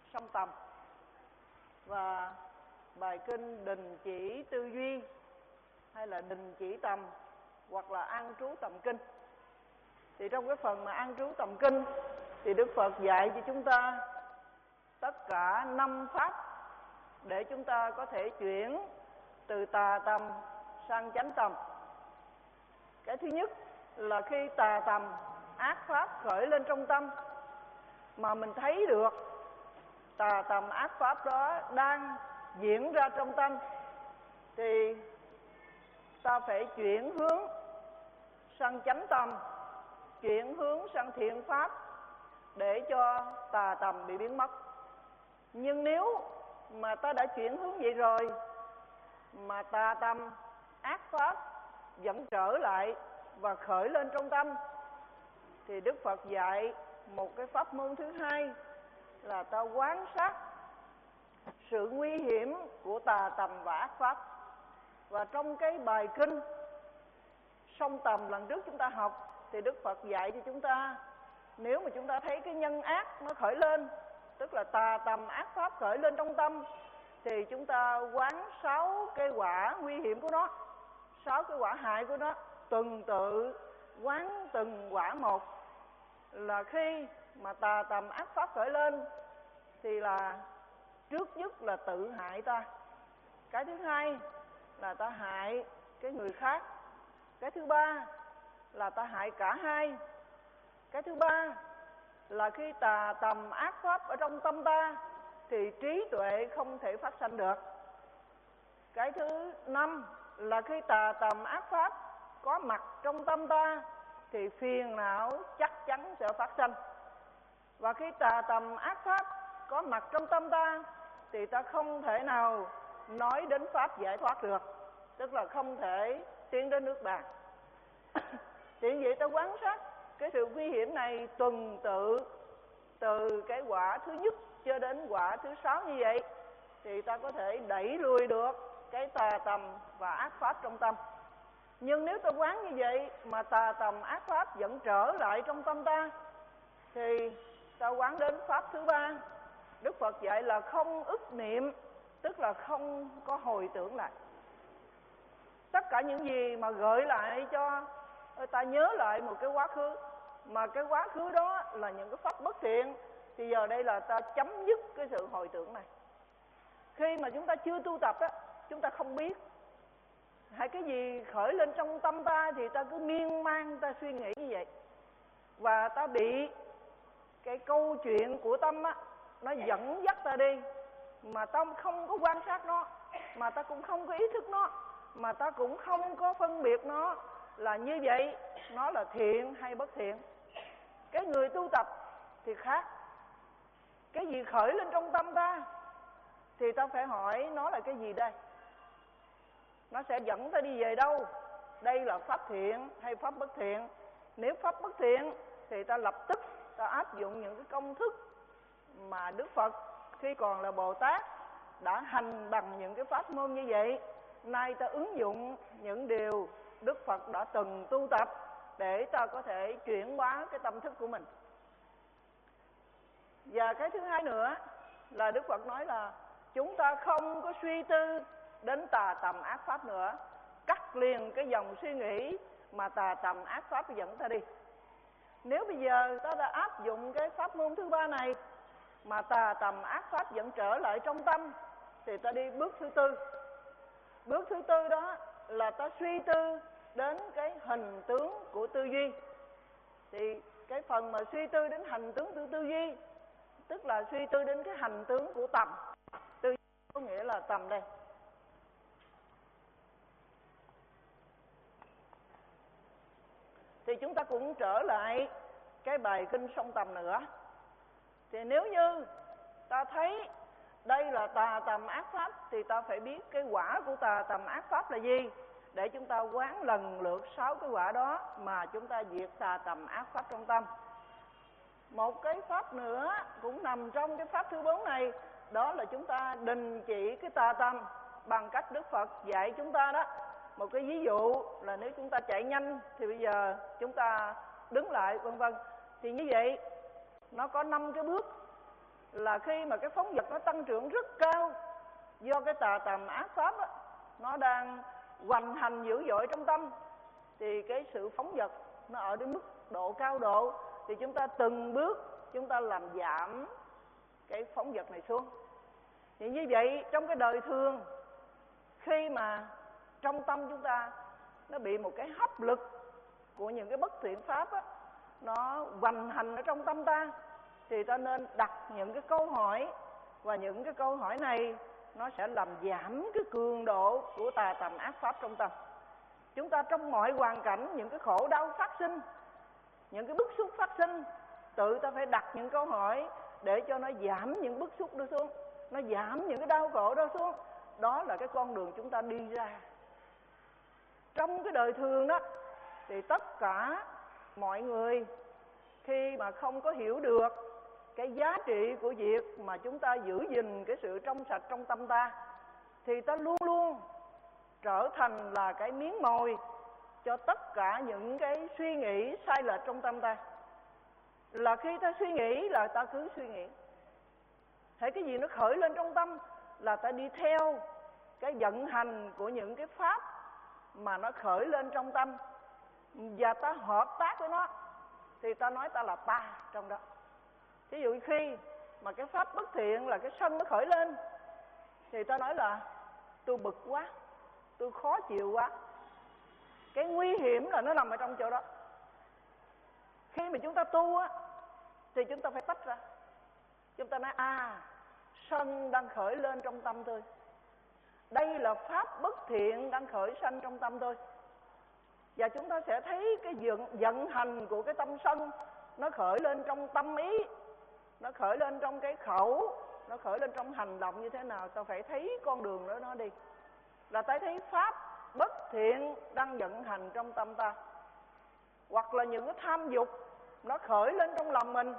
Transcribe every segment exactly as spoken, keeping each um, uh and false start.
song tầm và bài kinh đình chỉ tư duy hay là đình chỉ tầm hoặc là an trú tầm kinh. Thì trong cái phần mà an trú tầm kinh thì Đức Phật dạy cho chúng ta tất cả năm pháp để chúng ta có thể chuyển từ tà tầm sang chánh tầm. Cái thứ nhất là khi tà tầm ác pháp khởi lên trong tâm mà mình thấy được tà tầm ác pháp đó đang diễn ra trong tâm thì ta phải chuyển hướng sang chánh tầm, chuyển hướng sang thiện pháp để cho tà tầm bị biến mất. Nhưng nếu mà ta đã chuyển hướng vậy rồi mà tà tầm ác pháp vẫn trở lại và khởi lên trong tâm thì Đức Phật dạy một cái pháp môn thứ hai là ta quan sát sự nguy hiểm của tà tầm và ác pháp. Và trong cái bài kinh song tầm lần trước chúng ta học thì Đức Phật dạy cho chúng ta, nếu mà chúng ta thấy cái nhân ác nó khởi lên, tức là tà tầm ác pháp khởi lên trong tâm, thì chúng ta quán sáu cái quả nguy hiểm của nó, sáu cái quả hại của nó, tuần tự quán từng quả một. Là khi mà tà tầm ác pháp khởi lên thì là trước nhất là tự hại ta, cái thứ hai là ta hại cái người khác, cái thứ ba là ta hại cả hai, cái thứ ba là khi tà tầm ác pháp ở trong tâm ta thì trí tuệ không thể phát sanh được, cái thứ năm là khi tà tầm ác pháp có mặt trong tâm ta thì phiền não chắc chắn sẽ phát sanh, và khi tà tầm ác pháp có mặt trong tâm ta thì ta không thể nào nói đến pháp giải thoát được, tức là không thể tiến đến nước bàn. Thì vậy ta quan sát cái sự nguy hiểm này tuần tự từ cái quả thứ nhất cho đến quả thứ sáu như vậy thì ta có thể đẩy lùi được cái tà tầm và ác pháp trong tâm. Nhưng nếu ta quán như vậy mà tà tầm ác pháp vẫn trở lại trong tâm ta thì ta quán đến pháp thứ ba. Đức Phật dạy là không ức niệm, tức là không có hồi tưởng lại. Tất cả những gì mà gợi lại cho ta nhớ lại một cái quá khứ, mà cái quá khứ đó là những cái pháp bất thiện, thì giờ đây là ta chấm dứt cái sự hồi tưởng này. Khi mà chúng ta chưa tu tập á, chúng ta không biết, hay cái gì khởi lên trong tâm ta thì ta cứ miên man ta suy nghĩ như vậy, và ta bị cái câu chuyện của tâm á nó dẫn dắt ta đi, mà ta không có quan sát nó, mà ta cũng không có ý thức nó, mà ta cũng không có phân biệt nó là như vậy, nó là thiện hay bất thiện. Cái người tu tập thì khác, cái gì khởi lên trong tâm ta thì ta phải hỏi nó là cái gì đây, nó sẽ dẫn ta đi về đâu, đây là pháp thiện hay pháp bất thiện. Nếu pháp bất thiện thì ta lập tức ta áp dụng những cái công thức mà Đức Phật khi còn là Bồ Tát đã hành bằng những cái pháp môn như vậy. Nay ta ứng dụng những điều Đức Phật đã từng tu tập để ta có thể chuyển hóa cái tâm thức của mình. Và cái thứ hai nữa là Đức Phật nói là chúng ta không có suy tư đến tà tầm ác pháp nữa, cắt liền cái dòng suy nghĩ mà tà tầm ác pháp dẫn ta đi. Nếu bây giờ ta đã áp dụng cái pháp môn thứ ba này mà tà tầm ác pháp vẫn trở lại trong tâm thì ta đi bước thứ tư. Bước thứ tư đó là ta suy tư đến cái hình tướng của tư duy. Thì cái phần mà suy tư đến hành tướng của tư duy tức là suy tư đến cái hành tướng của tầm. Tư duy có nghĩa là tầm đây. Thì chúng ta cũng trở lại cái bài kinh song tầm nữa. Thì nếu như ta thấy đây là tà tầm ác pháp thì ta phải biết cái quả của tà tầm ác pháp là gì, để chúng ta quán lần lượt sáu cái quả đó mà chúng ta diệt tà tầm ác pháp trong tâm. Một cái pháp nữa cũng nằm trong cái pháp thứ bốn này, đó là chúng ta đình chỉ cái tà tầm bằng cách Đức Phật dạy chúng ta đó. Một cái ví dụ là nếu chúng ta chạy nhanh thì bây giờ chúng ta đứng lại vân vân. Thì như vậy nó có năm cái bước. là khi mà cái phóng dật nó tăng trưởng rất cao, do cái tà tầm ác pháp á, nó đang hoành hành dữ dội trong tâm, thì cái sự phóng dật nó ở đến mức độ cao độ, thì chúng ta từng bước chúng ta làm giảm cái phóng dật này xuống. Thì như vậy trong cái đời thường, khi mà trong tâm chúng ta nó bị một cái hấp lực của những cái bất thiện pháp á, nó hoành hành ở trong tâm ta, thì ta nên đặt những cái câu hỏi, và những cái câu hỏi này nó sẽ làm giảm cái cường độ của tà tầm ác pháp trong tâm. Chúng ta trong mọi hoàn cảnh, những cái khổ đau phát sinh, những cái bức xúc phát sinh, tự ta phải đặt những câu hỏi để cho nó giảm những bức xúc đó xuống, nó giảm những cái đau khổ đó xuống. Đó là cái con đường chúng ta đi ra. Trong cái đời thường đó, thì tất cả mọi người khi mà không có hiểu được cái giá trị của việc mà chúng ta giữ gìn cái sự trong sạch trong tâm ta, thì ta luôn luôn trở thành là cái miếng mồi cho tất cả những cái suy nghĩ sai lệch trong tâm ta. Là khi ta suy nghĩ là ta cứ suy nghĩ, thấy cái gì nó khởi lên trong tâm là ta đi theo cái vận hành của những cái pháp mà nó khởi lên trong tâm, và ta hợp tác với nó, thì ta nói ta là ta trong đó. Ví dụ khi mà cái pháp bất thiện là cái sân nó khởi lên, thì ta nói là tôi bực quá, tôi khó chịu quá. Cái nguy hiểm là nó nằm ở trong chỗ đó. Khi mà chúng ta tu á, thì chúng ta phải tách ra. Chúng ta nói à, sân đang khởi lên trong tâm tôi, đây là pháp bất thiện đang khởi sanh trong tâm tôi. Và chúng ta sẽ thấy cái vận, vận hành của cái tâm sân nó khởi lên trong tâm ý, nó khởi lên trong cái khẩu, nó khởi lên trong hành động như thế nào. Ta phải thấy con đường đó nó đi, là ta thấy pháp bất thiện đang vận hành trong tâm ta. Hoặc là những cái tham dục nó khởi lên trong lòng mình,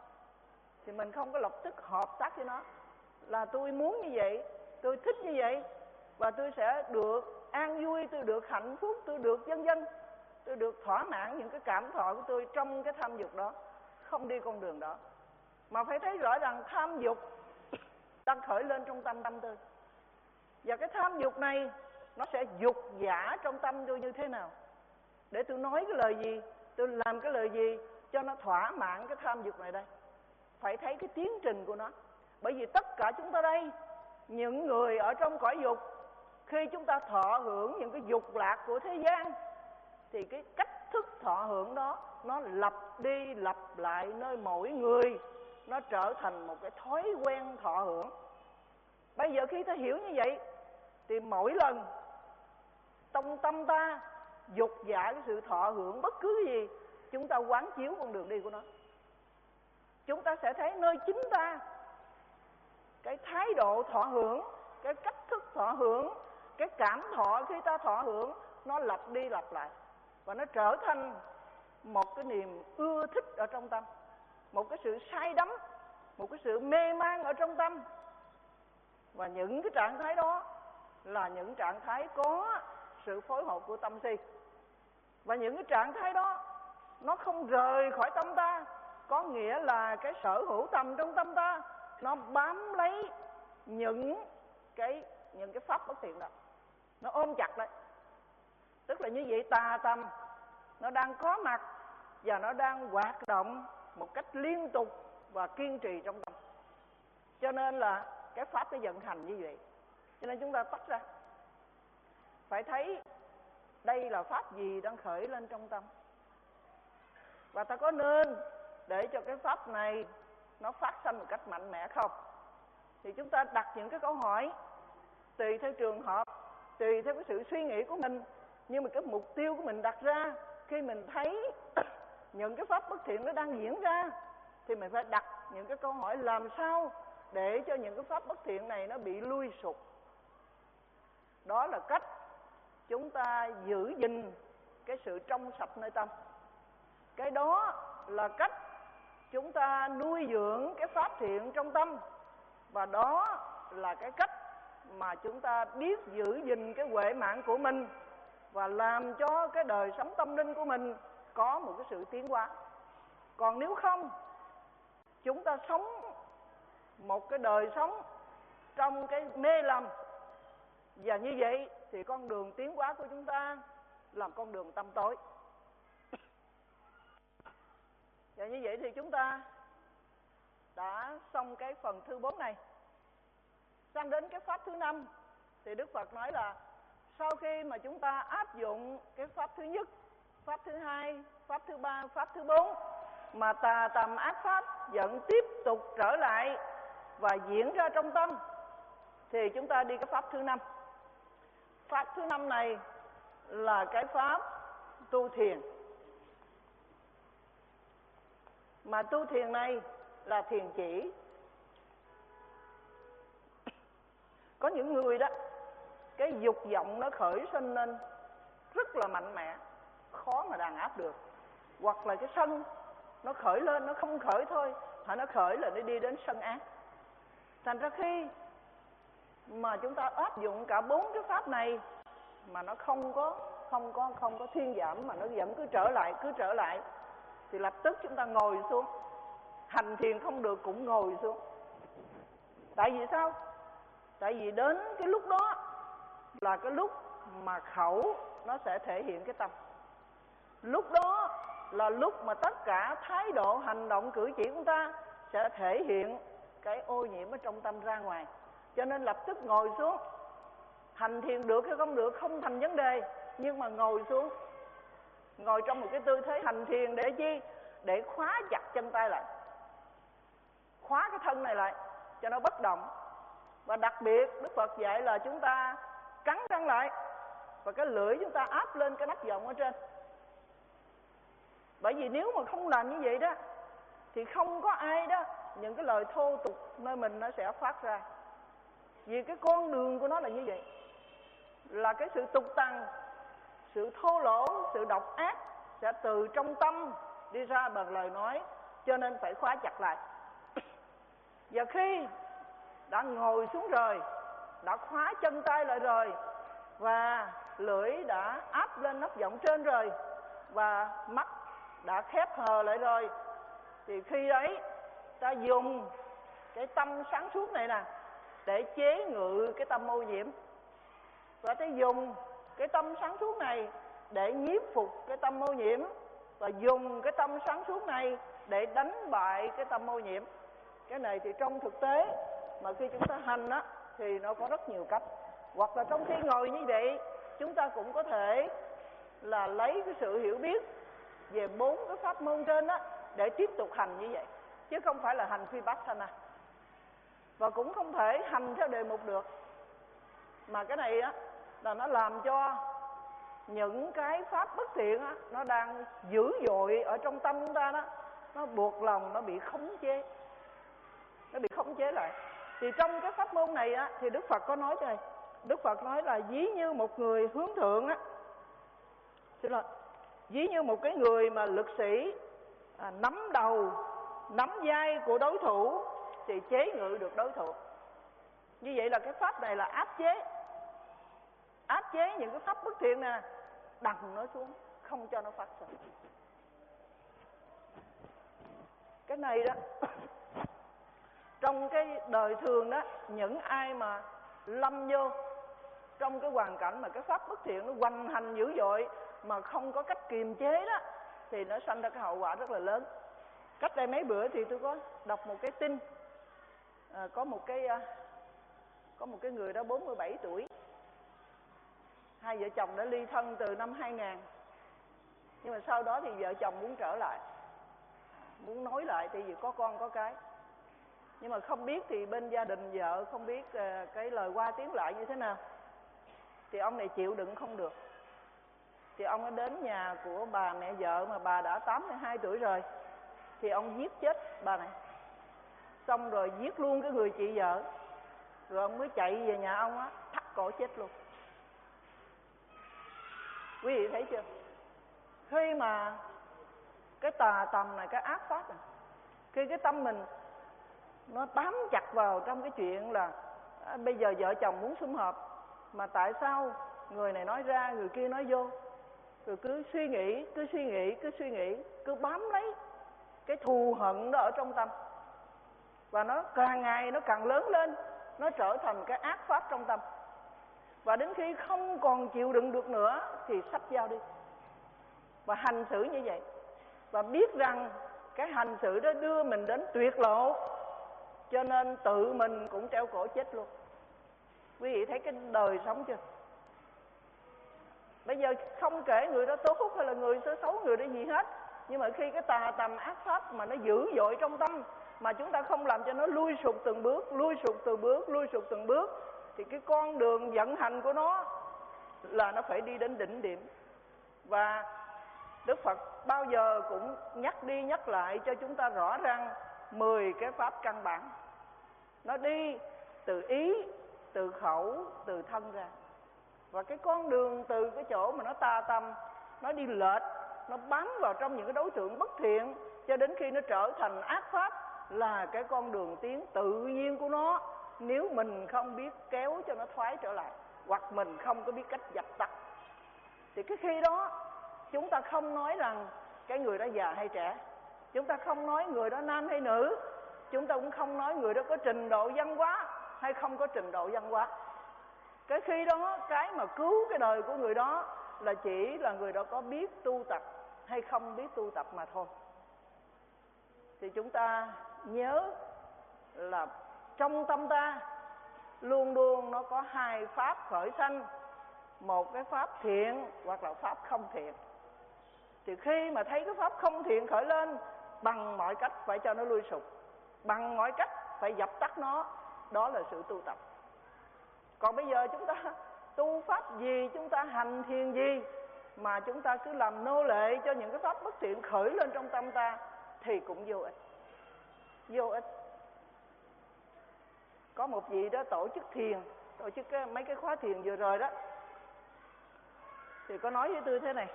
thì mình không có lập tức hợp tác với nó, là tôi muốn như vậy, tôi thích như vậy, và tôi sẽ được an vui, tôi được hạnh phúc, tôi được vân vân, tôi được thỏa mãn những cái cảm thọ của tôi trong cái tham dục đó. Không đi con đường đó, mà phải thấy rõ rằng tham dục đang khởi lên trong tâm tâm tôi, và cái tham dục này nó sẽ dục giả trong tâm tôi như thế nào, để tôi nói cái lời gì, tôi làm cái lời gì cho nó thỏa mãn cái tham dục này đây. Phải thấy cái tiến trình của nó. Bởi vì tất cả chúng ta đây, những người ở trong cõi dục, khi chúng ta thọ hưởng những cái dục lạc của thế gian, thì cái cách thức thọ hưởng đó nó lặp đi lặp lại nơi mỗi người, nó trở thành một cái thói quen thọ hưởng. Bây giờ khi ta hiểu như vậy, thì mỗi lần trong tâm ta dục giả cái sự thọ hưởng bất cứ gì, chúng ta quán chiếu con đường đi của nó. Chúng ta sẽ thấy nơi chính ta, cái thái độ thọ hưởng, cái cách thức thọ hưởng, cái cảm thọ khi ta thọ hưởng, nó lặp đi lặp lại, và nó trở thành một cái niềm ưa thích ở trong tâm, một cái sự say đắm, một cái sự mê man ở trong tâm. Và những cái trạng thái đó là những trạng thái có sự phối hợp của tâm si. Và những cái trạng thái đó nó không rời khỏi tâm ta, có nghĩa là cái sở hữu tâm trong tâm ta nó bám lấy những cái những cái pháp bất thiện đó, nó ôm chặt đấy. Tức là như vậy, tà tâm nó đang có mặt và nó đang hoạt động một cách liên tục và kiên trì trong tâm. Cho nên là cái pháp nó vận hành như vậy. Cho nên chúng ta tách ra, phải thấy đây là pháp gì đang khởi lên trong tâm, và ta có nên để cho cái pháp này nó phát sinh một cách mạnh mẽ không. Thì chúng ta đặt những cái câu hỏi tùy theo trường hợp, tùy theo cái sự suy nghĩ của mình. Nhưng mà cái mục tiêu của mình đặt ra, khi mình thấy những cái pháp bất thiện nó đang diễn ra, thì mình phải đặt những cái câu hỏi làm sao để cho những cái pháp bất thiện này nó bị lui sụp. Đó là cách chúng ta giữ gìn cái sự trong sạch nơi tâm. Cái đó là cách chúng ta nuôi dưỡng cái pháp thiện trong tâm. Và đó là cái cách mà chúng ta biết giữ gìn cái huệ mạng của mình, và làm cho cái đời sống tâm linh của mình có một cái sự tiến hóa. Còn nếu không, chúng ta sống một cái đời sống trong cái mê lầm. Và như vậy thì con đường tiến hóa của chúng ta là con đường tăm tối. Và như vậy thì chúng ta đã xong cái phần thứ bốn này. Sang đến cái pháp thứ năm thì Đức Phật nói là sau khi mà chúng ta áp dụng cái pháp thứ nhất, pháp thứ hai, pháp thứ ba, pháp thứ bốn mà tà tầm ác pháp vẫn tiếp tục trở lại và diễn ra trong tâm, thì chúng ta đi cái pháp thứ năm. Pháp thứ năm này là cái pháp tu thiền. Mà tu thiền này là thiền chỉ. Có những người đó, cái dục vọng nó khởi sinh lên rất là mạnh mẽ, khó mà đàn áp được. Hoặc là cái sân nó khởi lên, nó không khởi thôi, mà nó khởi là nó đi đến sân ác. Thành ra khi mà chúng ta áp dụng cả bốn cái pháp này mà nó không có không có không có thuyên giảm, mà nó vẫn cứ trở lại cứ trở lại, thì lập tức chúng ta ngồi xuống. Hành thiền không được cũng ngồi xuống. Tại vì sao? Tại vì đến cái lúc đó là cái lúc mà khẩu nó sẽ thể hiện cái tâm. Lúc đó là lúc mà tất cả thái độ, hành động, cử chỉ của ta sẽ thể hiện cái ô nhiễm ở trong tâm ra ngoài. Cho nên lập tức ngồi xuống. Hành thiền được hay không được không thành vấn đề, nhưng mà ngồi xuống. Ngồi trong một cái tư thế hành thiền để chi? Để khóa chặt chân tay lại, khóa cái thân này lại cho nó bất động. Và đặc biệt Đức Phật dạy là chúng ta cắn răng lại, và cái lưỡi chúng ta áp lên cái nắp vọng ở trên. Bởi vì nếu mà không làm như vậy đó thì không có ai đó, những cái lời thô tục nơi mình nó sẽ phát ra. Vì cái con đường của nó là như vậy, là cái sự tục tằn, sự thô lỗ, sự độc ác sẽ từ trong tâm đi ra bằng lời nói. Cho nên phải khóa chặt lại. Và khi đã ngồi xuống rồi, đã khóa chân tay lại rồi, và lưỡi đã áp lên nắp vọng trên rồi, và mắt đã khép hờ lại rồi, thì khi đấy ta dùng cái tâm sáng suốt này nè để chế ngự cái tâm ô nhiễm. Và ta dùng cái tâm sáng suốt này để nhiếp phục cái tâm ô nhiễm, và dùng cái tâm sáng suốt này để đánh bại cái tâm ô nhiễm. Cái này thì trong thực tế mà khi chúng ta hành á thì nó có rất nhiều cách. Hoặc là trong khi ngồi như vậy, chúng ta cũng có thể là lấy cái sự hiểu biết về bốn cái pháp môn trên á để tiếp tục hành như vậy, chứ không phải là hành Vipassana. Và cũng không thể hành theo đề mục được. Mà cái này á là nó làm cho những cái pháp bất thiện á, nó đang dữ dội ở trong tâm chúng ta đó, nó buộc lòng nó bị khống chế, nó bị khống chế lại. Thì trong cái pháp môn này á thì Đức Phật có nói thế này. Đức Phật nói là ví như một người hướng thượng á, xin lỗi, ví như một cái người mà lực sĩ à, nắm đầu, nắm vai của đối thủ thì chế ngự được đối thủ. Như vậy là cái pháp này là áp chế, áp chế những cái pháp bất thiện nè, đặt nó xuống, không cho nó phát sinh. Cái này đó trong cái đời thường đó, những ai mà lâm vô trong cái hoàn cảnh mà cái pháp bất thiện nó hoành hành dữ dội mà không có cách kiềm chế đó, thì nó sanh ra cái hậu quả rất là lớn. Cách đây mấy bữa thì tôi có đọc một cái tin, à, có một cái à, có một cái người đó bốn mươi bảy tuổi, hai vợ chồng đã ly thân từ năm hai nghìn, nhưng mà sau đó thì vợ chồng muốn trở lại, muốn nối lại, tại vì có con có cái. Nhưng mà không biết thì bên gia đình vợ không biết uh, cái lời qua tiếng lại như thế nào, thì ông này chịu đựng không được. Thì ông ấy đến nhà của bà mẹ vợ mà bà đã tám mươi hai tuổi rồi, thì ông giết chết bà này, xong rồi giết luôn cái người chị vợ, rồi ông mới chạy về nhà ông á, thắt cổ chết luôn. Quý vị thấy chưa? Khi mà cái tà tầm này, cái ác pháp này, khi cái tâm mình nó bám chặt vào trong cái chuyện là à, bây giờ vợ chồng muốn sum họp, mà tại sao người này nói ra người kia nói vô, rồi cứ suy nghĩ cứ suy nghĩ cứ suy nghĩ cứ bám lấy cái thù hận đó ở trong tâm, và nó càng ngày nó càng lớn lên, nó trở thành cái ác pháp trong tâm. Và đến khi không còn chịu đựng được nữa thì xách dao đi và hành xử như vậy, và biết rằng cái hành xử đó đưa mình đến tuyệt lộ, cho nên tự mình cũng treo cổ chết luôn. Quý vị thấy cái đời sống chưa? Bây giờ không kể người đó tốt hay là người đó xấu, người đó gì hết, nhưng mà khi cái tà tầm ác pháp mà nó dữ dội trong tâm, mà chúng ta không làm cho nó lui sụt từng bước, lui sụt từng bước, lui sụt từng bước, thì cái con đường vận hành của nó là nó phải đi đến đỉnh điểm. Và Đức Phật bao giờ cũng nhắc đi nhắc lại cho chúng ta rõ ràng mười cái pháp căn bản. Nó đi từ ý, từ khẩu, từ thân ra. Và cái con đường từ cái chỗ mà nó tà tâm, nó đi lệch, nó bám vào trong những cái đối tượng bất thiện, cho đến khi nó trở thành ác pháp, là cái con đường tiến tự nhiên của nó, nếu mình không biết kéo cho nó thoái trở lại, hoặc mình không có biết cách dập tắt. Thì cái khi đó chúng ta không nói rằng cái người đó già hay trẻ, chúng ta không nói người đó nam hay nữ, chúng ta cũng không nói người đó có trình độ văn hóa hay không có trình độ văn hóa. Cái khi đó cái mà cứu cái đời của người đó là chỉ là người đó có biết tu tập hay không biết tu tập mà thôi. Thì chúng ta nhớ là trong tâm ta luôn luôn nó có hai pháp khởi sanh, một cái pháp thiện hoặc là pháp không thiện. Thì khi mà thấy cái pháp không thiện khởi lên, bằng mọi cách phải cho nó lui sụp, bằng mọi cách phải dập tắt nó, đó là sự tu tập. Còn bây giờ chúng ta tu pháp gì, chúng ta hành thiền gì mà chúng ta cứ làm nô lệ cho những cái pháp bất thiện khởi lên trong tâm ta thì cũng vô ích. Vô ích. Có một vị đó tổ chức thiền, tổ chức cái, mấy cái khóa thiền vừa rồi đó, thì có nói với tôi thế này,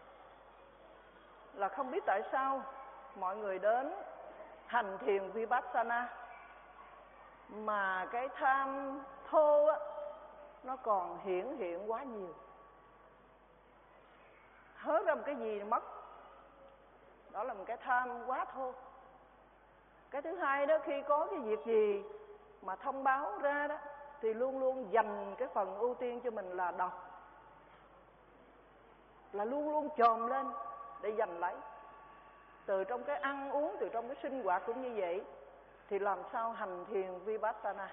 là không biết tại sao mọi người đến hành thiền Vipassana mà cái tham thô á, nó còn hiển hiện quá nhiều. Hớ ra một cái gì mất, đó là một cái tham quá thô. Cái thứ hai đó, khi có cái việc gì mà thông báo ra đó, thì luôn luôn dành cái phần ưu tiên cho mình là đọc, là luôn luôn chồm lên để giành lấy. Từ trong cái ăn uống, từ trong cái sinh hoạt cũng như vậy, thì làm sao hành thiền Vipassana.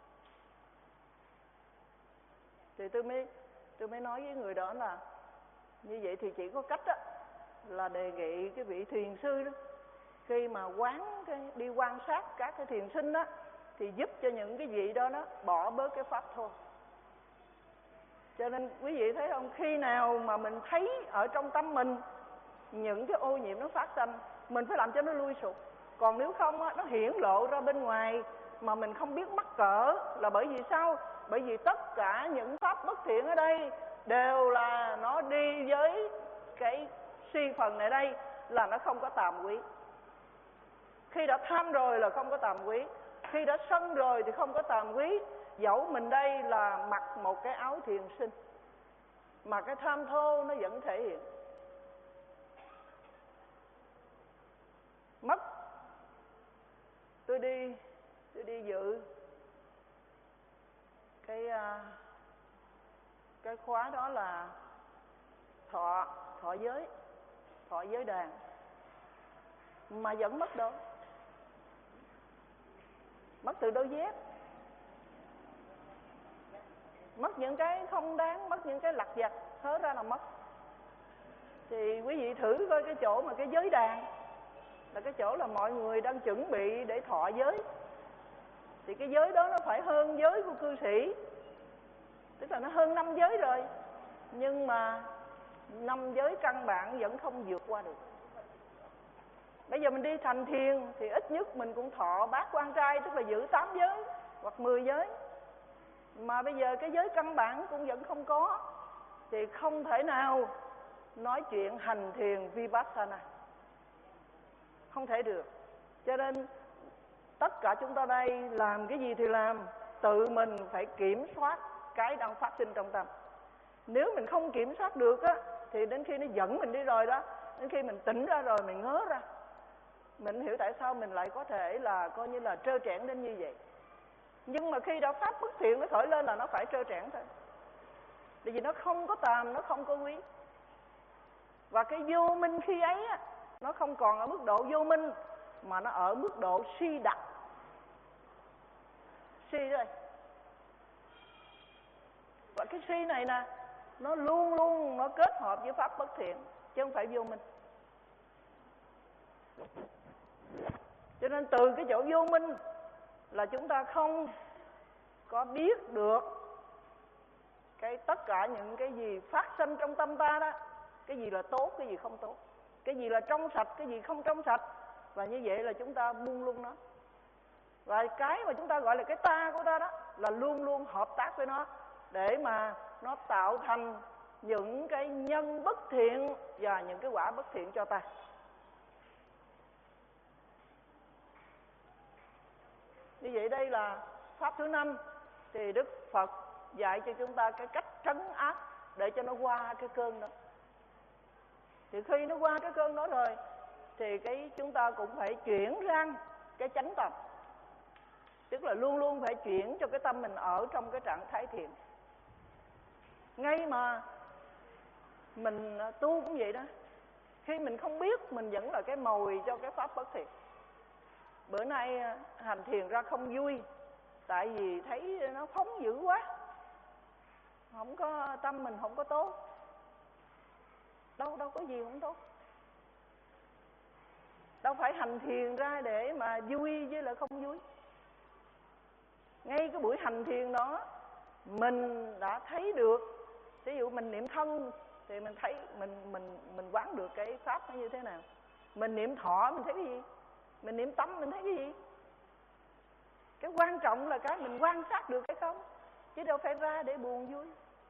Thì tôi mới tôi mới nói với người đó là như vậy thì chỉ có cách đó, là đề nghị cái vị thiền sư đó, khi mà quán cái, đi quan sát các cái thiền sinh đó, thì giúp cho những cái vị đó đó bỏ bớt cái pháp thô. Cho nên quý vị thấy không, khi nào mà mình thấy ở trong tâm mình những cái ô nhiễm nó phát sinh, mình phải làm cho nó lui sụp. Còn nếu không á, nó hiển lộ ra bên ngoài mà mình không biết mắc cỡ, là bởi vì sao? Bởi vì tất cả những pháp bất thiện ở đây đều là nó đi với cái suy phần này đây, là nó không có tàm quý. Khi đã tham rồi là không có tàm quý, khi đã sân rồi thì không có tàm quý. Dẫu mình đây là mặc một cái áo thiền sinh, mà cái tham thô nó vẫn thể hiện. Mất tôi đi tôi đi dự cái cái khóa đó là thọ thọ giới thọ giới đàn, mà vẫn mất đâu. Mất từ đôi dép, mất những cái không đáng, mất những cái lặt vặt, hớ ra là mất. Thì quý vị thử coi cái chỗ mà cái giới đàn là cái chỗ là mọi người đang chuẩn bị để thọ giới, thì cái giới đó nó phải hơn giới của cư sĩ, tức là nó hơn năm giới rồi, nhưng mà năm giới căn bản vẫn không vượt qua được. Bây giờ mình đi thành thiền thì ít nhất mình cũng thọ bát quan trai, tức là giữ tám giới hoặc mười giới, mà bây giờ cái giới căn bản cũng vẫn không có, thì không thể nào nói chuyện hành thiền Vipassana, không thể được. Cho nên tất cả chúng ta đây làm cái gì thì làm, tự mình phải kiểm soát cái đang phát sinh trong tâm. Nếu mình không kiểm soát được á, thì đến khi nó dẫn mình đi rồi đó, đến khi mình tỉnh ra rồi mình ngớ ra, Mình hiểu tại sao mình lại có thể là coi như là trơ trẽn đến như vậy. Nhưng mà khi đã pháp bất thiện nó khởi lên là nó phải trơ trẽn thôi. Bởi vì nó không có tàm, nó không có quý. Và cái vô minh khi ấy á, nó không còn ở mức độ vô minh, mà nó ở mức độ si đặc. Si đây. Và cái si này nè, nó luôn luôn nó kết hợp với pháp bất thiện, chứ không phải vô minh. Cho nên từ cái chỗ vô minh là chúng ta không có biết được cái tất cả những cái gì phát sinh trong tâm ta đó. Cái gì là tốt, cái gì không tốt, cái gì là trong sạch, cái gì không trong sạch. Và như vậy là chúng ta buông luôn nó. Và cái mà chúng ta gọi là cái ta của ta đó là luôn luôn hợp tác với nó, để mà nó tạo thành những cái nhân bất thiện và những cái quả bất thiện cho ta. Như vậy đây là pháp thứ năm. Thì Đức Phật dạy cho chúng ta cái cách trấn áp để cho nó qua cái cơn đó. Thì khi nó qua cái cơn đó rồi thì cái chúng ta cũng phải chuyển sang cái chánh tâm. Tức là luôn luôn phải chuyển cho cái tâm mình ở trong cái trạng thái thiện. Ngay mà mình tu cũng vậy đó. Khi mình không biết, mình vẫn là cái mồi cho cái pháp bất thiện. Bữa nay hành thiền ra không vui, tại vì thấy nó phóng dữ quá, không có tâm mình không có tốt. Đâu đâu có gì không tốt. Đâu phải hành thiền ra để mà vui với lại không vui. Ngay cái buổi hành thiền đó mình đã thấy được. Ví dụ mình niệm thân thì mình thấy mình mình mình quán được cái pháp nó như thế nào. Mình niệm thọ mình thấy cái gì? Mình niệm tâm mình thấy cái gì? Cái quan trọng là cái mình quan sát được hay không, chứ đâu phải ra để buồn vui.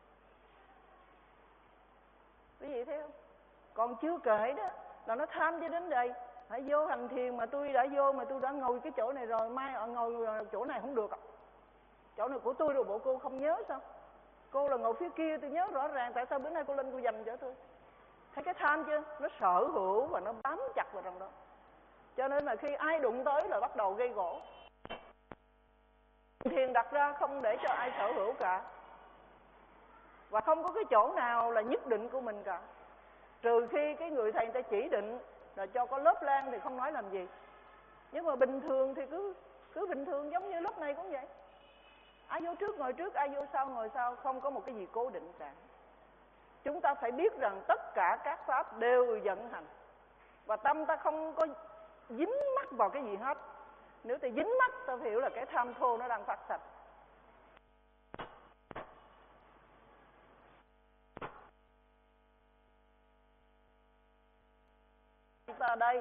Quý vị thấy không? Còn chưa kể đó là nó tham cho đến đây. Hãy vô hành thiền mà tôi đã vô mà tôi đã ngồi cái chỗ này rồi, mai ở ngồi chỗ này không được à? Chỗ này của tôi rồi bộ cô không nhớ sao? Cô là ngồi phía kia tôi nhớ rõ ràng, tại sao bữa nay cô lên cô dành cho tôi? Thấy cái tham chưa? Nó sở hữu và nó bám chặt vào trong đó. Cho nên là khi ai đụng tới là bắt đầu gây gỗ. Thiền đặt ra không để cho ai sở hữu cả. Và không có cái chỗ nào là nhất định của mình cả. Trừ khi cái người thầy ta chỉ định là cho có lớp lan thì không nói làm gì. Nhưng mà bình thường thì cứ cứ bình thường, giống như lớp này cũng vậy. Ai vô trước ngồi trước, ai vô sau ngồi sau, không có một cái gì cố định cả. Chúng ta phải biết rằng tất cả các pháp đều vận hành. Và tâm ta không có dính mắc vào cái gì hết. Nếu ta dính mắc, ta hiểu là cái tham thô nó đang phát sạch. Chúng ta đây,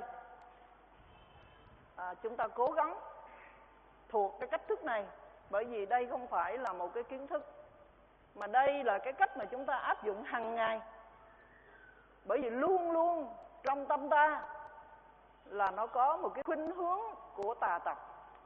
à, chúng ta cố gắng thuộc cái cách thức này. Bởi vì đây không phải là một cái kiến thức, mà đây là cái cách mà chúng ta áp dụng hàng ngày. Bởi vì luôn luôn trong tâm ta là nó có một cái khuynh hướng của tà tập.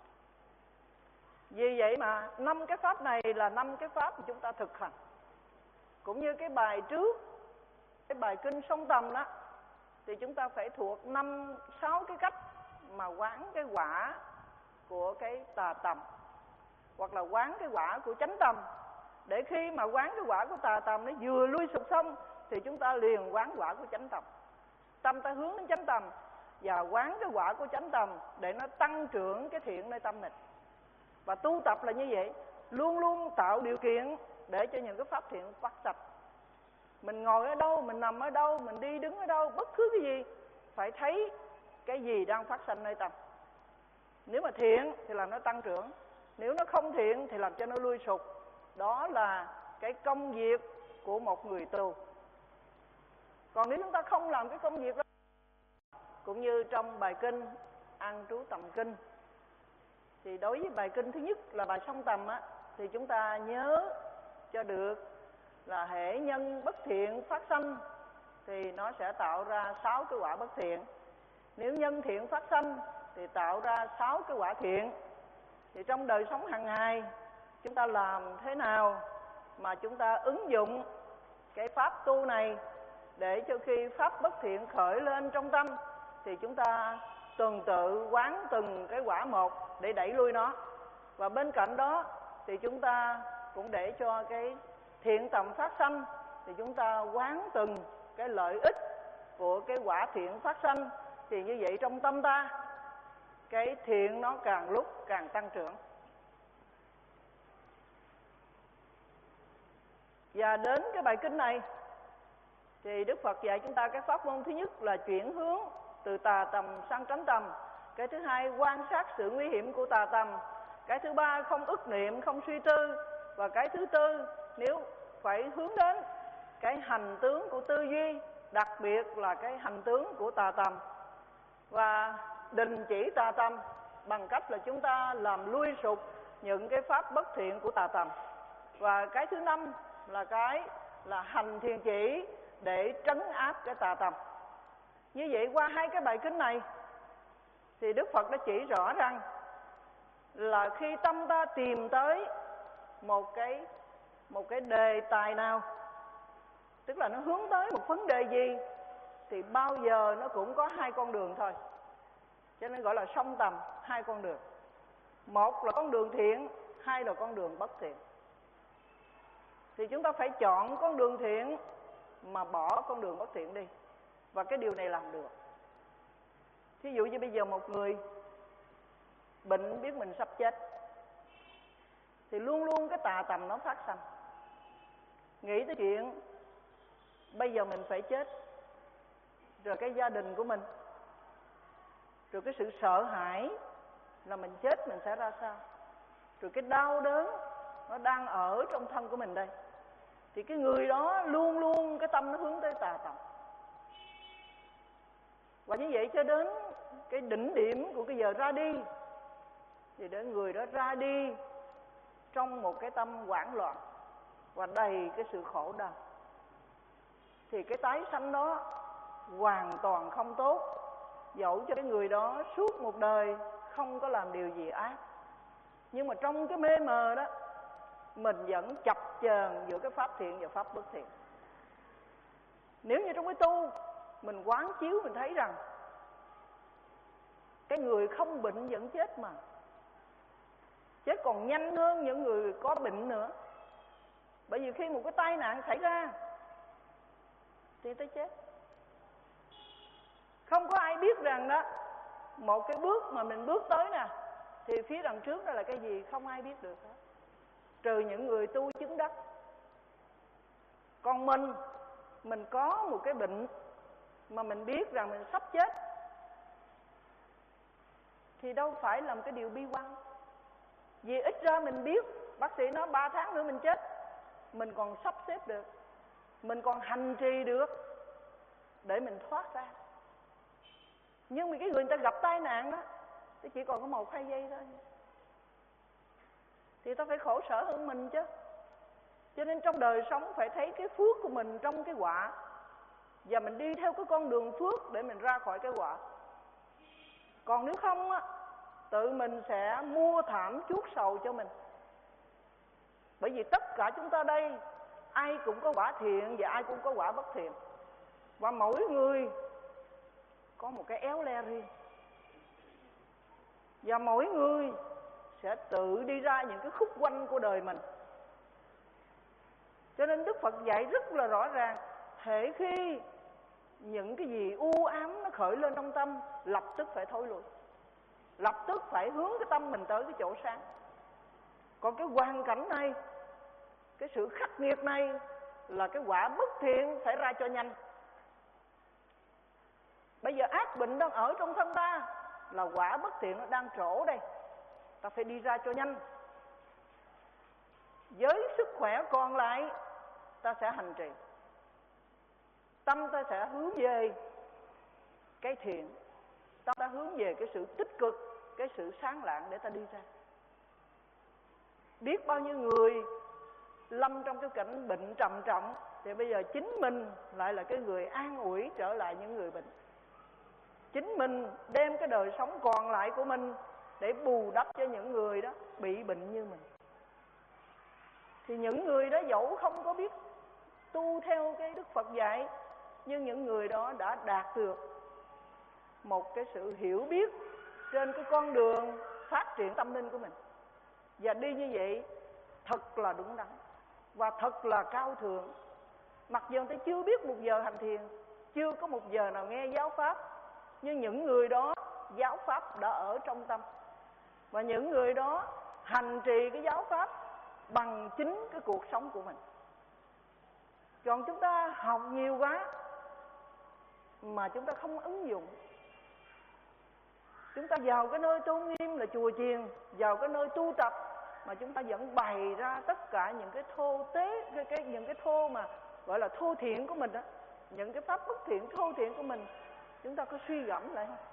Vì vậy mà năm cái pháp này là năm cái pháp mà chúng ta thực hành. Cũng như cái bài trước, cái bài kinh song tầm đó, thì chúng ta phải thuộc năm sáu cái cách mà quán cái quả của cái tà tầm, hoặc là quán cái quả của chánh tầm. Để khi mà quán cái quả của tà tầm nó vừa lui sụp xong thì chúng ta liền quán quả của chánh tầm. Tâm ta hướng đến chánh tầm và quán cái quả của chánh tầm để nó tăng trưởng cái thiện nơi tâm mình. Và tu tập là như vậy, luôn luôn tạo điều kiện để cho những cái pháp thiện phát sạch. Mình ngồi ở đâu, mình nằm ở đâu, mình đi đứng ở đâu, bất cứ cái gì phải thấy cái gì đang phát sinh nơi tâm. Nếu mà thiện thì làm nó tăng trưởng, nếu nó không thiện thì làm cho nó lui sụp. Đó là cái công việc của một người tu. Còn nếu chúng ta không làm cái công việc đó, cũng như trong bài kinh An Trú Tầm Kinh, thì đối với bài kinh thứ nhất là bài song tầm á, thì chúng ta nhớ cho được là hễ nhân bất thiện phát sanh thì nó sẽ tạo ra sáu cái quả bất thiện. Nếu nhân thiện phát sanh thì tạo ra sáu cái quả thiện. Thì trong đời sống hàng ngày chúng ta làm thế nào mà chúng ta ứng dụng cái pháp tu này để cho khi pháp bất thiện khởi lên trong tâm thì chúng ta tuần tự quán từng cái quả một để đẩy lui nó. Và bên cạnh đó thì chúng ta cũng để cho cái thiện tầm phát sanh, thì chúng ta quán từng cái lợi ích của cái quả thiện phát sanh. Thì như vậy trong tâm ta, cái thiện nó càng lúc càng tăng trưởng. Và đến cái bài kinh này thì Đức Phật dạy chúng ta cái pháp môn thứ nhất là chuyển hướng từ tà tầm sang chánh tầm. Cái thứ hai, quan sát sự nguy hiểm của tà tầm. Cái thứ ba, không ức niệm, không suy tư. Và cái thứ tư, nếu phải hướng đến cái hành tướng của tư duy, đặc biệt là cái hành tướng của tà tầm. Và đình chỉ tà tầm bằng cách là chúng ta làm lui sụp những cái pháp bất thiện của tà tầm. Và cái thứ năm là cái là hành thiền chỉ để trấn áp cái tà tầm. Như vậy qua hai cái bài kinh này thì Đức Phật đã chỉ rõ rằng là khi tâm ta tìm tới một cái một cái đề tài nào, tức là nó hướng tới một vấn đề gì, thì bao giờ nó cũng có hai con đường thôi. Cho nên gọi là song tầm, hai con đường. Một là con đường thiện, hai là con đường bất thiện. Thì chúng ta phải chọn con đường thiện mà bỏ con đường bất thiện đi. Và cái điều này làm được. Thí dụ như bây giờ một người bệnh biết mình sắp chết, thì luôn luôn cái tà tầm nó phát sanh. Nghĩ tới chuyện bây giờ mình phải chết, rồi cái gia đình của mình, rồi cái sự sợ hãi là mình chết mình sẽ ra sao, rồi cái đau đớn nó đang ở trong thân của mình đây. Thì cái người đó luôn luôn cái tâm nó hướng tới tà tầm. Và như vậy cho đến cái đỉnh điểm của cái giờ ra đi, thì để người đó ra đi trong một cái tâm hoảng loạn và đầy cái sự khổ đau. Thì cái tái sanh đó hoàn toàn không tốt, dẫu cho cái người đó suốt một đời không có làm điều gì ác. Nhưng mà trong cái mê mờ đó, mình vẫn chập chờn giữa cái pháp thiện và pháp bất thiện. Nếu như trong cái tu mình quán chiếu, mình thấy rằng cái người không bệnh vẫn chết mà, chết còn nhanh hơn những người có bệnh nữa. Bởi vì khi một cái tai nạn xảy ra thì tới chết. Không có ai biết rằng đó, một cái bước mà mình bước tới nè, thì phía đằng trước đó là cái gì không ai biết được hết, trừ những người tu chứng đắc. Còn mình, mình có một cái bệnh mà mình biết rằng mình sắp chết, thì đâu phải là một cái điều bi quan. Vì ít ra mình biết, bác sĩ nói ba tháng nữa mình chết, mình còn sắp xếp được, mình còn hành trì được để mình thoát ra. Nhưng mà cái người người ta gặp tai nạn đó, thì chỉ còn có một hai giây thôi, thì ta phải khổ sở hơn mình chứ. Cho nên trong đời sống phải thấy cái phước của mình trong cái quả, và mình đi theo cái con đường phước để mình ra khỏi cái quả. Còn nếu không á, tự mình sẽ mua thảm chuốc sầu cho mình. Bởi vì tất cả chúng ta đây, ai cũng có quả thiện và ai cũng có quả bất thiện. Và mỗi người có một cái éo le riêng. Và mỗi người sẽ tự đi ra những cái khúc quanh của đời mình. Cho nên Đức Phật dạy rất là rõ ràng, hễ khi những cái gì u ám nó khởi lên trong tâm, lập tức phải thôi lui, lập tức phải hướng cái tâm mình tới cái chỗ sáng. Còn cái hoàn cảnh này, cái sự khắc nghiệt này là cái quả bất thiện phải ra cho nhanh. Bây giờ ác bệnh đang ở trong thân ta, là quả bất thiện nó đang trổ đây, ta phải đi ra cho nhanh. Với sức khỏe còn lại, ta sẽ hành trì, tâm ta sẽ hướng về cái thiện, tâm ta hướng về cái sự tích cực, cái sự sáng lạng để ta đi ra. Biết bao nhiêu người lâm trong cái cảnh bệnh trầm trọng, thì bây giờ chính mình lại là cái người an ủi trở lại những người bệnh. Chính mình đem cái đời sống còn lại của mình để bù đắp cho những người đó bị bệnh như mình. Thì những người đó dẫu không có biết tu theo cái Đức Phật dạy, nhưng những người đó đã đạt được một cái sự hiểu biết trên cái con đường phát triển tâm linh của mình. Và đi như vậy thật là đúng đắn và thật là cao thượng. Mặc dù người ta chưa biết một giờ hành thiền, chưa có một giờ nào nghe giáo pháp, nhưng những người đó giáo pháp đã ở trong tâm. Và những người đó hành trì cái giáo pháp bằng chính cái cuộc sống của mình. Còn chúng ta học nhiều quá mà chúng ta không ứng dụng. Chúng ta vào cái nơi tôn nghiêm là chùa chiền, vào cái nơi tu tập mà chúng ta vẫn bày ra tất cả những cái thô tế, cái, cái những cái thô mà gọi là thô thiện của mình đó, những cái pháp bất thiện thô thiện của mình, chúng ta có suy gẫm lại không?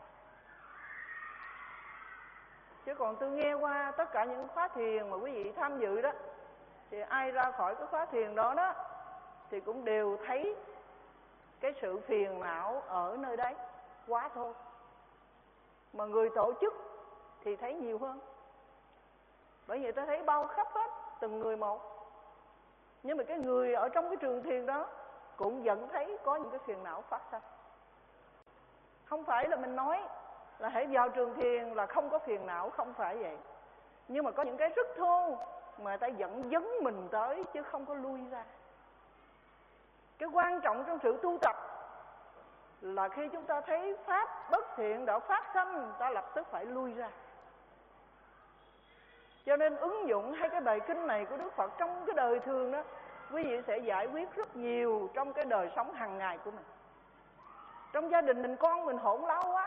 Chứ còn tôi nghe qua tất cả những khóa thiền mà quý vị tham dự đó, thì ai ra khỏi cái khóa thiền đó đó thì cũng đều thấy cái sự phiền não ở nơi đấy quá thôi. Mà người tổ chức thì thấy nhiều hơn. Bởi vì ta thấy bao khắp hết, từng người một. Nhưng mà cái người ở trong cái trường thiền đó cũng vẫn thấy có những cái phiền não phát sinh. Không phải là mình nói là hãy vào trường thiền là không có phiền não, không phải vậy. Nhưng mà có những cái rất thô mà ta vẫn dấn mình tới chứ không có lui ra. Cái quan trọng trong sự tu tập là khi chúng ta thấy pháp bất thiện đã phát sanh, ta lập tức phải lui ra. Cho nên ứng dụng hai cái bài kinh này của Đức Phật trong cái đời thường đó, quý vị sẽ giải quyết rất nhiều trong cái đời sống hàng ngày của mình. Trong gia đình mình, con mình hỗn láo quá,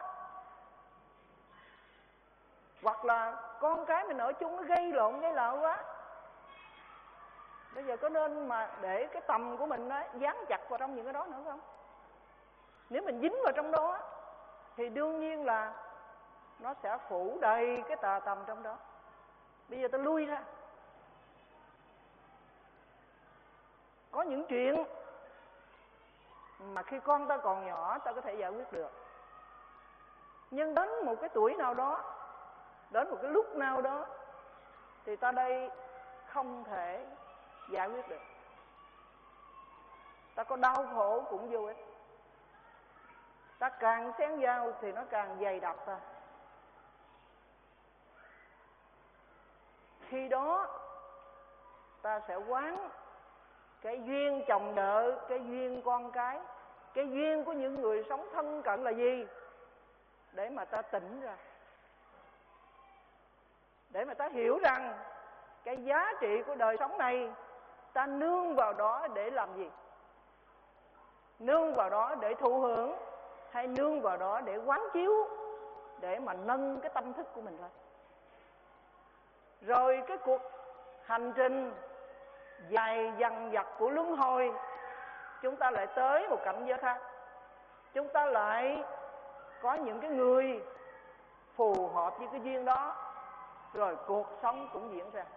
hoặc là con cái mình ở chung nó gây lộn gây lợ quá, bây giờ có nên mà để cái tầm của mình đó dán chặt vào trong những cái đó nữa không? Nếu mình dính vào trong đó thì đương nhiên là nó sẽ phủ đầy cái tà tầm trong đó. Bây giờ ta lui ra. Có những chuyện mà khi con ta còn nhỏ ta có thể giải quyết được, nhưng đến một cái tuổi nào đó, đến một cái lúc nào đó thì ta đây không thể giải quyết được. Ta có đau khổ cũng vô ích. Ta càng xén dao thì nó càng dày đặc ta. Khi đó ta sẽ quán cái duyên chồng vợ, cái duyên con cái, cái duyên của những người sống thân cận là gì, để mà ta tỉnh ra, để mà ta hiểu rằng cái giá trị của đời sống này ta nương vào đó để làm gì, nương vào đó để thụ hưởng hay nương vào đó để quán chiếu, để mà nâng cái tâm thức của mình lên. Rồi cái cuộc hành trình dài dằng dặc của luân hồi, chúng ta lại tới một cảnh giới khác. Chúng ta lại có những cái người phù hợp với cái duyên đó, rồi cuộc sống cũng diễn ra.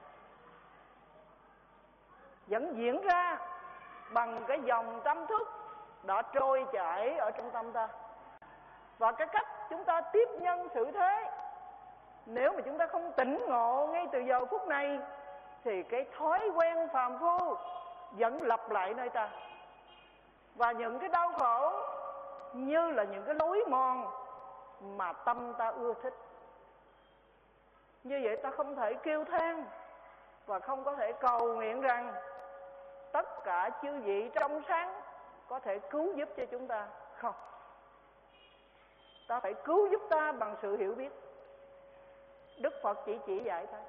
Vẫn diễn ra bằng cái dòng tâm thức đã trôi chảy ở trong tâm ta. Và cái cách chúng ta tiếp nhân xử thế, nếu mà chúng ta không tỉnh ngộ ngay từ giờ phút này, thì cái thói quen phàm phu vẫn lặp lại nơi ta. Và những cái đau khổ như là những cái lối mòn mà tâm ta ưa thích. Như vậy ta không thể kêu than và không có thể cầu nguyện rằng tất cả chư vị trong sáng có thể cứu giúp cho chúng ta. Không. Ta phải cứu giúp ta bằng sự hiểu biết. Đức Phật chỉ chỉ dạy ta,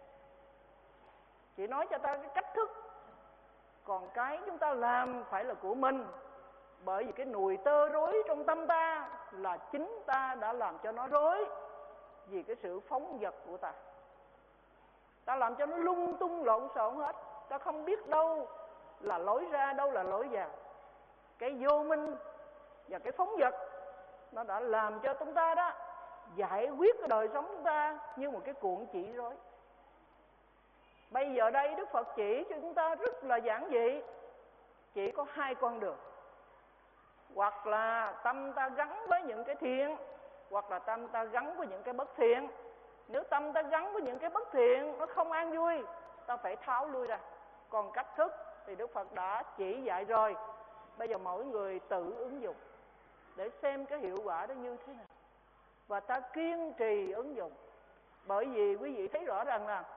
chỉ nói cho ta cái cách thức. Còn cái chúng ta làm phải là của mình. Bởi vì cái nùi tơ rối trong tâm ta là chính ta đã làm cho nó rối, vì cái sự phóng dật của ta. Ta làm cho nó lung tung lộn xộn hết. Ta không biết đâu là lối ra, đâu là lối vào. Cái vô minh và cái phóng dật nó đã làm cho chúng ta đó giải quyết cái đời sống chúng ta như một cái cuộn chỉ rối. Bây giờ đây Đức Phật chỉ cho chúng ta rất là giản dị. Chỉ có hai con đường. Hoặc là tâm ta gắn với những cái thiện, hoặc là tâm ta gắn với những cái bất thiện. Nếu tâm ta gắn với những cái bất thiện, nó không an vui, ta phải tháo lui ra. Còn cách thức thì Đức Phật đã chỉ dạy rồi. Bây giờ mỗi người tự ứng dụng để xem cái hiệu quả đó như thế nào. và ta kiên trì ứng dụng. Bởi vì quý vị thấy rõ rằng là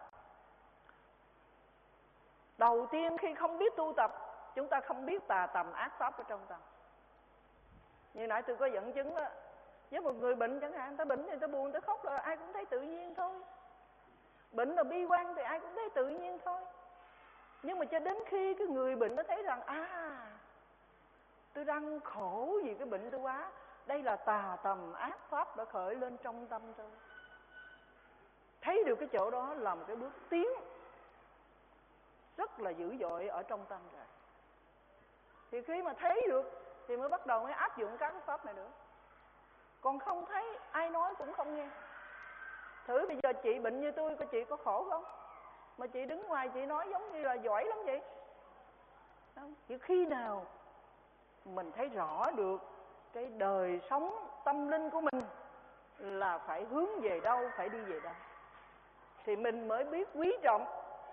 đầu tiên khi không biết tu tập, chúng ta không biết tà tầm ác pháp ở trong tâm. Như nãy tôi có dẫn chứng đó, với một người bệnh chẳng hạn, ta bệnh thì ta buồn, ta khóc là ai cũng thấy tự nhiên thôi. Bệnh là bi quan thì ai cũng thấy tự nhiên thôi. Nhưng mà cho đến khi cái người bệnh nó thấy rằng à, tôi đang khổ vì cái bệnh tôi quá, đây là tà tầm ác pháp đã khởi lên trong tâm tôi. Thấy được cái chỗ đó là một cái bước tiến rất là dữ dội ở trong tâm rồi. Thì khi mà thấy được thì mới bắt đầu mới áp dụng các cái pháp này nữa. Còn không thấy, ai nói cũng không nghe. Thử bây giờ chị bệnh như tôi, coi chị có khổ không? Mà chị đứng ngoài chị nói giống như là giỏi lắm vậy. Không? Chỉ khi nào mình thấy rõ được cái đời sống tâm linh của mình là phải hướng về đâu, phải đi về đâu, thì mình mới biết quý trọng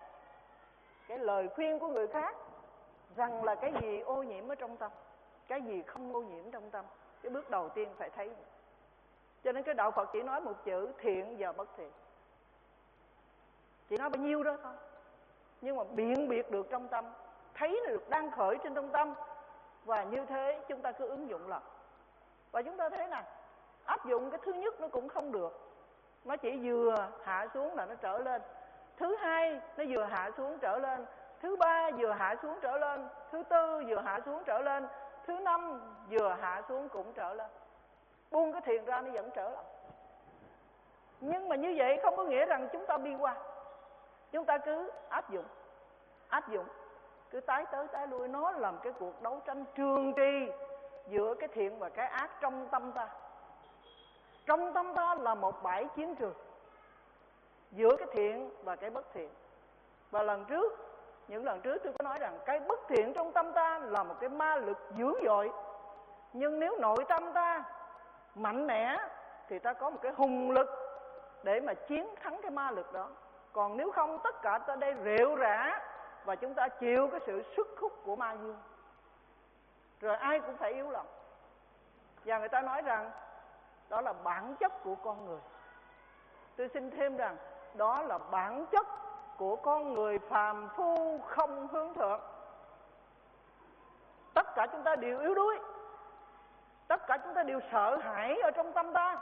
cái lời khuyên của người khác rằng là cái gì ô nhiễm ở trong tâm, cái gì không ô nhiễm trong tâm. Cái bước đầu tiên phải thấy. Cho nên cái đạo Phật chỉ nói một chữ thiện và bất thiện, chỉ nói bao nhiêu đó thôi. Nhưng mà biện biệt được trong tâm, thấy được đang khởi trên trong tâm, và như thế chúng ta cứ ứng dụng lần. Và chúng ta thấy nè, áp dụng cái thứ nhất nó cũng không được, nó chỉ vừa hạ xuống là nó trở lên. Thứ hai nó vừa hạ xuống trở lên. Thứ ba vừa hạ xuống trở lên. Thứ tư vừa hạ xuống trở lên. Thứ năm vừa hạ xuống cũng trở lên. Buông cái thiền ra nó vẫn trở lại. Nhưng mà như vậy không có nghĩa rằng chúng ta bi quan. Chúng ta cứ áp dụng, áp dụng, cứ tái tới tái lui. Nó làm cái cuộc đấu tranh trường trì giữa cái thiện và cái ác trong tâm ta. Trong tâm ta là một bãi chiến trường giữa cái thiện và cái bất thiện. Và lần trước, những lần trước tôi có nói rằng cái bất thiện trong tâm ta là một cái ma lực dữ dội. Nhưng nếu nội tâm ta mạnh mẽ thì ta có một cái hùng lực để mà chiến thắng cái ma lực đó. Còn nếu không, tất cả ta đây rệu rã và chúng ta chịu cái sự sức hút của ma dương. Rồi ai cũng phải yếu lòng. Và người ta nói rằng đó là bản chất của con người. Tôi xin thêm rằng đó là bản chất của con người phàm phu không hướng thượng. Tất cả chúng ta đều yếu đuối, tất cả chúng ta đều sợ hãi ở trong tâm ta.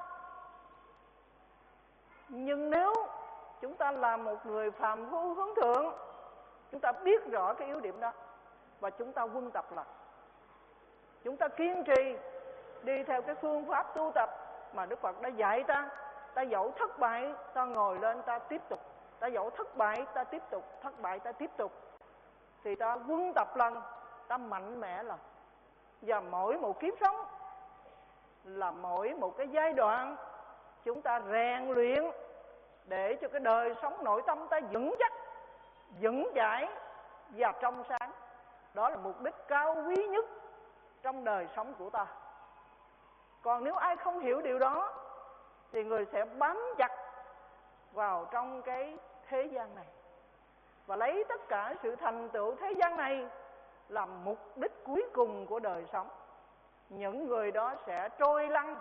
Nhưng nếu chúng ta là một người phàm phu hướng thượng, chúng ta biết rõ cái yếu điểm đó và chúng ta quân tập lại. Chúng ta kiên trì đi theo cái phương pháp tu tập mà Đức Phật đã dạy ta. Ta dẫu thất bại, ta ngồi lên ta tiếp tục. Ta dẫu thất bại, ta tiếp tục. Thất bại, ta tiếp tục. Thì ta quân tập lần, ta mạnh mẽ lần. Và mỗi một kiếp sống là mỗi một cái giai đoạn chúng ta rèn luyện để cho cái đời sống nội tâm ta vững chắc, vững chãi và trong sáng. Đó là mục đích cao quý nhất trong đời sống của ta. Còn nếu ai không hiểu điều đó thì người sẽ bám chặt vào trong cái thế gian này và lấy tất cả sự thành tựu thế gian này làm mục đích cuối cùng của đời sống. Những người đó sẽ trôi lăn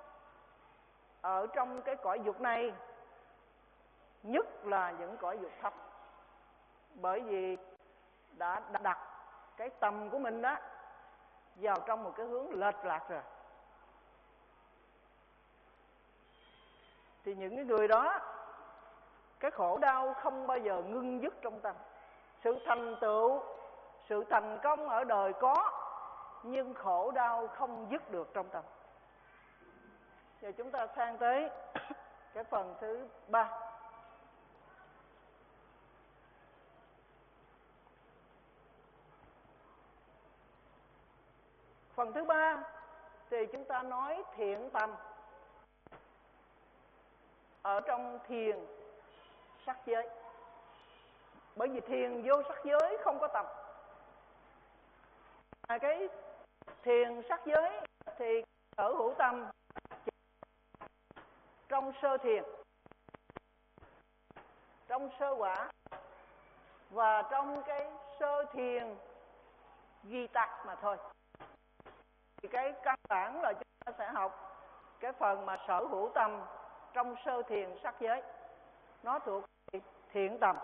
ở trong cái cõi dục này, nhất là những cõi dục thấp, bởi vì đã đặt cái tầm của mình đó vào trong một cái hướng lệch lạc rồi. Thì những cái người đó, cái khổ đau không bao giờ ngưng dứt trong tâm. Sự thành tựu, sự thành công ở đời có, nhưng khổ đau không dứt được trong tâm. Giờ chúng ta sang tới cái phần thứ ba. Phần thứ ba thì chúng ta nói thiện tâm. Ở trong thiền sắc giới. Bởi vì thiền vô sắc giới không có tầm. À, cái thiền sắc giới thì sở hữu tâm trong sơ thiền, trong sơ quả và trong cái sơ thiền ghi tạc mà thôi. Thì cái căn bản là chúng ta sẽ học cái phần mà sở hữu tâm trong sơ thiền sắc giới, nó thuộc thiện tầm.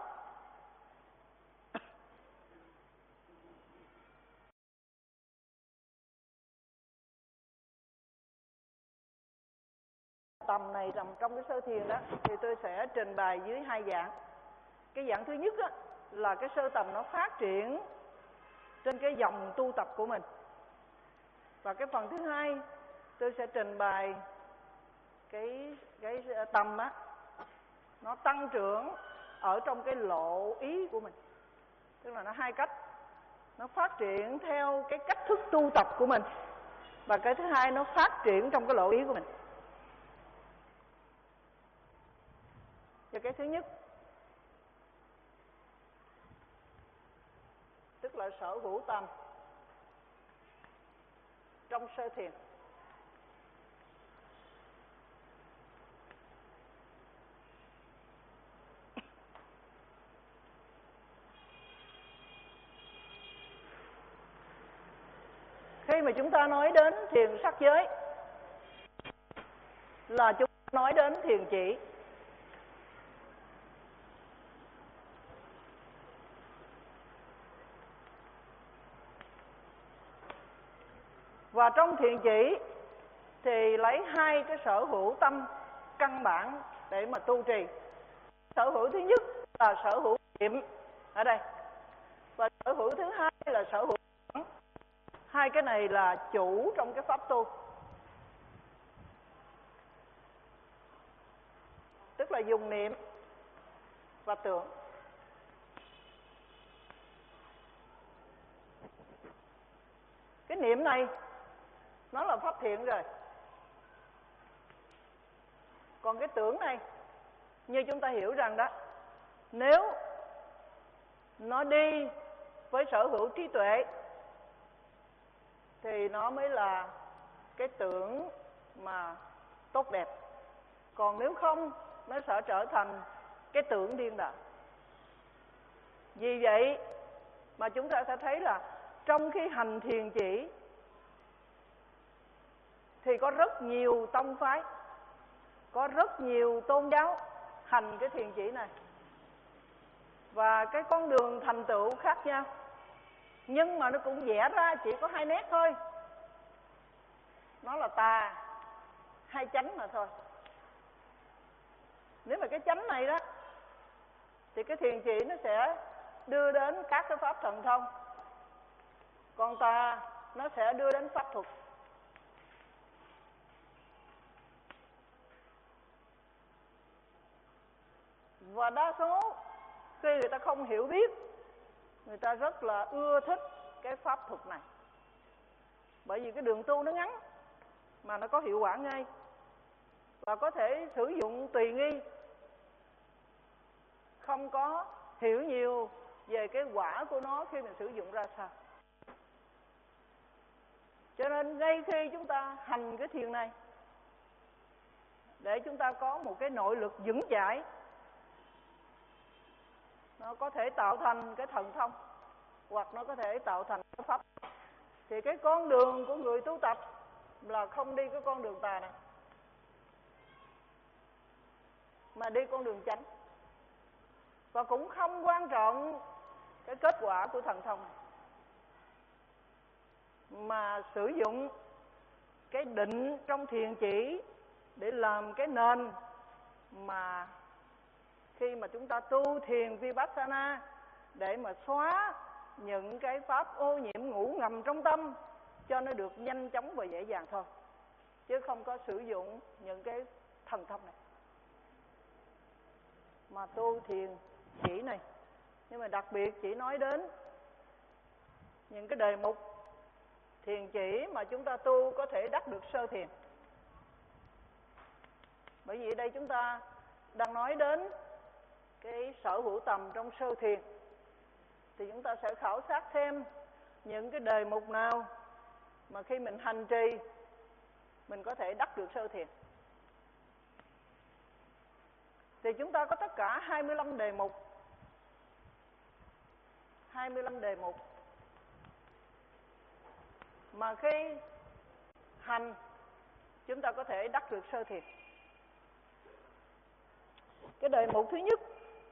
Tầm này nằm trong cái sơ thiền đó thì tôi sẽ trình bày dưới hai dạng. Cái dạng thứ nhất á, là cái sơ tầm nó phát triển trên cái dòng tu tập của mình. Và cái phần thứ hai tôi sẽ trình bày cái cái tầm á, nó tăng trưởng ở trong cái lộ ý của mình. Tức là nó hai cách, nó phát triển theo cái cách thức tu tập của mình, và cái thứ hai nó phát triển trong cái lộ ý của mình. Và cái thứ nhất tức là sở hữu tâm trong sơ thiền. Khi mà chúng ta nói đến thiền sắc giới là chúng ta nói đến thiền chỉ. Và trong thiền chỉ thì lấy hai cái sở hữu tâm căn bản để mà tu trì. Sở hữu thứ nhất là sở hữu niệm ở đây, và sở hữu thứ hai là sở hữu. Hai cái này là chủ trong cái pháp tu, tức là dùng niệm và tưởng. Cái niệm này nó là pháp thiện rồi. Còn cái tưởng này, như chúng ta hiểu rằng đó, nếu nó đi với sở hữu trí tuệ thì nó mới là cái tưởng mà tốt đẹp. Còn nếu không, nó sẽ trở thành cái tưởng điên đảo. Vì vậy mà chúng ta sẽ thấy là trong khi hành thiền chỉ thì có rất nhiều tông phái, có rất nhiều tôn giáo hành cái thiền chỉ này, và cái con đường thành tựu khác nhau, nhưng mà nó cũng vẽ ra chỉ có hai nét thôi. Nó là tà hay chánh mà thôi. Nếu mà cái chánh này đó thì cái thiền chỉ nó sẽ đưa đến các cái pháp thần thông, còn tà nó sẽ đưa đến pháp thuật. Và đa số khi người ta không hiểu biết, người ta rất là ưa thích cái pháp thuật này, bởi vì cái đường tu nó ngắn mà nó có hiệu quả ngay, và có thể sử dụng tùy nghi, không có hiểu nhiều về cái quả của nó khi mình sử dụng ra sao. Cho nên ngay khi chúng ta hành cái thiền này, để chúng ta có một cái nội lực vững chãi, nó có thể tạo thành cái thần thông, hoặc nó có thể tạo thành cái pháp. Thì cái con đường của người tu tập là không đi cái con đường tà này, mà đi con đường chánh. Và cũng không quan trọng cái kết quả của thần thông này, mà sử dụng cái định trong thiền chỉ để làm cái nền mà khi mà chúng ta tu thiền Vipassana, để mà xóa những cái pháp ô nhiễm ngủ ngầm trong tâm cho nó được nhanh chóng và dễ dàng thôi, chứ không có sử dụng những cái thần thông này. Mà tu thiền chỉ này, nhưng mà đặc biệt chỉ nói đến những cái đề mục thiền chỉ mà chúng ta tu có thể đắc được sơ thiền. Bởi vì ở đây chúng ta đang nói đến cái sở hữu tầm trong sơ thiền, thì chúng ta sẽ khảo sát thêm những cái đề mục nào mà khi mình hành trì mình có thể đắc được sơ thiền. Thì chúng ta có tất cả hai mươi lăm đề mục. hai mươi lăm đề mục mà khi hành chúng ta có thể đắc được sơ thiền. Cái đề mục thứ nhất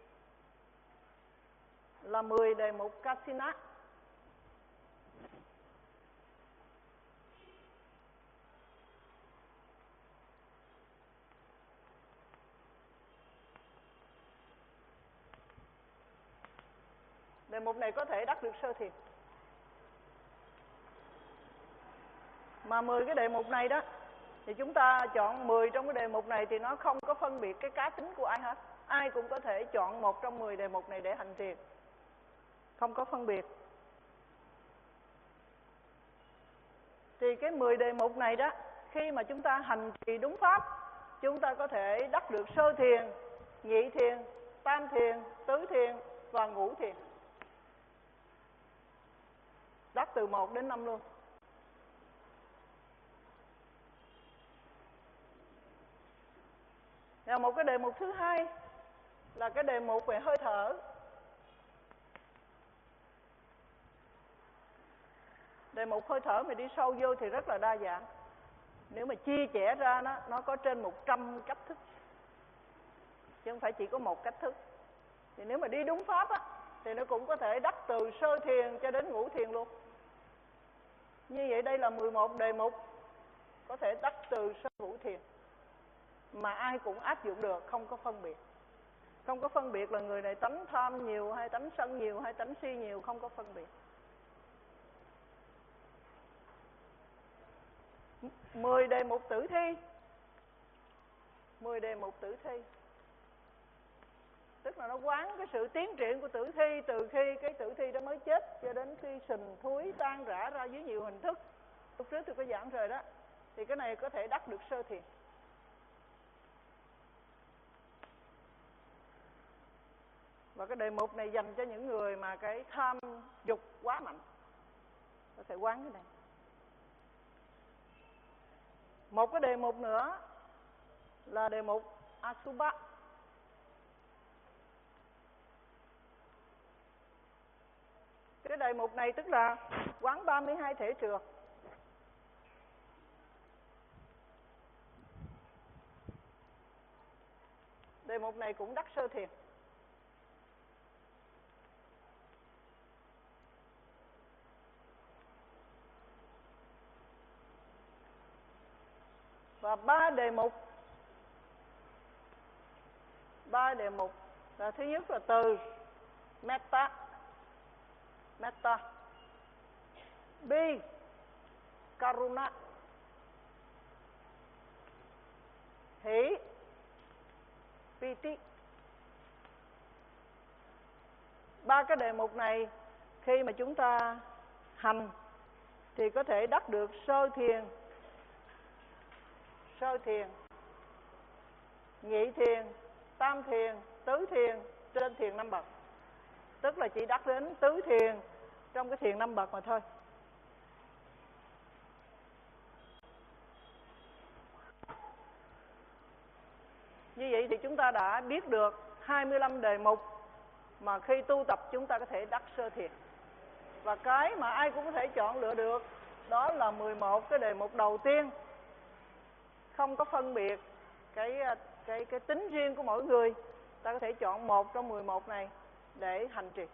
là mười đề mục Kasina. Đề mục này có thể đắc được sơ thiền. Mà mười cái đề mục này đó, thì chúng ta chọn mười trong cái đề mục này thì nó không có phân biệt cái cá tính của ai hết. Ai cũng có thể chọn một trong mười đề mục này để hành thiền, không có phân biệt. Thì cái mười đề mục này đó, khi mà chúng ta hành trì đúng pháp, chúng ta có thể đắc được sơ thiền, nhị thiền, tam thiền, tứ thiền và ngũ thiền. Đắc từ một đến năm luôn. Và một cái đề mục thứ hai là cái đề mục về hơi thở. Đề mục hơi thở mà đi sâu vô thì rất là đa dạng. Nếu mà chia sẻ ra nó, nó có trên một trăm cách thức, chứ không phải chỉ có một cách thức. Thì nếu mà đi đúng pháp á, thì nó cũng có thể đắc từ sơ thiền cho đến ngũ thiền luôn. Như vậy đây là mười một đề mục có thể đắc từ sơ ngũ thiền, mà ai cũng áp dụng được, không có phân biệt. Không có phân biệt là người này tánh tham nhiều hay tánh sân nhiều hay tánh si nhiều, không có phân biệt. Mười đề mục tử thi. Mười đề mục tử thi tức là nó quán cái sự tiến triển của tử thi, từ khi cái tử thi đó mới chết cho đến khi sình thúi tan rã ra dưới nhiều hình thức. Lúc trước tôi có giảng rồi đó. Thì cái này có thể đắc được sơ thiền. Và cái đề mục này dành cho những người mà cái tham dục quá mạnh, có thể quán cái này. Một cái đề mục nữa là đề mục Asubha. Cái đề mục này tức là quán ba mươi hai thể trượt. Đề mục này cũng đắc sơ thiền. Và ba đề mục ba đề mục là thứ nhất là từ metta, metta, bi, karuna, hỷ, piti. Ba cái đề mục này khi mà chúng ta hành thì có thể đắc được sơ thiền, sơ thiền, nhị thiền, tam thiền, tứ thiền, trên thiền năm bậc. Tức là chỉ đắc đến tứ thiền trong cái thiền năm bậc mà thôi. Như vậy thì chúng ta đã biết được hai mươi lăm đề mục mà khi tu tập chúng ta có thể đắc sơ thiền. Và cái mà ai cũng có thể chọn lựa được đó là mười một cái đề mục đầu tiên, không có phân biệt cái cái cái tính riêng của mỗi người. Ta có thể chọn một trong mười một này để hành trì.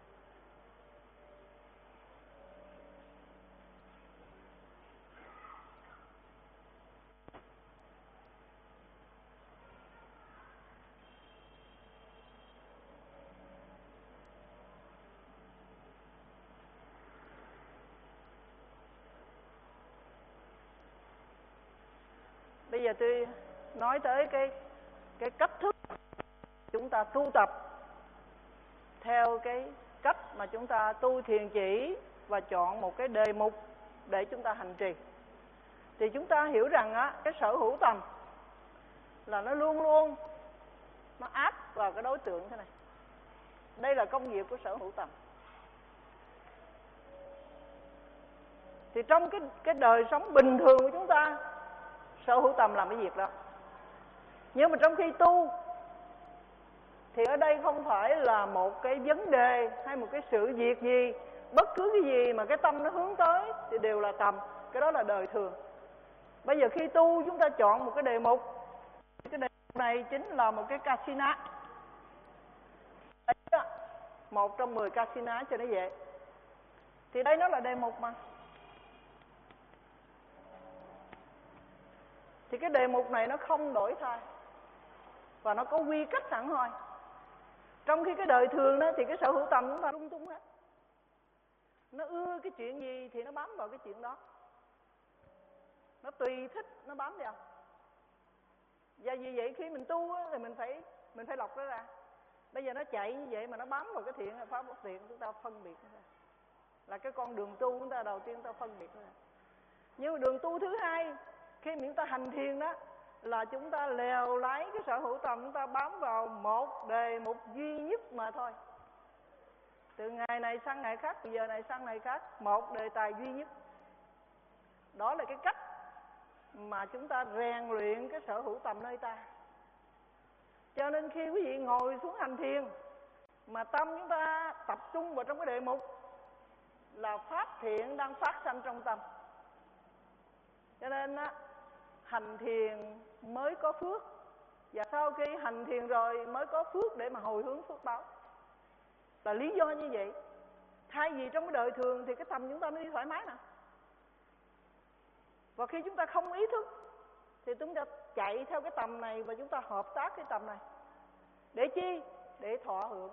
Bây giờ tôi nói tới cái cái cách thức chúng ta tu tập theo cái cách mà chúng ta tu thiền chỉ và chọn một cái đề mục để chúng ta hành trì. Thì chúng ta hiểu rằng á, cái sở hữu tầm là nó luôn luôn nó áp vào cái đối tượng thế này. Đây là công việc của sở hữu tầm. Thì trong cái cái đời sống bình thường của chúng ta, sở hữu tầm làm cái việc đó. Nhưng mà trong khi tu thì ở đây không phải là một cái vấn đề hay một cái sự việc gì, bất cứ cái gì mà cái tâm nó hướng tới thì đều là tầm. Cái đó là đời thường. Bây giờ khi tu chúng ta chọn một cái đề mục, cái đề mục này chính là một cái Kasina. Một trong mười Kasina cho nó dễ. Thì đây nó là đề mục mà. Thì cái đề mục này nó không đổi thay. Và nó có quy cách sẵn thôi. Trong khi cái đời thường đó thì cái sở hữu tầm chúng ta lung tung hết. Nó ưa cái chuyện gì thì nó bám vào cái chuyện đó. Nó tùy thích nó bám vào. Và vì vậy khi mình tu á, thì mình phải mình phải lọc nó ra. Bây giờ nó chạy như vậy mà nó bám vào cái thiện hay pháp bất thiện, chúng ta phân biệt nó ra. Là cái con đường tu chúng ta đầu tiên chúng ta phân biệt nó ra. Nhưng mà đường tu thứ hai, khi mà chúng ta hành thiền đó, là chúng ta lèo lái cái sở hữu tầm, chúng ta bám vào một đề mục duy nhất mà thôi. Từ ngày này sang ngày khác, từ giờ này sang ngày khác, một đề tài duy nhất. Đó là cái cách mà chúng ta rèn luyện cái sở hữu tầm nơi ta. Cho nên khi quý vị ngồi xuống hành thiền mà tâm chúng ta tập trung vào trong cái đề mục là pháp thiện đang phát sanh trong tâm. Cho nên á, hành thiền mới có phước. Và sau khi hành thiền rồi mới có phước để mà hồi hướng phước báo. Là lý do như vậy. Thay vì trong cái đời thường thì cái tâm chúng ta nó đi thoải mái nè. Và khi chúng ta không ý thức thì chúng ta chạy theo cái tầm này và chúng ta hợp tác cái tầm này. Để chi? Để thọ hưởng.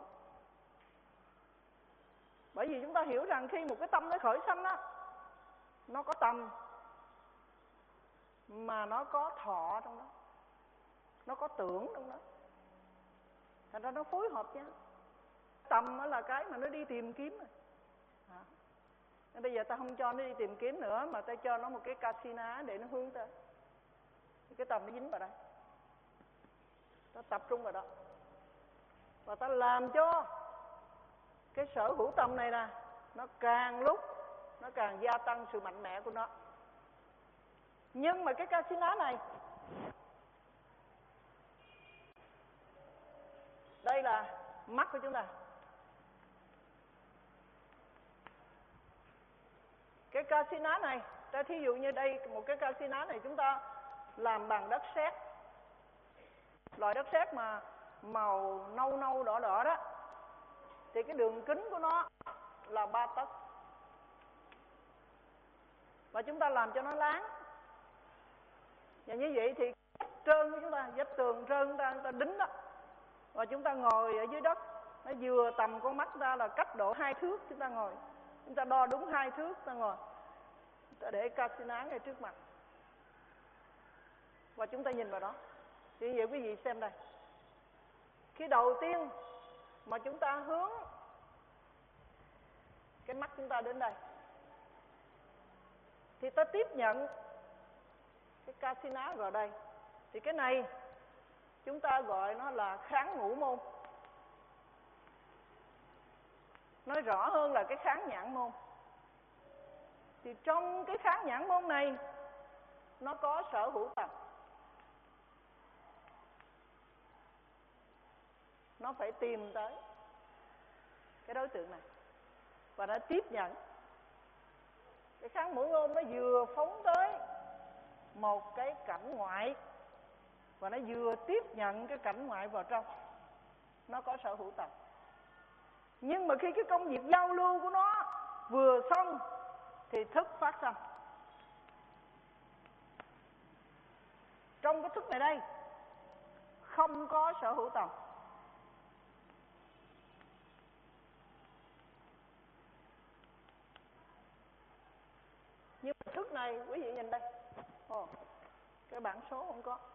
Bởi vì chúng ta hiểu rằng khi một cái tâm nó khởi sanh á, nó có tầm mà nó có thọ trong đó, nó có tưởng trong đó. Thành ra nó phối hợp nhau. Tầm là cái mà nó đi tìm kiếm rồi. Nên bây giờ ta không cho nó đi tìm kiếm nữa, mà ta cho nó một cái Kasina để nó hướng tới. Thì cái tầm nó dính vào đây. Ta tập trung vào đó. Và ta làm cho cái sở hữu tâm này nè, nó càng lúc nó càng gia tăng sự mạnh mẽ của nó. Nhưng mà cái Kasina này, đây là mắt của chúng ta. Cái Kasina này, ta thí dụ như đây, một cái Kasina này chúng ta làm bằng đất sét. Loại đất sét mà màu nâu nâu đỏ đỏ đó. Thì cái đường kính của nó là ba tấc. Và chúng ta làm cho nó láng. Và như vậy thì vách trơn của chúng ta, vách tường trơn chúng ta, chúng ta đính đó. Và chúng ta ngồi ở dưới đất, nó vừa tầm con mắt ta là cách độ hai thước chúng ta ngồi. Chúng ta đo đúng hai thước ta ngồi. Chúng ta để Kasina ngay trước mặt. Và chúng ta nhìn vào đó. Thì như vậy quý vị xem đây. Khi đầu tiên mà chúng ta hướng cái mắt chúng ta đến đây, thì ta tiếp nhận cái Kasina vào đây. Thì cái này chúng ta gọi nó là kháng ngũ môn. Nói rõ hơn là cái kháng nhãn môn. Thì trong cái kháng nhãn môn này nó có sở hữu tầm. Nó phải tìm tới cái đối tượng này và nó tiếp nhận. Cái kháng ngũ môn nó vừa phóng tới một cái cảnh ngoại và nó vừa tiếp nhận cái cảnh ngoại vào trong. Nó có sở hữu tầm. Nhưng mà khi cái công việc giao lưu của nó vừa xong thì thức phát sinh. Trong cái thức này đây không có sở hữu tầm. Nhưng mà thức này quý vị nhìn đây. Ồ, cái bảng số không có.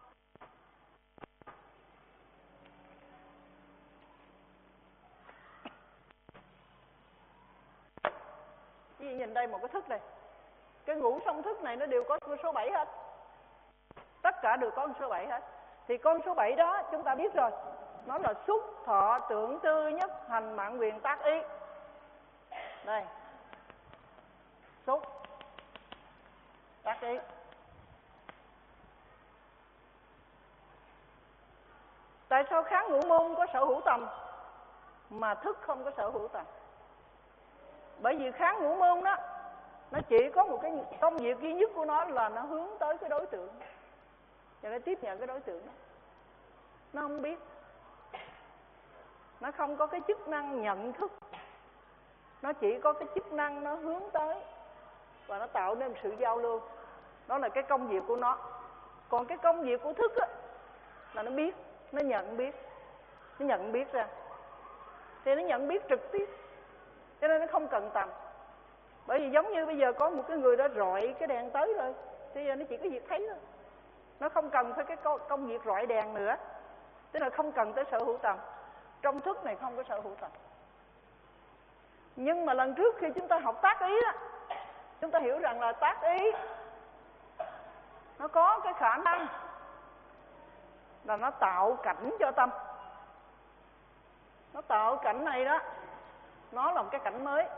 Quý vị nhìn đây một cái thức này. Cái ngũ song thức này nó đều có số bảy hết. Tất cả đều có số bảy hết. Thì con số bảy đó chúng ta biết rồi. Nó là xúc, thọ, tưởng, tư, nhất, hành, mạng, quyền, tác, ý. Đây. Xúc, tác, ý. Tại sao kháng ngũ môn có sở hữu tầm mà thức không có sở hữu tầm? Bởi vì kháng ngũ môn đó Nó chỉ có một cái công việc duy nhất của nó là nó hướng tới cái đối tượng và nó tiếp nhận cái đối tượng đó. Nó không biết, nó không có cái chức năng nhận thức, nó chỉ có cái chức năng nó hướng tới và nó tạo nên sự giao lưu. Đó là cái công việc của nó. Còn cái công việc của thức á, là nó biết, nó nhận biết, nó nhận biết ra, thì nó nhận biết trực tiếp, cho nên nó không cần tầm. Bởi vì giống như bây giờ có một cái người đó rọi cái đèn tới rồi, thì giờ nó chỉ có việc thấy thôi, nó không cần phải cái công việc rọi đèn nữa, tức là không cần tới sở hữu tầm. Trong thức này không có sở hữu tầm. Nhưng mà lần trước khi chúng ta học tác ý đó, chúng ta hiểu rằng là tác ý nó có cái khả năng là nó tạo cảnh cho tâm. Nó tạo cảnh này đó, nó là một cái cảnh mới.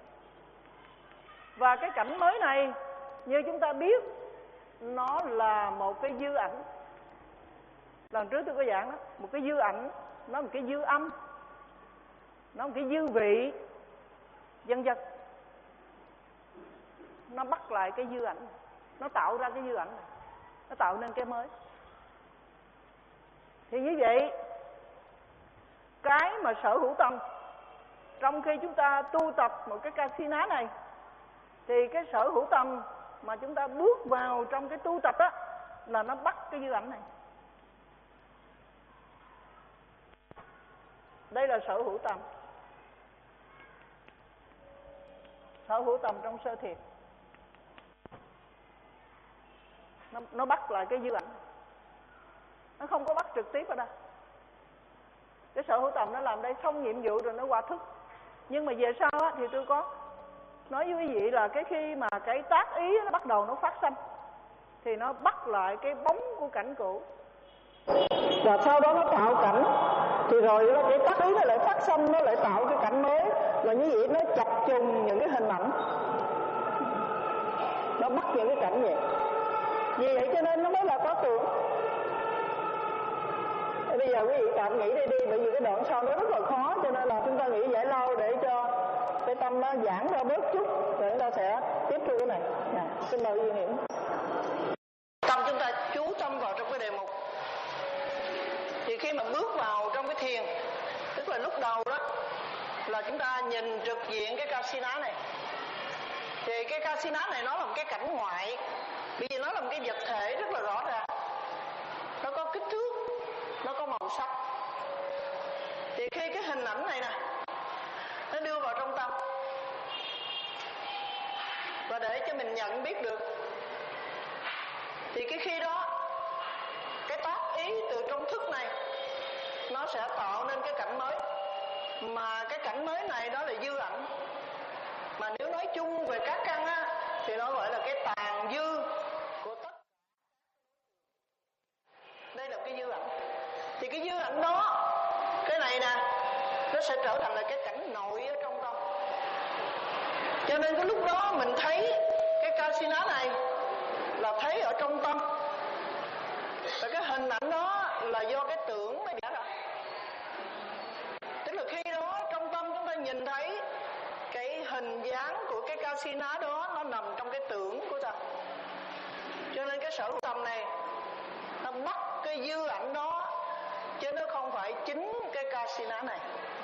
Và cái cảnh mới này, như chúng ta biết, nó là một cái dư ảnh. Lần trước tôi có giảng đó, một cái dư ảnh, nó là một cái dư âm, nó là một cái dư vị, vân vân. Nó bắt lại cái dư ảnh, nó tạo ra cái dư ảnh này, nó tạo nên cái mới. Thì như vậy, cái mà sở hữu tâm, trong khi chúng ta tu tập một cái Kasina này, thì cái sở hữu tâm mà chúng ta bước vào trong cái tu tập á, là nó bắt cái dư ảnh này. Đây là sở hữu tâm. Sở hữu tâm trong sơ thiền, nó, nó bắt lại cái dư ảnh. Nó không có bắt trực tiếp ở đây. Cái sở hữu tầm nó làm đây xong nhiệm vụ rồi nó qua thức. Nhưng mà về sau á, thì tôi có nói với quý vị là cái khi mà cái tác ý nó bắt đầu nó phát sanh, thì nó bắt lại cái bóng của cảnh cũ, và sau đó nó tạo cảnh. Thì rồi đó, cái tác ý nó lại phát sanh, nó lại tạo cái cảnh mới. Và như vậy nó chập trùng những cái hình ảnh, nó bắt những cái cảnh vậy. Vì vậy cho nên nó mới là có tưởng. Bây giờ quý vị tạm nghĩ đây đi, bởi vì cái đoạn sau nó rất là khó, cho nên là chúng ta nghĩ giải lao để cho cái tâm nó giãn ra bớt chút, rồi chúng ta sẽ tiếp thu cái này. Dạ, xin mời Duy Hiển. Tâm chúng ta chú tâm vào trong cái đề mục. Thì khi mà bước vào trong cái thiền, tức là lúc đầu đó là chúng ta nhìn trực diện cái Kasina này. Thì cái Kasina này nó là một cái cảnh ngoại, bởi vì nó là một cái vật thể rất là rõ ràng. Nó có kích thước, nó có màu sắc. Thì khi cái hình ảnh này nè, nó đưa vào trong tâm, và để cho mình nhận biết được, thì cái khi đó cái tác ý từ trong thức này nó sẽ tạo nên cái cảnh mới. Mà cái cảnh mới này đó là dư ảnh. Mà nếu nói chung về các căn á, thì nó gọi là cái tàn dư của tất. Đây là cái dư ảnh. Thì cái dư ảnh đó, cái này nè, nó sẽ trở thành là cái cảnh nội ở trong tâm. Cho nên cái lúc đó mình thấy cái Kasina này là thấy ở trong tâm. Và cái hình ảnh đó là do cái tưởng mới vẽ ra. Tức là khi đó trong tâm chúng ta nhìn thấy cái hình dáng của cái Kasina đó, nó nằm trong cái tưởng của ta. Cho nên cái sở hữu tâm này nó bắt cái dư ảnh đó, chứ nó không phải chính cái Kasina này.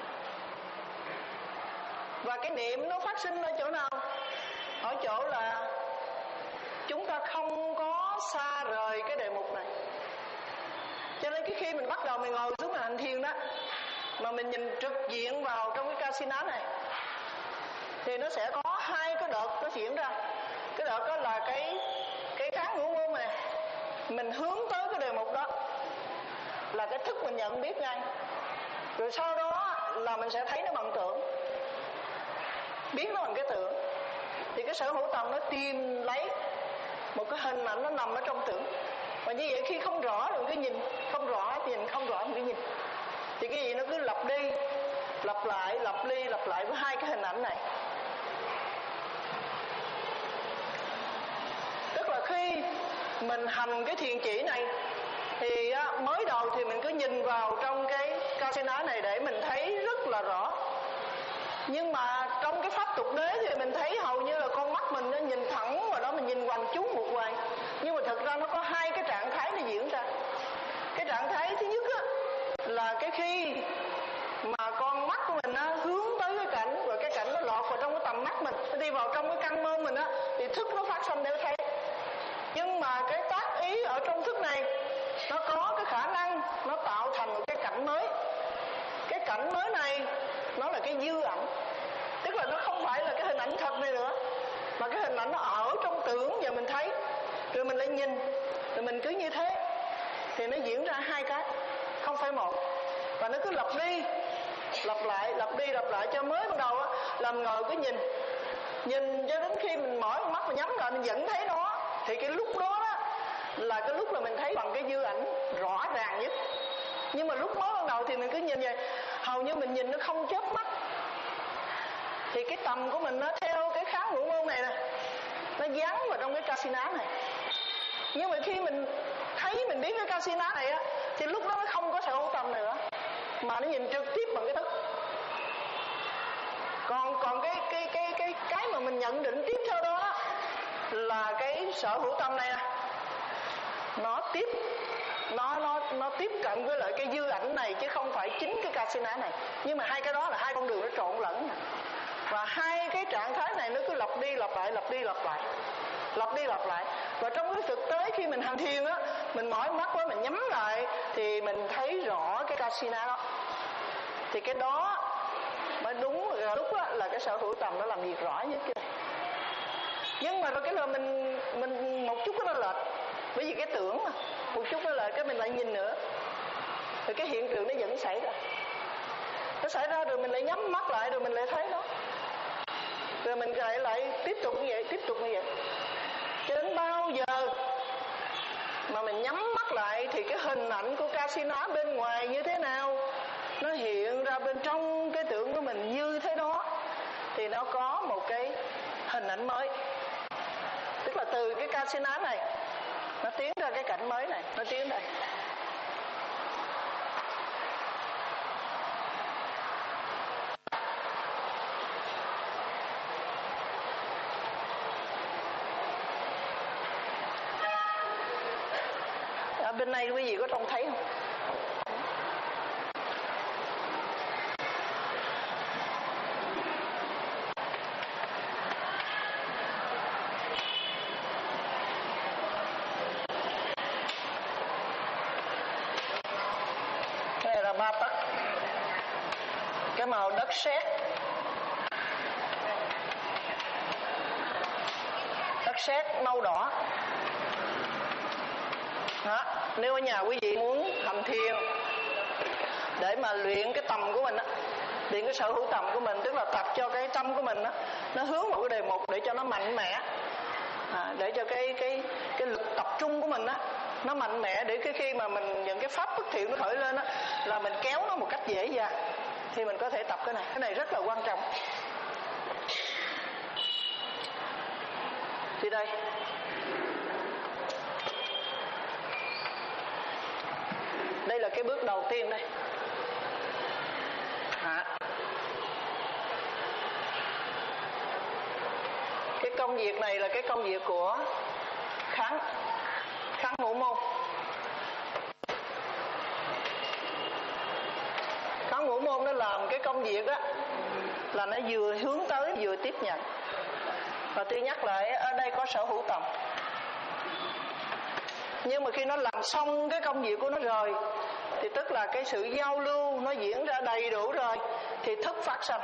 Và cái niệm nó phát sinh ở chỗ nào? Ở chỗ là chúng ta không có xa rời cái đề mục này. Cho nên cái khi mình bắt đầu mình ngồi xuống mình hành thiền đó, mà mình nhìn trực diện vào trong cái Kasina này, thì nó sẽ có hai cái đợt nó diễn ra. Cái đợt đó là cái cái kháng ngũ môn này, mình hướng tới cái đề mục đó, là cái thức mình nhận biết ngay. Rồi sau đó là mình sẽ thấy nó bằng tưởng, biết nó bằng cái tưởng. Thì cái sở hữu tầm nó tìm lấy một cái hình ảnh nó nằm ở trong tưởng. Và như vậy khi không rõ rồi cứ nhìn, không rõ thì nhìn, không rõ thì cứ nhìn. Thì cái gì nó cứ lặp đi, lặp lại, lặp đi, lặp lại với hai cái hình ảnh này. Tức là khi mình hành cái thiền chỉ này, thì mới đầu thì mình cứ nhìn vào trong cái Kasina này để mình thấy rất là rõ. Nhưng mà trong cái pháp tục đế thì mình thấy hầu như là con mắt mình nó nhìn thẳng vào đó, mình nhìn hoành chú một hoài. Nhưng mà thật ra nó có hai cái trạng thái nó diễn ra. Cái trạng thái thứ nhất á, là cái khi mà con mắt của mình á, hướng tới cái cảnh, và cái cảnh nó lọt vào trong cái tầm mắt mình, nó đi vào trong cái căn môn mình á, thì thức nó phát sinh để thấy. Nhưng mà cái tác ý ở trong thức này nó có cái khả năng nó tạo thành một cái cảnh mới. Cái cảnh mới này nó là cái dư ảnh, tức là nó không phải là cái hình ảnh thật này nữa, mà cái hình ảnh nó ở trong tưởng và mình thấy, rồi mình lại nhìn, rồi mình cứ như thế, thì nó diễn ra hai cái, không phải một. Và nó cứ lặp đi lặp lại, lặp đi lặp lại. Cho mới ban đầu á, làm ngồi cứ nhìn nhìn cho đến khi mình mở mắt và nhắm lại mình vẫn thấy nó, thì cái lúc đó đó là cái lúc là mình thấy bằng cái dư ảnh rõ ràng nhất. Nhưng mà lúc mới ban đầu thì mình cứ nhìn vậy, hầu như mình nhìn nó không chớp mắt. Thì cái tầm của mình nó theo cái kháng ngũ môn này nè, nó dán vào trong cái kasina này. Nhưng mà khi mình thấy, mình biết cái kasina này á, thì lúc đó nó không có sở hữu tầm nữa, mà nó nhìn trực tiếp bằng cái thức. Còn còn cái cái cái cái cái mà mình nhận định tiếp theo đó là cái sở hữu tâm này nè, nó tiếp nó nó nó tiếp cận với lại cái dư ảnh này, chứ không phải chính cái kasina này. Nhưng mà hai cái đó là hai con đường nó trộn lẫn, và hai cái trạng thái này nó cứ lặp đi lặp lại, lặp đi lặp lại, lặp đi lặp lại. Và trong cái thực tế khi mình hành thiền á, mình mở mắt quá, mình nhắm lại thì mình thấy rõ cái kasina đó. Thì cái đó mới đúng là lúc đó là cái sở hữu tầm nó làm việc rõ nhất kia. Nhưng mà rồi cái là mình mình một chút nó lệch, bởi vì cái tưởng mà một chút nó lệch, cái mình lại nhìn nữa, rồi cái hiện tượng nó vẫn xảy ra. Nó xảy ra rồi mình lại nhắm mắt lại, rồi mình lại thấy nó, rồi mình lại lại tiếp tục như vậy, tiếp tục như vậy, cho đến bao giờ mà mình nhắm mắt lại thì cái hình ảnh của kasina bên ngoài như thế nào nó hiện ra bên trong cái tưởng của mình như thế đó, thì nó có một cái hình ảnh mới. Tức là từ cái kasina này nó tiến ra cái cảnh mới này, nó tiến đây. Ở bên này quý vị có trông thấy không? Đây là ba tấc, cái màu đất sét, đất sét nâu đỏ. Đó. Nếu ở nhà quý vị muốn hành thiền để mà luyện cái tầm của mình á, luyện cái sở hữu tầm của mình, tức là tập cho cái tâm của mình á, nó hướng vào cái đề mục để cho nó mạnh mẽ, à, để cho cái cái cái lực tập trung của mình á nó mạnh mẽ, để cái khi mà mình những cái pháp bất thiện nó khởi lên á, là mình kéo nó một cách dễ dàng, thì mình có thể tập cái này. Cái này rất là quan trọng. Thì đây, đây là cái bước đầu tiên đây. À. Cái công việc này là cái công việc của kháng kháng ngũ môn. Kháng ngũ môn nó làm cái công việc á là nó vừa hướng tới vừa tiếp nhận. Và tôi nhắc lại, ở đây có sở hữu tầm. Nhưng mà khi nó làm xong cái công việc của nó rồi, thì tức là cái sự giao lưu nó diễn ra đầy đủ rồi, thì thức phát sinh.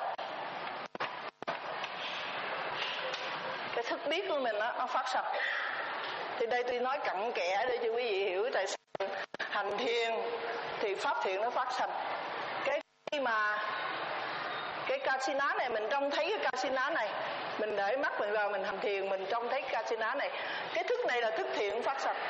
Cái thức biết của mình đó, nó phát sinh. Thì đây tôi nói cặn kẽ để cho quý vị hiểu tại sao hành thiền thì pháp thiện nó phát sinh. Cái khi mà cái kasina này, mình trông thấy cái kasina này, mình để mắt mình vào mình hành thiền, mình trông thấy kasina này, cái thức này là thức thiện phát sinh.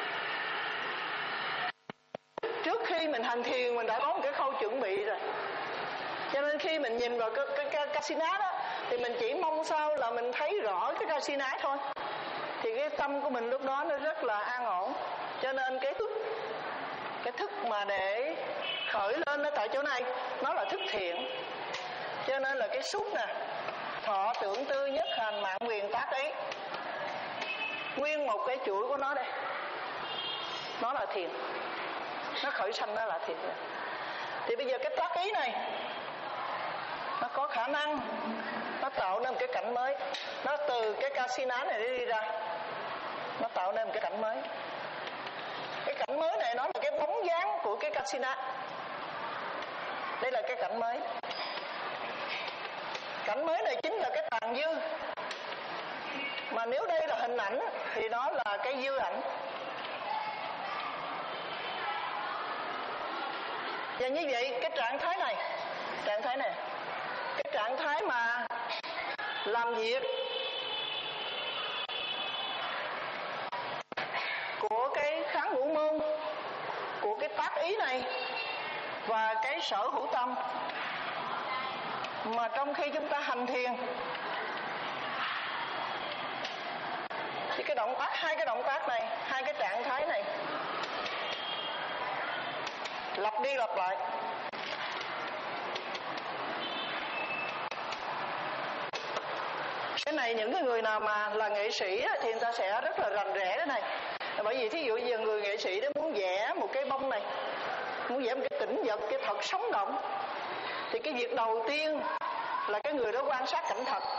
Trước khi mình hành thiền mình đã có một cái khâu chuẩn bị rồi, cho nên khi mình nhìn vào cái, cái, cái kasina đó thì mình chỉ mong sao là mình thấy rõ cái kasina thôi, thì cái tâm của mình lúc đó nó rất là an ổn. Cho nên cái thức cái thức mà để khởi lên nó tại chỗ này, nó là thức thiện. Cho nên là cái xúc nè, thọ tưởng tư nhất hành mạng quyền tác ý, nguyên một cái chuỗi của nó đây, nó là thiền, nó khởi sanh nó là thiền. Thì bây giờ cái tác ý này nó có khả năng nó tạo nên một cái cảnh mới, nó từ cái kasina này đi ra, nó tạo nên một cái cảnh mới. Cái cảnh mới này nó là cái bóng dáng của cái kasina. Đây là cái cảnh mới. Cảnh mới này chính là cái tàn dư. Mà nếu đây là hình ảnh thì nó là cái dư ảnh. Và như vậy cái trạng thái này, trạng thái này, cái trạng thái mà làm việc của cái kháng ngũ môn, của cái tác ý này và cái sở hữu tâm, mà trong khi chúng ta hành thiền thì cái động tác, hai cái động tác này, hai cái trạng thái này lặp đi lặp lại. Cái này những cái người nào mà là nghệ sĩ thì người ta sẽ rất là rành rẽ cái này. Bởi vì thí dụ giờ người nghệ sĩ đó muốn vẽ một cái bông này, muốn vẽ một cái tĩnh vật, cái thật sống động, thì cái việc đầu tiên là cái người đó quan sát cảnh thật,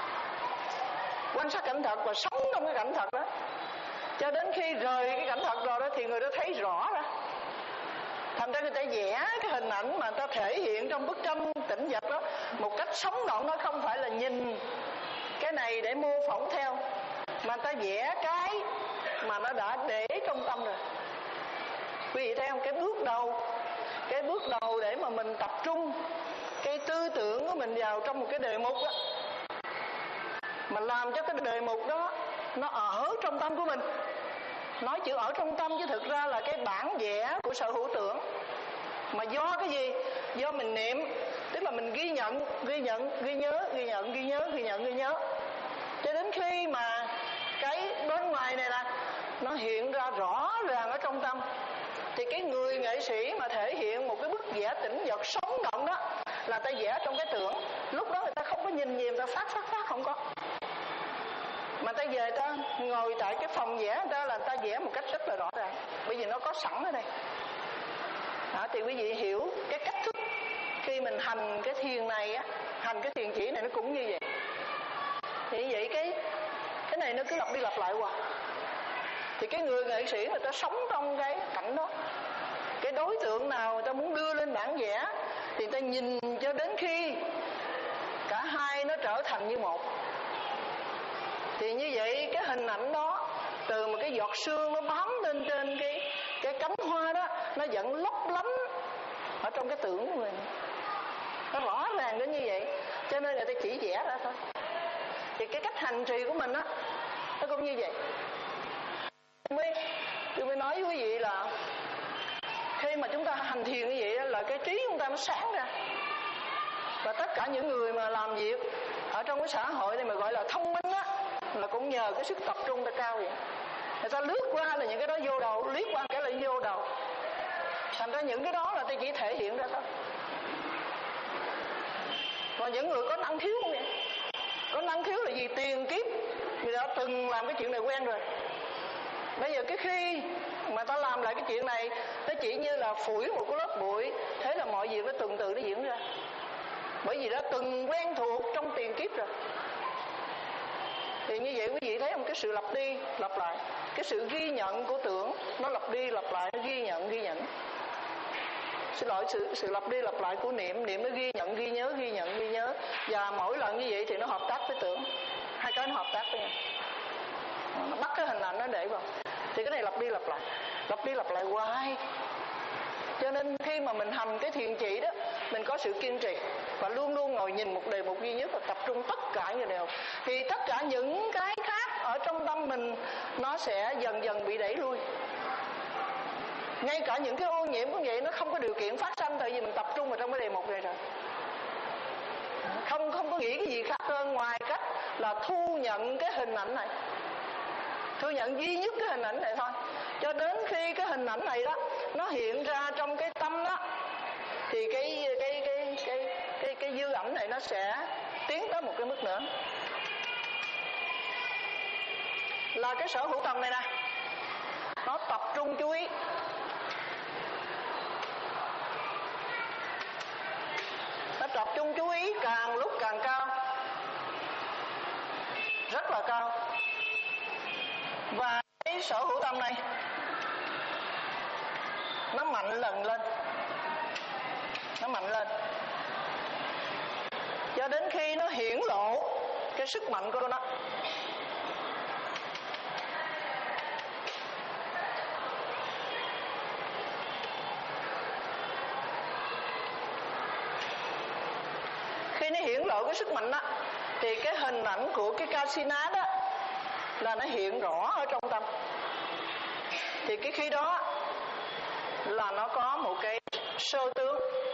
quan sát cảnh thật và sống trong cái cảnh thật đó, cho đến khi rời cái cảnh thật rồi đó thì người đó thấy rõ ra. Thành ra người ta vẽ cái hình ảnh mà người ta thể hiện trong bức tranh tĩnh vật đó một cách sống động, nó không phải là nhìn cái này để mô phỏng theo, mà người ta vẽ cái mà nó đã để trong tâm rồi. Quý vị thấy không? Cái bước đầu, cái bước đầu để mà mình tập trung cái tư tưởng của mình vào trong một cái đề mục đó, mà làm cho cái đề mục đó nó ở trong tâm của mình. Nói chữ ở trong tâm chứ thực ra là cái bản vẽ của sở hữu tưởng. Mà do cái gì? Do mình niệm, tức là mình ghi nhận, ghi nhận, ghi nhớ, ghi nhận, ghi nhớ, ghi nhận, ghi nhớ. Cho đến khi mà cái bên ngoài này là nó hiện ra rõ ràng ở trong tâm, thì cái người nghệ sĩ mà thể hiện một cái bức vẽ tĩnh vật sống động đó là ta vẽ trong cái tưởng. Lúc đó người ta không có nhìn gì, người ta phát phát phát không có. Mà ta về ta ngồi tại cái phòng vẽ người ta là người ta vẽ một cách rất là rõ ràng, bởi vì nó có sẵn ở đây. Đó, thì quý vị hiểu cái cách thức khi mình hành cái thiền này á, hành cái thiền chỉ này nó cũng như vậy. Thì vậy cái cái này nó cứ lặp đi lặp lại hoài. Thì cái người nghệ sĩ người ta sống trong cái cảnh đó. Cái đối tượng nào người ta muốn đưa lên bản vẽ thì người ta nhìn cho đến khi cả hai nó trở thành như một. Thì như vậy cái hình ảnh đó từ một cái giọt sương nó bám lên trên cái cái cánh hoa đó, nó vẫn lấp lánh ở trong cái tưởng của mình. Nó rõ ràng đến như vậy, cho nên người ta chỉ vẽ ra thôi. Thì cái cách hành trì của mình á, nó cũng như vậy. Mới, tôi mới nói với quý vị là khi mà chúng ta hành thiền như vậy đó, là cái trí chúng ta nó sáng ra. Và tất cả những người mà làm việc ở trong cái xã hội này mà gọi là thông minh á, là cũng nhờ cái sức tập trung ta cao vậy. Người ta lướt qua là những cái đó vô đầu, liếc qua cái là vô đầu. Thành ra những cái đó là ta chỉ thể hiện ra thôi. Còn những người có năng khiếu không vậy? Có năng khiếu là gì? Tiền kiếp người đã từng làm cái chuyện này quen rồi. Bây giờ cái khi mà ta làm lại cái chuyện này, nó chỉ như là phủi một cái lớp bụi, thế là mọi việc nó tuần tự nó diễn ra. Bởi vì đã từng quen thuộc trong tiền kiếp rồi. Thì như vậy quý vị thấy không? Cái sự lặp đi lặp lại, cái sự ghi nhận của tưởng nó lặp đi lặp lại, nó ghi nhận ghi nhận. Xin lỗi, sự sự lặp đi lặp lại của niệm, niệm nó ghi nhận ghi nhớ ghi nhận ghi nhớ, và mỗi lần như vậy thì nó hợp tác với tưởng, hai cái nó hợp tác với nhau, nó bắt cái hình ảnh nó để vào. Thì cái này lặp đi lặp lại, lặp đi lặp lại hoài. Cho nên khi mà mình hành cái thiền chỉ đó, mình có sự kiên trì và luôn luôn ngồi nhìn một đề mục duy nhất và tập trung tất cả những điều, thì tất cả những cái khác ở trong tâm mình nó sẽ dần dần bị đẩy lui. Ngay cả những cái ô nhiễm cũng vậy, nó không có điều kiện phát sinh, tại vì mình tập trung vào trong cái đề mục này rồi. Không không có nghĩ cái gì khác hơn ngoài cách là thu nhận cái hình ảnh này, thu nhận duy nhất cái hình ảnh này thôi. Cho đến khi cái hình ảnh này đó nó hiện ra trong cái tâm đó, thì cái cái cái cái cái cái dư ảnh này nó sẽ tiến tới một cái mức nữa. Là cái sở hữu tầm này nè, nó tập trung chú ý. Nó tập trung chú ý càng lúc càng cao, rất là cao. Và cái sở hữu tâm này nó mạnh lần lên, nó mạnh lên cho đến khi nó hiển lộ cái sức mạnh của nó. Khi nó hiển lộ cái sức mạnh đó thì cái hình ảnh của cái Kasina đó là nó hiện rõ ở trong tâm. Thì cái khi đó là nó có một cái sơ tướng.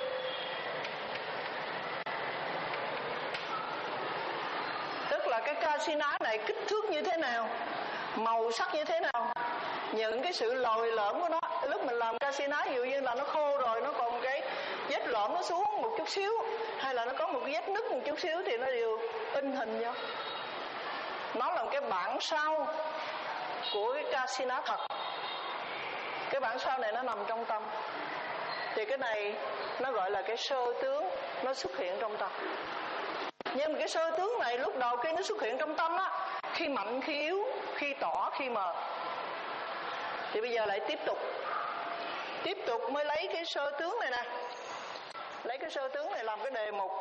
Tức là cái Kasina này kích thước như thế nào, màu sắc như thế nào, những cái sự lồi lõm của nó. Lúc mình làm Kasina ví dụ như là nó khô rồi, nó còn cái vết lõm nó xuống một chút xíu, hay là nó có một cái vết nứt một chút xíu thì nó đều in hình vô. Nó là một cái bản sao của cái Kasina thật. Cái bản sao này nó nằm trong tâm. Thì cái này nó gọi là cái sơ tướng, nó xuất hiện trong tâm. Nhưng mà cái sơ tướng này lúc đầu khi nó xuất hiện trong tâm á, khi mạnh khi yếu, khi tỏ khi mờ. Thì bây giờ lại tiếp tục Tiếp tục mới lấy cái sơ tướng này nè, lấy cái sơ tướng này làm cái đề mục.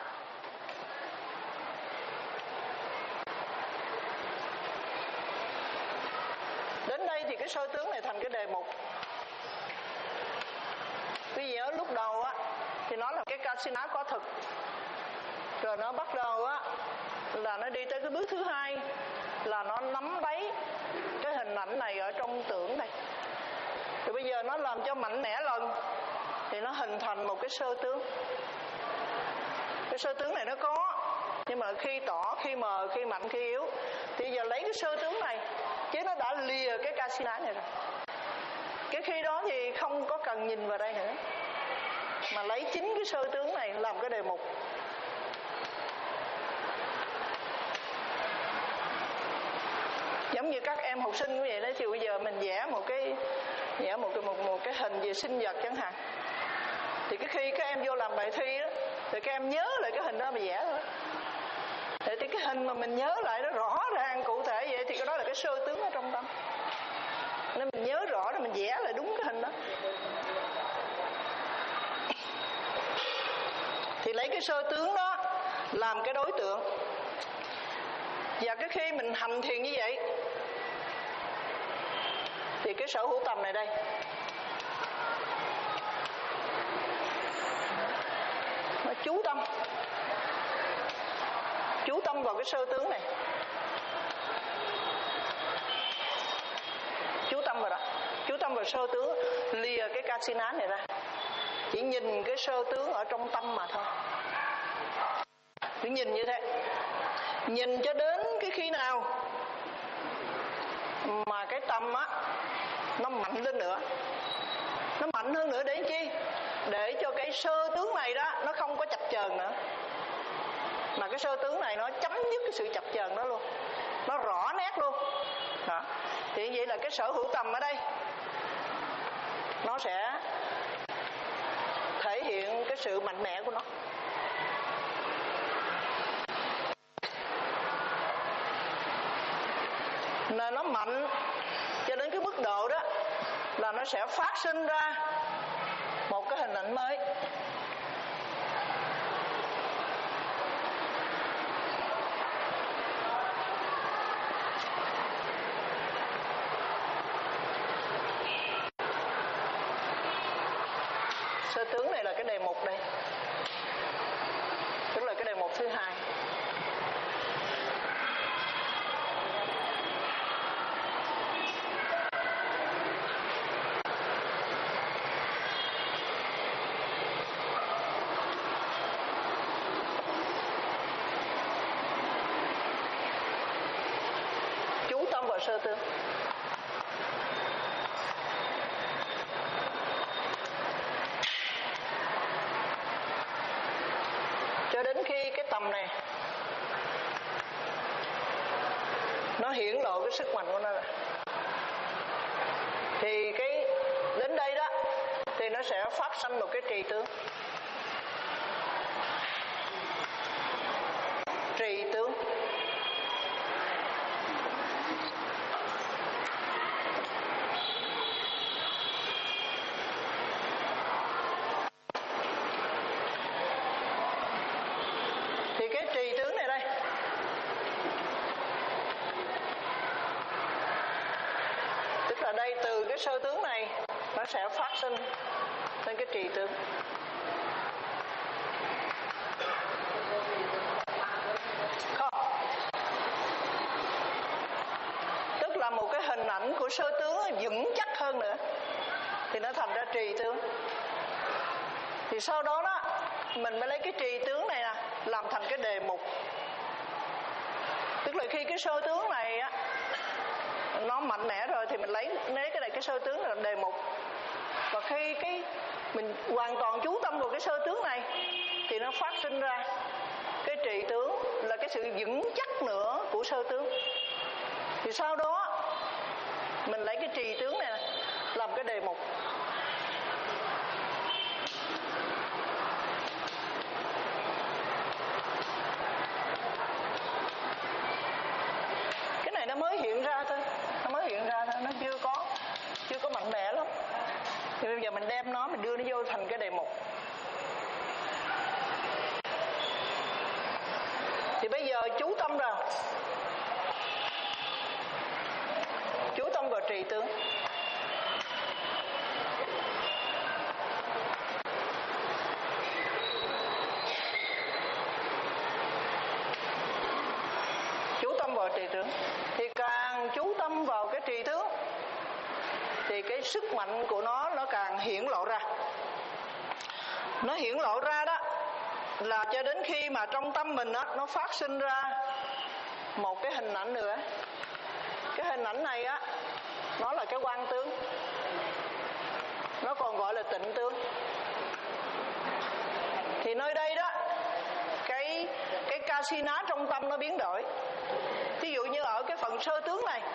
Đến đây thì cái sơ tướng này thành cái đề mục. Vì ở lúc đầu á thì nó là cái Kasina có thực, rồi nó bắt đầu á là nó đi tới cái bước thứ hai là nó nắm lấy cái hình ảnh này ở trong tưởng này. Rồi bây giờ nó làm cho mạnh mẽ lần thì nó hình thành một cái sơ tướng. Cái sơ tướng này nó có, nhưng mà khi tỏ, khi mờ, khi mạnh, khi yếu. Thì giờ lấy cái sơ tướng này, chứ nó đã lìa cái Kasina này rồi. Cái khi đó thì không có cần nhìn vào đây nữa, mà lấy chính cái sơ tướng này làm cái đề mục. Giống như các em học sinh như vậy đó, thì bây giờ mình vẽ một cái vẽ một cái một, một cái hình về sinh vật chẳng hạn. Thì cái khi các em vô làm bài thi đó, thì các em nhớ lại cái hình đó mà vẽ thôi. Thì cái hình mà mình nhớ lại nó rõ ràng cụ thể vậy thì cái đó là cái sơ tướng ở trong tâm. Nên mình nhớ rõ rồi mình vẽ lại đúng cái hình đó. Thì lấy cái sơ tướng đó làm cái đối tượng. Và cái khi mình hành thiền như vậy thì cái sở hữu tầm này đây, nó chú tâm Chú tâm vào cái sơ tướng này, Chú tâm vào đó, Chú tâm vào sơ tướng, lìa cái Kasina này ra, chỉ nhìn cái sơ tướng ở trong tâm mà thôi. Cứ nhìn như thế, nhìn cho đến cái khi nào mà cái tâm á nó mạnh lên nữa, nó mạnh hơn nữa để chi? Để cho cái sơ tướng này đó nó không có chập chờn nữa, mà cái sơ tướng này nó chấm dứt cái sự chập chờn đó luôn, nó rõ nét luôn đó. Thì vậy là cái sở hữu tầm ở đây nó sẽ thể hiện cái sự mạnh mẽ của nó. Nên nó mạnh cho đến cái mức độ đó là nó sẽ phát sinh ra một cái hình ảnh mới. Sơ tướng này là cái đề mục đây, tức là cái đề mục thứ hai. Chú tâm vào sơ tướng. đến khi cái tầm này nó hiển lộ cái sức mạnh của nó. Thì cái đến đây đó thì nó sẽ phát sinh một cái trì tướng. Trì tướng. Thì cái trì tướng này đây, tức là đây từ cái sơ tướng này nó sẽ phát sinh lên cái trì tướng. Không, tức là một cái hình ảnh của sơ tướng vững chắc hơn nữa thì nó thành ra trì tướng. Thì sau đó đó mình mới lấy cái trì tướng này nè làm thành cái đề mục. Tức là khi cái sơ tướng này á nó mạnh mẽ rồi thì mình lấy lấy cái này, cái sơ tướng này làm đề mục. Và khi cái mình hoàn toàn chú tâm vào cái sơ tướng này thì nó phát sinh ra cái trì tướng, là cái sự vững chắc nữa của sơ tướng. Thì sau đó mình lấy cái trì tướng này làm cái đề mục. Cái này nó mới hiện ra thôi, nó mới hiện ra thôi, nó chưa có chưa có mạnh mẽ lắm. Thì bây giờ mình đem nó, mình đưa nó vô thành cái đề mục. Thì bây giờ chú tâm vào, chú tâm vào trì tướng. Chú tâm vào trì tướng. Thì càng chú tâm vào cái trì tướng thì cái sức mạnh của nó nó càng hiển lộ ra. Nó hiển lộ ra đó là cho đến khi mà trong tâm mình á nó phát sinh ra một cái hình ảnh nữa. Cái hình ảnh này á nó là cái quang tướng, nó còn gọi là tịnh tướng. Thì nơi đây đó cái cái kasina trong tâm nó biến đổi. Ví dụ như ở cái phần sơ tướng này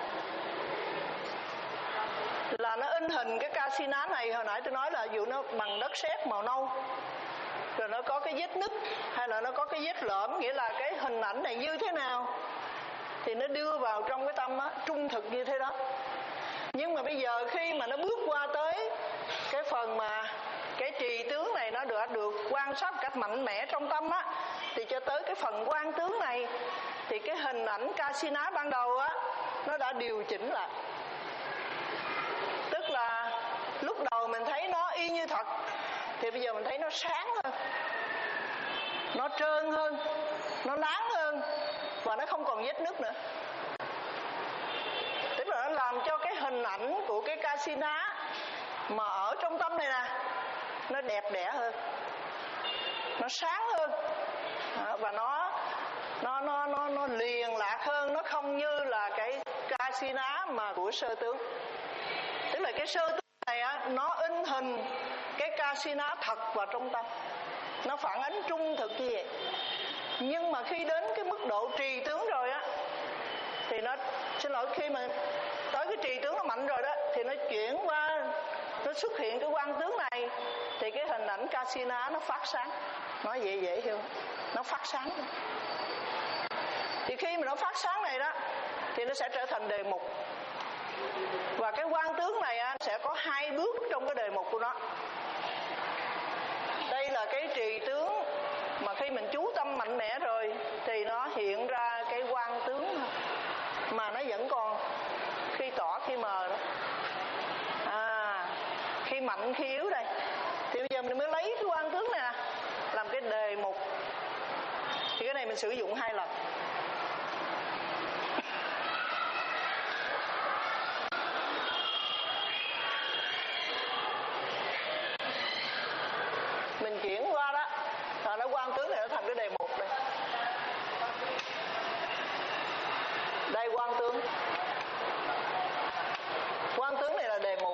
là nó in hình cái kasina này, hồi nãy tôi nói là dụ nó bằng đất sét màu nâu, rồi nó có cái vết nứt hay là nó có cái vết lõm, nghĩa là cái hình ảnh này như thế nào thì nó đưa vào trong cái tâm á, trung thực như thế đó. Nhưng mà bây giờ khi mà nó bước qua tới cái phần mà cái trì tướng này nó đã được quan sát một cách mạnh mẽ trong tâm á, thì cho tới cái phần quang tướng này thì cái hình ảnh kasina ban đầu á nó đã điều chỉnh lại. Tức là lúc đầu mình thấy nó y như thật thì bây giờ mình thấy nó sáng hơn, nó trơn hơn, nó láng hơn và nó không còn vết nứt nữa. Tức là nó làm cho cái hình ảnh của cái kasina mà ở trong tâm này nè nó đẹp đẽ hơn, nó sáng hơn và nó nó nó nó nó liền lạc hơn, nó không như là cái kasina mà của sơ tướng. Tức là cái sơ tướng này á nó in hình cái kasina thật vào trong tâm, nó phản ánh trung thực như vậy. Nhưng mà khi đến cái mức độ trì tướng rồi á thì nó, xin lỗi, khi mà tới cái trì tướng nó mạnh rồi đó thì nó chuyển qua, nó xuất hiện cái quang tướng này thì cái hình ảnh kasina nó phát sáng. Nói dễ dễ hiểu, nó phát sáng. Thì khi mà nó phát sáng này đó thì nó sẽ trở thành đề mục. Và cái quang tướng này á, sẽ có hai bước trong cái đề mục của nó. Đây là cái trì tướng mà khi mình chú tâm mạnh mẽ rồi thì nó hiện ra cái quang tướng mà nó vẫn còn khi tỏ khi mờ đó. À, khi mạnh khi yếu đây. Thì bây giờ mình mới lấy cái quang tướng này nè làm cái đề mục. Thì cái này mình sử dụng hai lần. Mình chuyển qua đó là nó quang tướng này nó thành cái đề mục đây. Đây quang tướng. Quang tướng này là đề mục.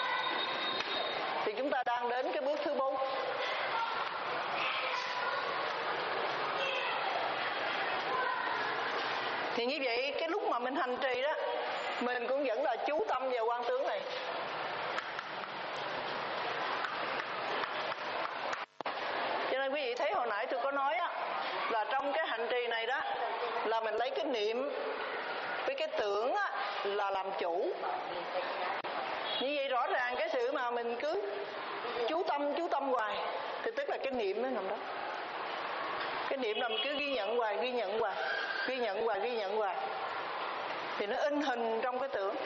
Thì chúng ta đang đến cái bước thứ bốn. Thì như vậy cái lúc mà mình hành trì đó, mình cũng vẫn là chú tâm vào quan tướng này. Cho nên quý vị thấy hồi nãy tôi có nói á, là trong cái hành trì này đó là mình lấy cái niệm với cái tưởng á, là làm chủ. Như vậy rõ ràng cái sự mà mình cứ chú tâm chú tâm hoài thì tức là cái niệm nó nằm đó. Cái niệm là mình cứ ghi nhận hoài, ghi nhận hoài, ghi nhận hoài, ghi nhận hoài, thì nó in hình trong cái tưởng.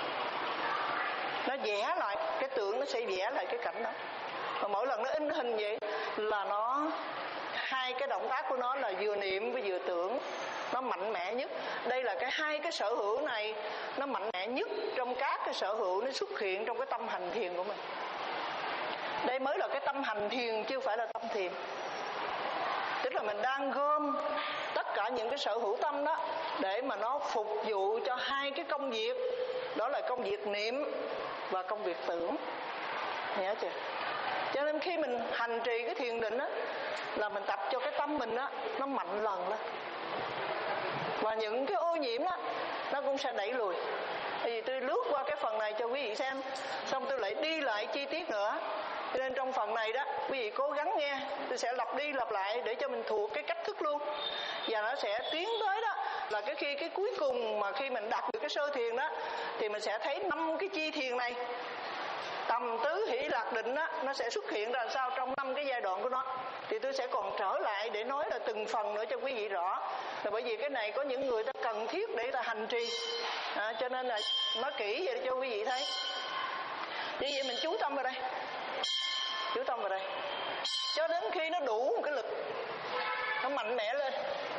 Nó vẽ lại, cái tưởng nó sẽ vẽ lại cái cảnh đó. Và mỗi lần nó in hình vậy là nó, hai cái động tác của nó là vừa niệm với vừa tưởng, nó mạnh mẽ nhất. Đây là cái hai cái sở hữu này nó mạnh mẽ nhất trong các cái sở hữu nó xuất hiện trong cái tâm hành thiền của mình. Đây mới là cái tâm hành thiền chứ không phải là tâm thiền. Tức là mình đang gom tất cả những cái sở hữu tâm đó để mà nó phục vụ cho hai cái công việc, đó là công việc niệm và công việc tưởng. Nhớ chưa? Cho nên khi mình hành trì cái thiền định á, là mình tập cho cái tâm mình á nó mạnh lần lên, và những cái ô nhiễm á nó cũng sẽ đẩy lùi. Tại vì tôi lướt qua cái phần này cho quý vị xem, xong tôi lại đi lại chi tiết nữa. Cho nên trong phần này đó quý vị cố gắng nghe, tôi sẽ lặp đi lặp lại để cho mình thuộc cái cách thức luôn. Và nó sẽ tiến tới đó là cái khi cái cuối cùng mà khi mình đạt được cái sơ thiền đó, thì mình sẽ thấy năm cái chi thiền này, tầm tứ hỷ lạc định đó, nó sẽ xuất hiện ra sao trong năm cái giai đoạn của nó. Thì tôi sẽ còn trở lại để nói là từng phần nữa cho quý vị rõ. Là bởi vì cái này có những người ta cần thiết để ta hành trì, à, cho nên là nói kỹ vậy để cho quý vị thấy. Như vậy mình chú tâm vào đây, chú tâm vào đây cho đến khi nó đủ một cái lực, nó mạnh mẽ lên,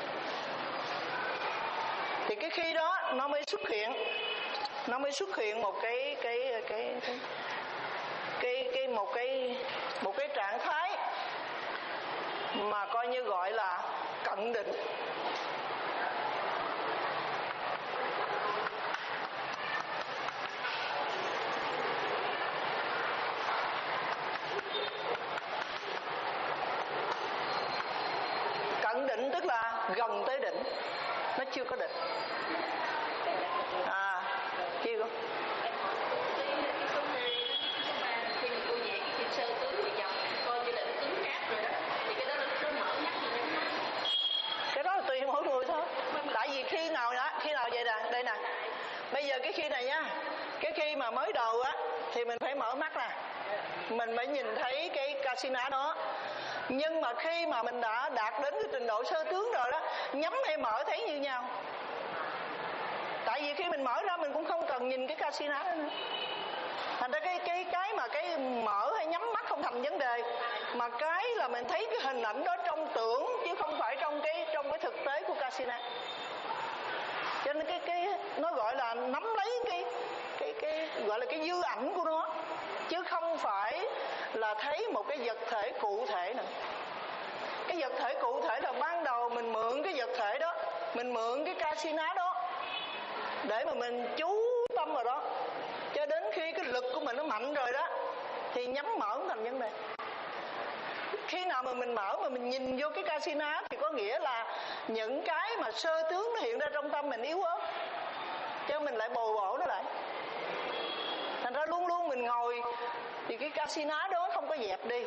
thì cái khi đó nó mới xuất hiện, nó mới xuất hiện một cái cái cái cái cái, cái một cái một cái trạng thái mà coi như gọi là cận định. Cận định tức là gần tới định, nó chưa có định. À, kia không? Cái đó là tùy mỗi người thôi. Tại vì khi nào đó, khi nào vậy nè, đây nè. Bây giờ cái khi này nha, cái khi mà mới đầu á thì mình phải mở mắt nè, mình mới nhìn thấy cái kasina đó. Nhưng mà khi mà mình đã đạt đến cái trình độ sơ tướng rồi đó, nhắm hay mở thấy như nhau. Tại vì khi mình mở ra mình cũng không cần nhìn cái kasina đó nữa. Thành ra cái cái cái mà cái mở hay nhắm mắt không thành vấn đề, mà cái là mình thấy cái hình ảnh đó trong tưởng chứ không phải trong cái trong cái thực tế của kasina. Cho nên cái cái nó gọi là nắm lấy cái cái cái gọi là cái dư ảnh của nó, chứ không phải là thấy một cái vật thể cụ thể nữa. Cái vật thể cụ thể là ban đầu mình mượn cái vật thể đó, mình mượn cái kasina đó để mà mình chú tâm vào đó, cho đến khi cái lực của mình nó mạnh rồi đó thì nhắm mở không thành vấn đề. Khi nào mà mình mở mà mình nhìn vô cái kasina thì có nghĩa là những cái mà sơ tướng nó hiện ra trong tâm mình yếu ớt, cho mình lại bồi bổ nó lại. Thành ra luôn luôn mình ngồi thì cái kasina đó không có dẹp đi.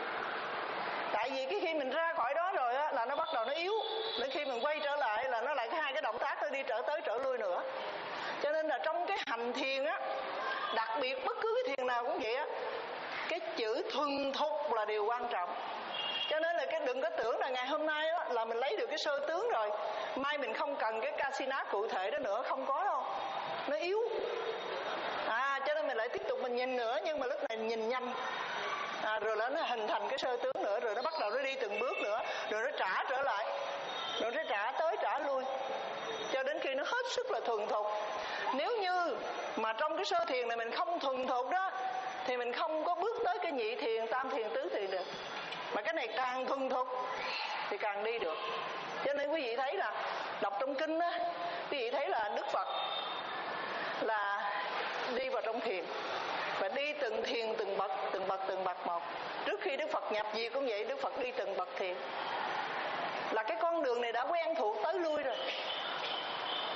Tại vì cái khi mình ra khỏi đó rồi á là nó bắt đầu nó yếu, đến khi mình quay trở lại là nó lại cái hai cái động tác nó đi trở tới trở lui nữa. Cho nên là trong cái hành thiền á, đặc biệt bất cứ cái thiền nào cũng vậy á, cái chữ thuần thục là điều quan trọng. Cho nên là cái đừng có tưởng là ngày hôm nay á, là mình lấy được cái sơ tướng rồi, mai mình không cần cái kasina cụ thể đó nữa, không có đâu, nó yếu. À, cho nên mình lại tiếp tục mình nhìn nữa, nhưng mà lúc này nhìn nhanh. À, rồi nó hình thành cái sơ tướng nữa, rồi nó bắt đầu nó đi từng bước nữa, rồi nó trả trở lại, rồi nó trả tới trả lui, cho đến khi nó hết sức là thuần thục. Nếu như mà trong cái sơ thiền này mình không thuần thục đó, thì mình không có bước tới cái nhị thiền, tam thiền, tứ thiền được. Mà cái này càng thuần thục thì càng đi được. Cho nên quý vị thấy là đọc trong kinh á, quý vị thấy là Đức Phật là đi vào trong thiền, và đi từng thiền từng bậc, từng bậc từng bậc một. Trước khi Đức Phật nhập gì cũng vậy, Đức Phật đi từng bậc thiền. Là cái con đường này đã quen thuộc tới lui rồi.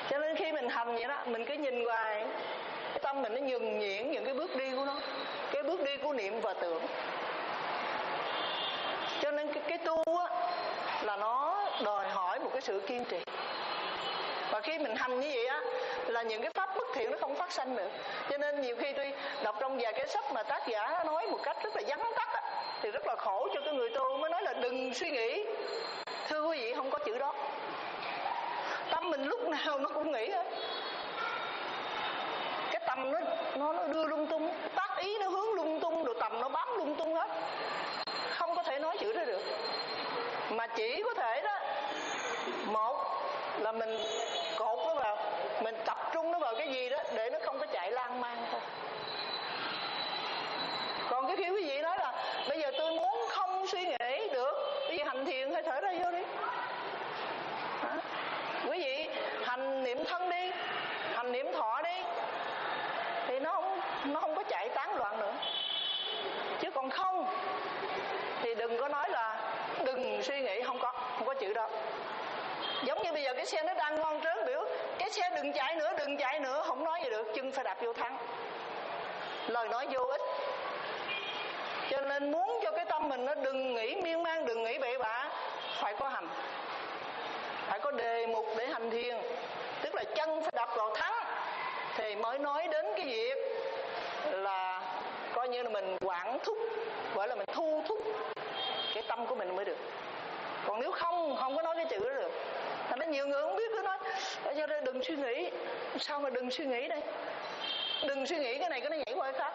Cho nên khi mình hành vậy đó, mình cứ nhìn hoài, cái tâm mình nó nhuần nhuyễn những cái bước đi của nó, cái bước đi của niệm và tưởng. Cho nên cái, cái tu á là nó đòi hỏi một cái sự kiên trì. Và khi mình hành như vậy á là những cái pháp bất thiện nó không phát sanh nữa. Cho nên nhiều khi tôi đọc trong vài cái sách mà tác giả nói một cách rất là vắn tắt á, thì rất là khổ cho cái người tu, mới nói là đừng suy nghĩ. Thưa quý vị, không có chữ đó. Tâm mình lúc nào nó cũng nghĩ hết. Cái tâm nó nó, nó đưa lung tung, tác ý nó hướng lung tung, rồi tầm nó bám lung tung hết. Không có thể nói chữ đó được. Mà chỉ có thể đó, một là mình cột nó vào, mình tập trung nó vào cái gì đó để nó không có chạy lan man thôi. Còn cái khi quý vị nói là bây giờ tôi muốn không suy nghĩ được, bây giờ hành thiền hơi thở ra vô đi. Hả? Quý vị hành niệm thân đi, hành niệm thọ đi, thì nó không nó không có chạy tán loạn nữa. Chứ còn không thì đừng có nói là đừng suy nghĩ, không có, không có chữ đó. Giống như bây giờ cái xe nó đang ngon trớn biểu cái xe đừng chạy nữa, đừng chạy nữa, không nói gì được, chân phải đạp vô thắng. Lời nói vô ích. Cho nên muốn cho cái tâm mình nó đừng nghĩ miên man, đừng nghĩ bậy bạ, phải có hành, phải có đề mục để hành thiền. Tức là chân phải đạp vào thắng thì mới nói đến cái việc là coi như là mình quản thúc, gọi là mình thu thúc cái tâm của mình mới được. Còn nếu không, không có nói cái chữ đó được. Thành ra nhiều người không biết, cứ nói cho nên đừng suy nghĩ. Sao mà đừng suy nghĩ đây? Đừng suy nghĩ cái này, cái nó nhảy qua cái khác.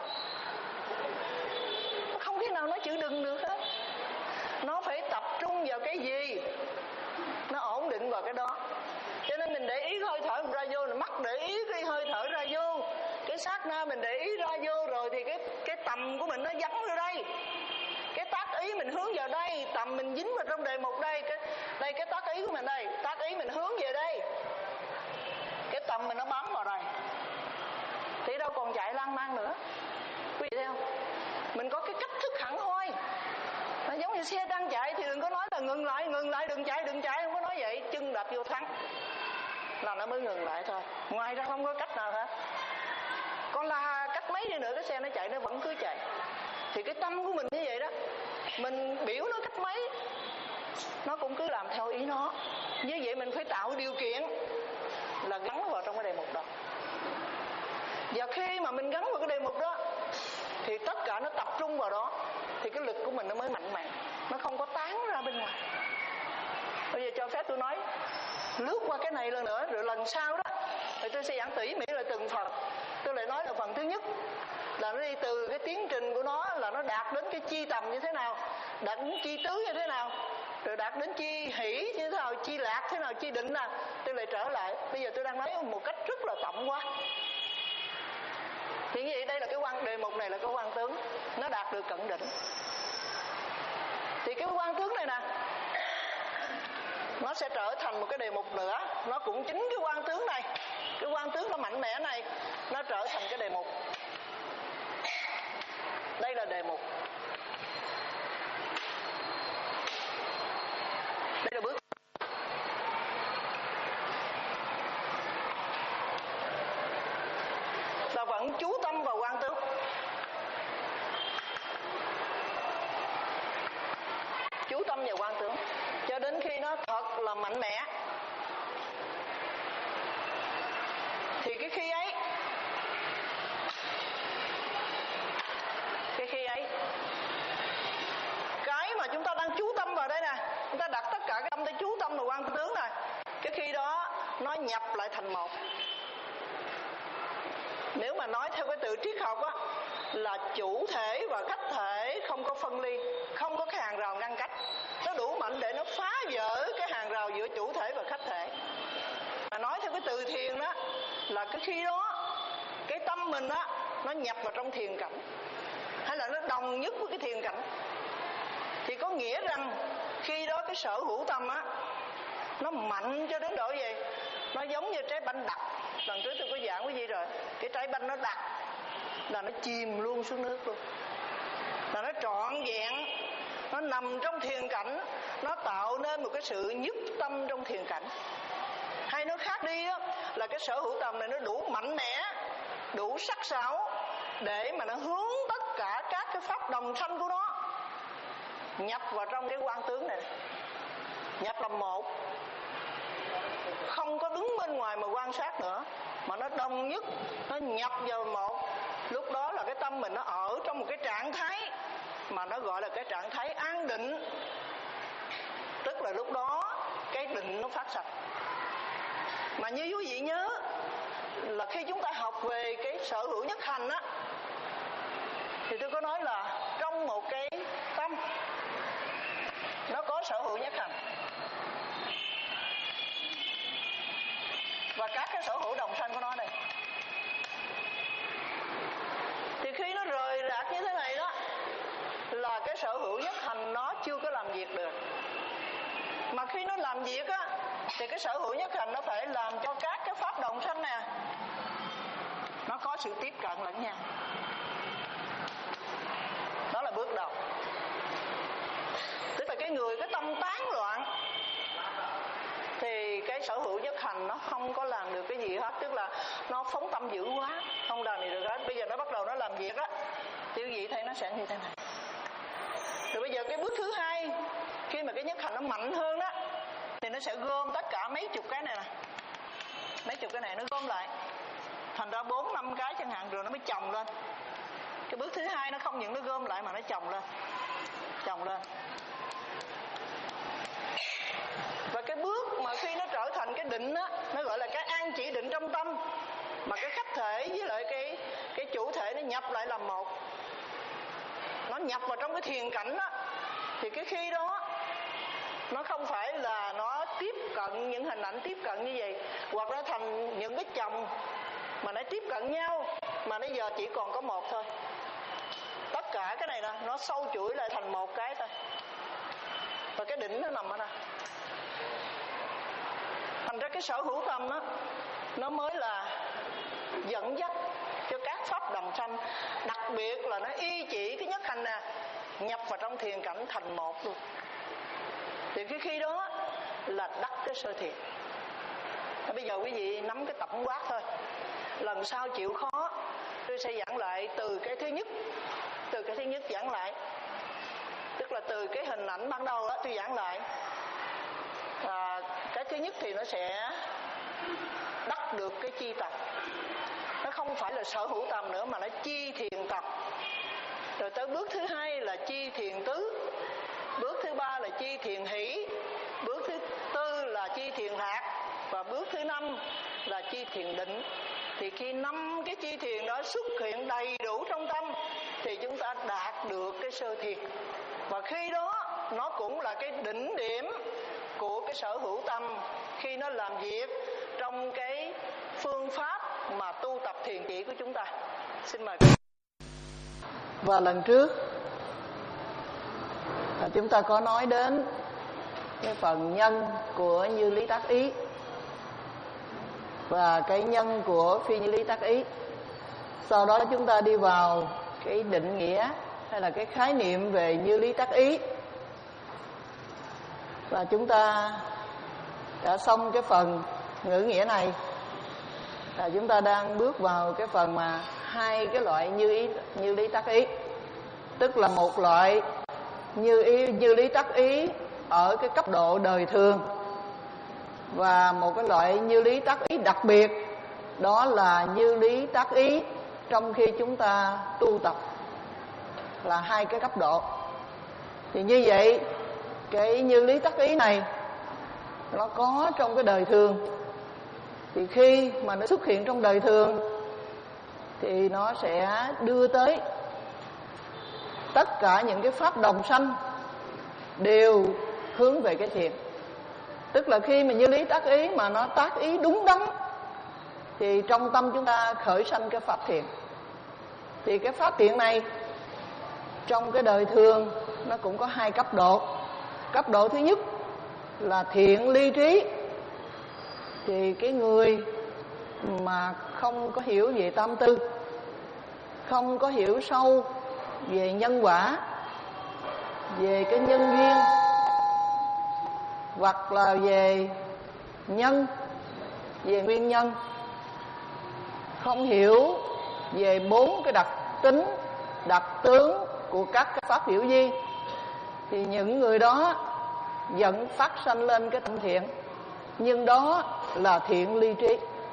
Không thể nào nói chữ đừng được hết. Nó phải tập trung vào cái gì, nó ổn định vào cái đó. Cho nên mình để ý hơi thở mình ra vô, mắt để ý cái hơi thở ra vô, cái sát na mình để ý ra vô, rồi thì cái cái tầm của mình nó vắng ra đây. Cái tác ý mình hướng vào đây, tầm mình dính vào trong đề mục đây, cái đây cái tác ý của mình đây, tác ý mình hướng về đây, cái tầm mình nó bám vào đây, thì đâu còn chạy lan man nữa. Quý vị thấy không? Mình có cái cách thức hẳn hoi. Nó giống như xe đang chạy thì đừng có nói là ngừng lại, ngừng lại, đừng chạy, đừng chạy, không có nói vậy. Chân đạp vô thắng là nó mới ngừng lại thôi. Ngoài ra không có cách nào hết. Còn là cách mấy đi nữa cái xe nó chạy nó vẫn cứ chạy. Thì cái tâm của mình như vậy đó, mình biểu nó cách mấy nó cũng cứ làm theo ý nó. Như vậy mình phải tạo điều kiện là gắn vào trong cái đề mục đó. Và khi mà mình gắn vào cái đề mục đó thì tất cả nó tập trung vào đó, thì cái lực của mình nó mới mạnh mẽ, nó không có tán ra bên ngoài. Bây giờ cho phép tôi nói lướt qua cái này lần nữa, rồi lần sau đó thì tôi sẽ giảng tỉ mỉ là từng phần. Tôi lại nói là phần thứ nhất là nó đi từ cái tiến trình của nó, là nó đạt đến cái chi tầm như thế nào, đạt đến chi tứ như thế nào, rồi đạt đến chi hỷ như thế nào, chi lạc thế nào, chi định nào. Tôi lại trở lại, bây giờ tôi đang nói một cách rất là tổng quát. Thì như vậy đây là cái quan đề mục này là cái quan tướng, nó đạt được cận định. Thì cái quan tướng này nè, nó sẽ trở thành một cái đề mục nữa. Nó cũng chính cái quan tướng này, cái quan tướng nó mạnh mẽ này, nó trở thành cái đề mục. Đây là đề mục. Đây là bước. Ta vẫn chú tâm vào quan tướng. Chú tâm vào quan tướng cho đến khi nó thật là mạnh mẽ. Thì cái khi ấy, cái khi ấy, cái mà chúng ta đang chú tâm vào đây nè, chúng ta đặt tất cả cái tâm để chú tâm vào quan tướng này, cái khi đó nó nhập lại thành một. Nếu mà nói theo cái từ triết học á, là chủ thể và khách thể không có phân ly, không có cái hàng rào ngăn cách. Nó đủ mạnh để nó phá vỡ cái hàng rào giữa chủ thể và khách thể. Mà nói theo cái từ thiền đó, là cái khi đó cái tâm mình á, nó nhập vào trong thiền cảnh, hay là nó đồng nhất với cái thiền cảnh. Thì có nghĩa rằng khi đó cái sở hữu tâm á, nó mạnh cho đến độ gì? Nó giống như trái banh đặc. Lần trước tôi có giảng cái gì rồi, cái trái banh nó đặc là nó chìm luôn xuống nước luôn, là nó trọn vẹn, nó nằm trong thiền cảnh, nó tạo nên một cái sự nhất tâm trong thiền cảnh. Hay nói khác đi á, là cái sở hữu tầm này nó đủ mạnh mẽ, đủ sắc sảo để mà nó hướng tất cả các cái pháp đồng sanh của nó nhập vào trong cái quang tướng này, nhập làm một, không có đứng bên ngoài mà quan sát nữa, mà nó đồng nhất, nó nhập vào một. Lúc đó là cái tâm mình nó ở trong một cái trạng thái mà nó gọi là cái trạng thái an định. Tức là lúc đó cái định nó phát sạch. Mà như quý vị nhớ là khi chúng ta học về cái sở hữu nhất hành á, thì tôi có nói là trong một cái tâm nó có sở hữu nhất hành, và các cái sở hữu đồng sanh của nó đây. Thì khi nó rời rạc như thế này đó, là cái sở hữu nhất hành nó chưa có làm việc được. Mà khi nó làm việc á, thì cái sở hữu nhất hành nó phải làm cho các cái pháp đồng sanh nè, nó có sự tiếp cận lẫn nhau. Đó là bước đầu. Tức là cái người cái tâm tán loạn thì cái sở hữu nhất hành nó không có làm được cái gì hết. Tức là nó phóng tâm dữ quá, không làm gì được hết. Bây giờ nó bắt đầu nó làm việc á, thì quý vị thấy nó sẽ như thế này. Rồi bây giờ cái bước thứ hai, khi mà cái nhất hành nó mạnh hơn đó, thì nó sẽ gom tất cả mấy chục cái này nè, mấy chục cái này nó gom lại thành ra bốn năm cái chẳng hạn, rồi nó mới chồng lên. Cái bước thứ hai nó không những nó gom lại mà nó chồng lên, chồng lên. Và cái bước mà khi nó trở thành cái định á, nó gọi là cái an chỉ định trong tâm, mà cái khách thể với lại cái cái chủ thể nó nhập lại làm một, nó nhập vào trong cái thiền cảnh á, thì cái khi đó nó không phải là nó tiếp cận những hình ảnh tiếp cận như vậy, hoặc nó thành những cái chồng mà nó tiếp cận nhau, mà bây giờ chỉ còn có một thôi. Tất cả cái này nè, nó sâu chuỗi lại thành một cái thôi. Và cái đỉnh nó nằm ở đây. Thành ra cái sở hữu tâm á, nó mới là dẫn dắt cho các pháp đồng sanh. Đặc biệt là nó y chỉ cái nhất hành nè, nhập vào trong thiền cảnh thành một luôn. Thì cái khi đó là đắc cái sơ thiền. Bây giờ quý vị nắm cái tổng quát thôi. Lần sau chịu khó tôi sẽ giảng lại từ cái thứ nhất, từ cái thứ nhất giảng lại, tức là từ cái hình ảnh ban đầu đó tôi giảng lại. À, cái thứ nhất thì nó sẽ đắc được cái chi tập. Nó không phải là sở hữu tầm nữa mà nó chi thiền tập. Rồi tới bước thứ hai là chi thiền tứ, bước thứ ba là chi thiền hỷ, bước thứ tư là chi thiền lạc, và bước thứ năm là chi thiền định. Thì khi năm cái chi thiền đó xuất hiện đầy đủ trong tâm thì chúng ta đạt được cái sơ thiền. Và khi đó nó cũng là cái đỉnh điểm của cái sở hữu tâm khi nó làm việc trong cái phương pháp mà tu tập thiền chỉ của chúng ta. Xin mời. Và lần trước chúng ta có nói đến cái phần nhân của như lý tác ý và cái nhân của phi như lý tác ý. Sau đó chúng ta đi vào cái định nghĩa hay là cái khái niệm về như lý tác ý. Và chúng ta đã xong cái phần ngữ nghĩa này. Và chúng ta đang bước vào cái phần mà hai cái loại như ý như lý tác ý. Tức là một loại như ý như lý tác ý ở cái cấp độ đời thường, và một cái loại như lý tác ý đặc biệt, đó là như lý tác ý trong khi chúng ta tu tập, là hai cái cấp độ. Thì như vậy cái như lý tác ý này nó có trong cái đời thường, thì khi mà nó xuất hiện trong đời thường thì nó sẽ đưa tới tất cả những cái pháp đồng sanh đều hướng về cái thiền. Tức là khi mà như lý tác ý mà nó tác ý đúng đắn thì trong tâm chúng ta khởi sanh cái pháp thiền. Thì cái pháp thiền này trong cái đời thường nó cũng có hai cấp độ. Cấp độ thứ nhất là thiện ly trí. Thì cái người mà không có hiểu về tam tư, không có hiểu sâu về nhân quả, về cái nhân duyên, hoặc là về nhân về nguyên nhân, không hiểu về bốn cái đặc tính, đặc tướng của các cái pháp hiểu vi, thì những người đó vẫn phát sanh lên cái tâm thiện, nhưng đó là thiện ly trí.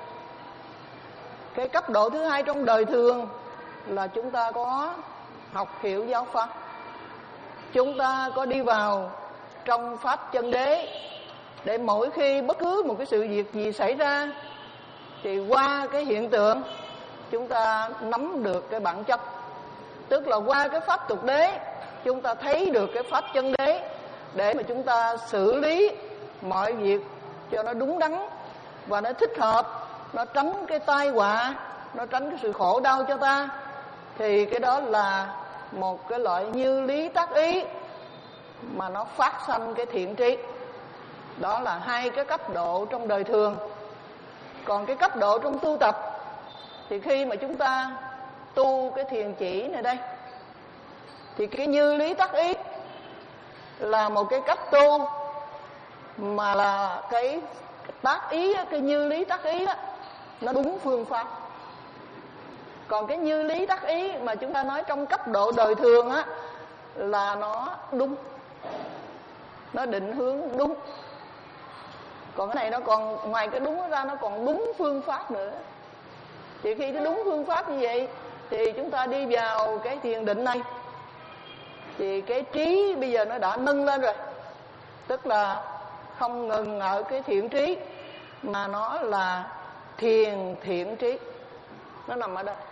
Cái cấp độ thứ hai trong đời thường là chúng ta có học hiểu giáo pháp, chúng ta có đi vào trong pháp chân đế, để mỗi khi bất cứ một cái sự việc gì xảy ra thì qua cái hiện tượng chúng ta nắm được cái bản chất. Tức là qua cái pháp tục đế chúng ta thấy được cái pháp chân đế, để mà chúng ta xử lý mọi việc cho nó đúng đắn và nó thích hợp, nó tránh cái tai họa, nó tránh cái sự khổ đau cho ta. Thì cái đó là một cái loại như lý tác ý mà nó phát sanh cái thiện trí. Đó là hai cái cấp độ trong đời thường. Còn cái cấp độ trong tu tập thì khi mà chúng ta tu cái thiền chỉ này đây, thì cái như lý tác ý là một cái cách tu mà là cái tác ý, cái như lý tác ý đó, nó đúng phương pháp. Còn cái như lý tác ý mà chúng ta nói trong cấp độ đời thường á, là nó đúng, nó định hướng đúng. Còn cái này nó còn ngoài cái đúng ra, nó còn đúng phương pháp nữa. Thì khi cái đúng phương pháp như vậy thì chúng ta đi vào cái thiền định này, thì cái trí bây giờ nó đã nâng lên rồi. Tức là không ngừng ở cái thiện trí, mà nó là thiền thiện trí, nó nằm ở đây.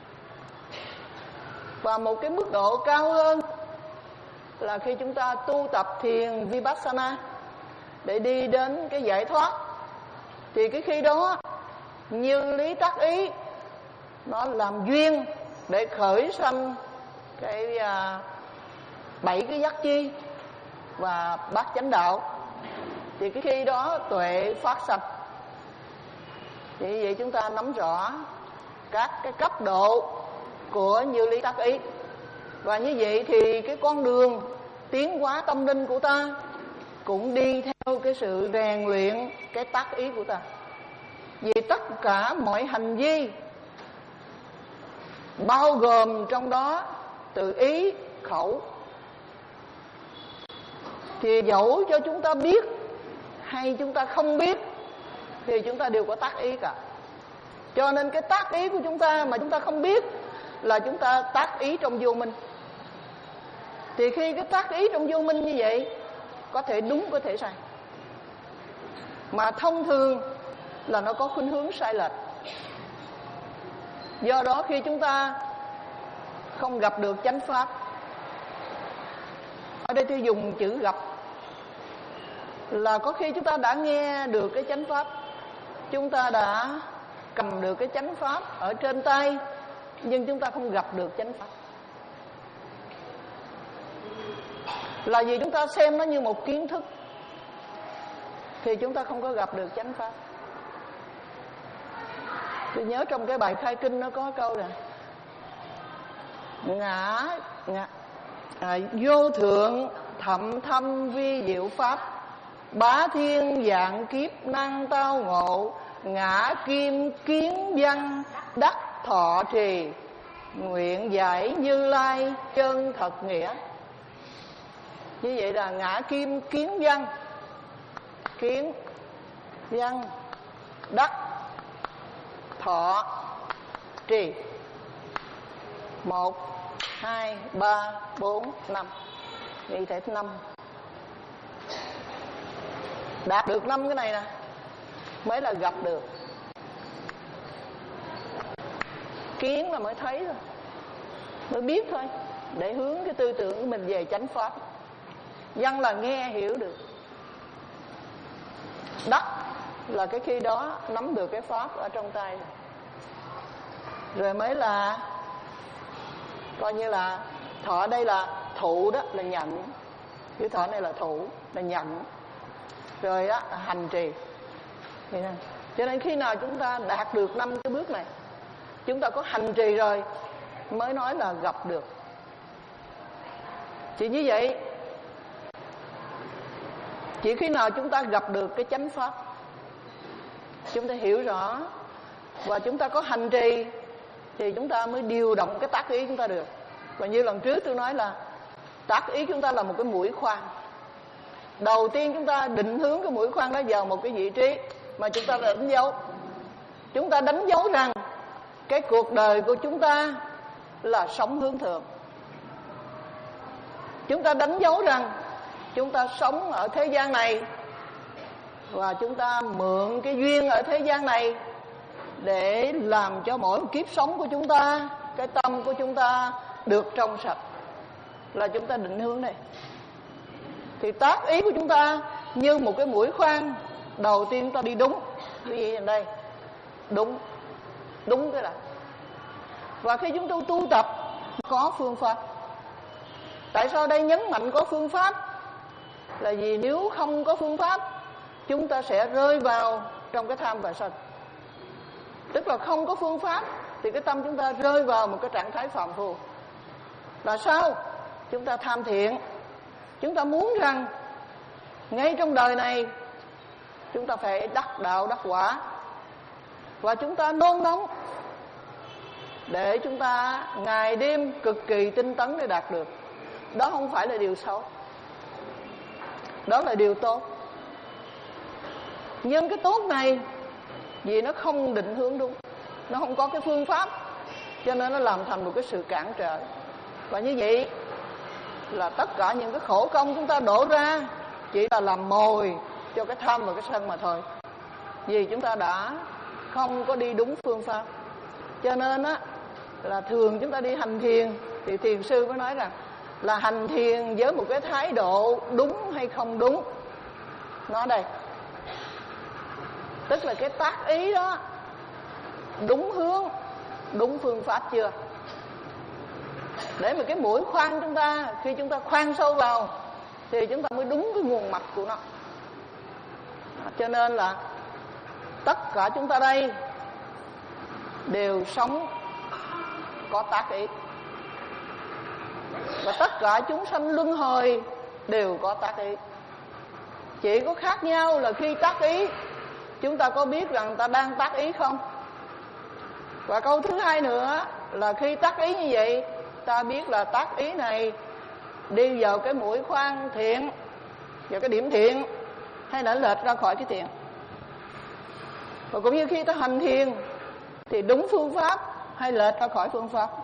Và một cái mức độ cao hơn là khi chúng ta tu tập thiền Vipassana để đi đến cái giải thoát, thì cái khi đó như lý tác ý nó làm duyên để khởi sanh cái à, bảy cái giác chi và bát chánh đạo. Thì cái khi đó tuệ phát sanh. Thì như vậy chúng ta nắm rõ các cái cấp độ của như lý tác ý. Và như vậy thì cái con đường tiến hóa tâm linh của ta cũng đi theo cái sự rèn luyện cái tác ý của ta. Vì tất cả mọi hành vi bao gồm trong đó từ ý, khẩu, thì dẫu cho chúng ta biết hay chúng ta không biết thì chúng ta đều có tác ý cả. Cho nên cái tác ý của chúng ta mà chúng ta không biết là chúng ta tác ý trong vô minh. Thì khi cái tác ý trong vô minh như vậy, có thể đúng có thể sai, mà thông thường là nó có khuynh hướng sai lệch. Do đó khi chúng ta không gặp được chánh pháp, ở đây tôi dùng chữ gặp, là có khi chúng ta đã nghe được cái chánh pháp, chúng ta đã cầm được cái chánh pháp ở trên tay, nhưng chúng ta không gặp được chánh pháp. Là vì chúng ta xem nó như một kiến thức, thì chúng ta không có gặp được chánh pháp. Tôi nhớ trong cái bài khai kinh nó có câu này: ngã, ngã à, vô thượng thậm thâm vi diệu pháp, bá thiên dạng kiếp năng tao ngộ, ngã kim kiến văn đắc thọ trì, nguyện giải Như Lai chân thật nghĩa. Như vậy là ngã kim kiến văn, kiến văn đắc thọ trì. Một, hai, ba, bốn, năm. Vậy thể năm. Đạt được năm cái này nè mới là gặp được. Kiến là mới thấy thôi, mới biết thôi, để hướng cái tư tưởng của mình về chánh pháp. Văn là nghe hiểu được. Đắc là cái khi đó nắm được cái pháp ở trong tay rồi, rồi mới là coi như là thọ. Đây là thụ, đó là nhận. Cái thọ này là thụ, là nhận. Rồi đó là hành trì. Cho nên khi nào chúng ta đạt được năm cái bước này, chúng ta có hành trì rồi, mới nói là gặp được. Chỉ như vậy, chỉ khi nào chúng ta gặp được cái chánh pháp chúng ta hiểu rõ và chúng ta có hành trì thì chúng ta mới điều động cái tác ý chúng ta được. Và như lần trước tôi nói là tác ý chúng ta là một cái mũi khoan. Đầu tiên chúng ta định hướng cái mũi khoan đó vào một cái vị trí mà chúng ta đã đánh dấu. Chúng ta đánh dấu rằng cái cuộc đời của chúng ta là sống hướng thượng. Chúng ta đánh dấu rằng chúng ta sống ở thế gian này và chúng ta mượn cái duyên ở thế gian này để làm cho mỗi một kiếp sống của chúng ta, cái tâm của chúng ta được trong sạch, là chúng ta định hướng này. Thì tác ý của chúng ta như một cái mũi khoan, đầu tiên chúng ta đi đúng. Cái gì ở đây? Đúng. Đúng cái là. Và khi chúng ta tu tập có phương pháp. Tại sao đây nhấn mạnh có phương pháp? Là vì nếu không có phương pháp, chúng ta sẽ rơi vào trong cái tham và sân. Tức là không có phương pháp thì cái tâm chúng ta rơi vào một cái trạng thái phàm phu. Là sao? Chúng ta tham thiện. Chúng ta muốn rằng ngay trong đời này chúng ta phải đắc đạo đắc quả. Và chúng ta nôn nóng để chúng ta ngày đêm cực kỳ tinh tấn để đạt được. Đó không phải là điều xấu, đó là điều tốt. Nhưng cái tốt này vì nó không định hướng đúng, nó không có cái phương pháp, cho nên nó làm thành một cái sự cản trở. Và như vậy là tất cả những cái khổ công chúng ta đổ ra chỉ là làm mồi cho cái tham và cái sân mà thôi. Vì chúng ta đã không có đi đúng phương pháp. Cho nên á là thường chúng ta đi hành thiền thì thiền sư mới nói rằng là hành thiền với một cái thái độ đúng hay không đúng. Nó đây, tức là cái tác ý đó đúng hướng, đúng phương pháp chưa, để mà cái mũi khoan chúng ta, khi chúng ta khoan sâu vào thì chúng ta mới đúng cái nguồn mạch của nó. Cho nên là tất cả chúng ta đây đều sống có tác ý, và tất cả chúng sanh luân hồi đều có tác ý. Chỉ có khác nhau là khi tác ý chúng ta có biết rằng ta đang tác ý không. Và câu thứ hai nữa là khi tác ý như vậy, ta biết là tác ý này đi vào cái mũi khoan thiện, vào cái điểm thiện, hay là lệch ra khỏi cái thiện. Và cũng như khi ta hành thiền thì đúng phương pháp hay lệch ra khỏi phương pháp.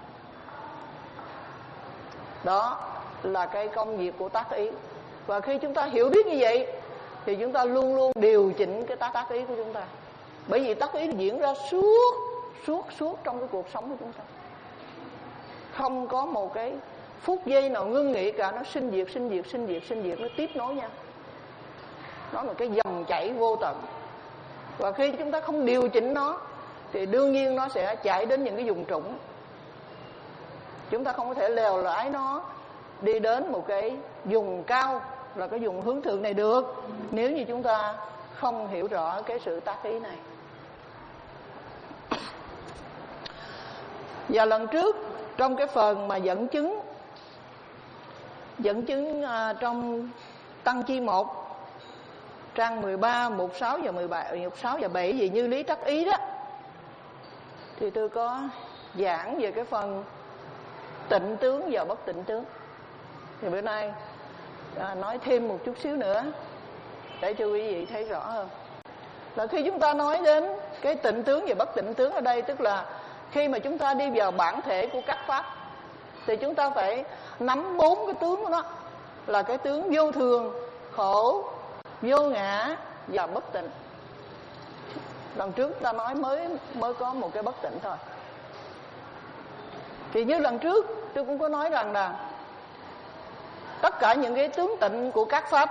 Đó là cái công việc của tác ý. Và khi chúng ta hiểu biết như vậy thì chúng ta luôn luôn điều chỉnh cái tác, tác ý của chúng ta. Bởi vì tác ý diễn ra suốt Suốt suốt trong cái cuộc sống của chúng ta, không có một cái phút giây nào ngưng nghỉ cả. Nó sinh diệt, sinh diệt, sinh diệt, sinh diệt, nó tiếp nối nhau. Nó là cái dòng chảy vô tận. Và khi chúng ta không điều chỉnh nó thì đương nhiên nó sẽ chảy đến những cái vùng trũng. Chúng ta không có thể lèo lái nó đi đến một cái vùng cao, là cái vùng hướng thượng này được, nếu như chúng ta không hiểu rõ cái sự tác ý này. Và lần trước trong cái phần mà dẫn chứng Dẫn chứng à, trong Tăng Chi một trang mười ba, mục sáu và mười bảy, mục sáu và bảy về như lý tác ý đó, thì tôi có giảng về cái phần tịnh tướng và bất tịnh tướng. Thì bữa nay à, nói thêm một chút xíu nữa để cho quý vị thấy rõ hơn. Là khi chúng ta nói đến cái tịnh tướng và bất tịnh tướng ở đây, tức là khi mà chúng ta đi vào bản thể của các pháp thì chúng ta phải nắm bốn cái tướng của nó, là cái tướng vô thường, khổ, vô ngã và bất tịnh. Lần trước ta nói mới mới có một cái bất tịnh thôi. Thì như lần trước tôi cũng có nói rằng là tất cả những cái tướng tịnh của các pháp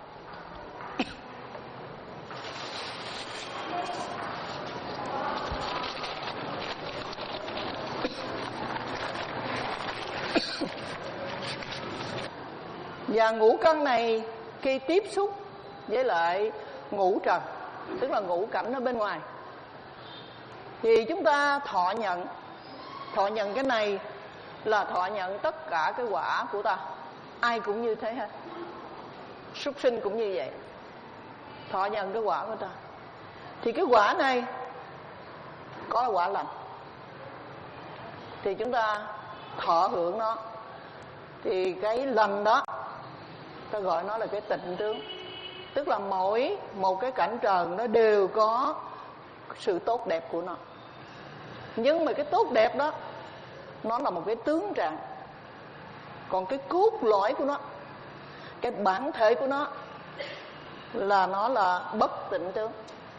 và ngũ căn này khi tiếp xúc với lại ngũ trần, tức là ngũ cảnh ở bên ngoài, thì chúng ta thọ nhận. Thọ nhận cái này là thọ nhận tất cả cái quả của ta. Ai cũng như thế hết, súc sinh cũng như vậy, thọ nhận cái quả của ta. thì cái quả này có quả lành, thì chúng ta thọ hưởng nó. Thì cái lành đó ta gọi nó là cái tịnh tướng. Tức là mỗi một cái cảnh trần nó đều có sự tốt đẹp của nó. Nhưng mà cái tốt đẹp đó nó là một cái tướng trạng. Còn cái cốt lõi của nó, cái bản thể của nó là nó là bất tịnh tướng.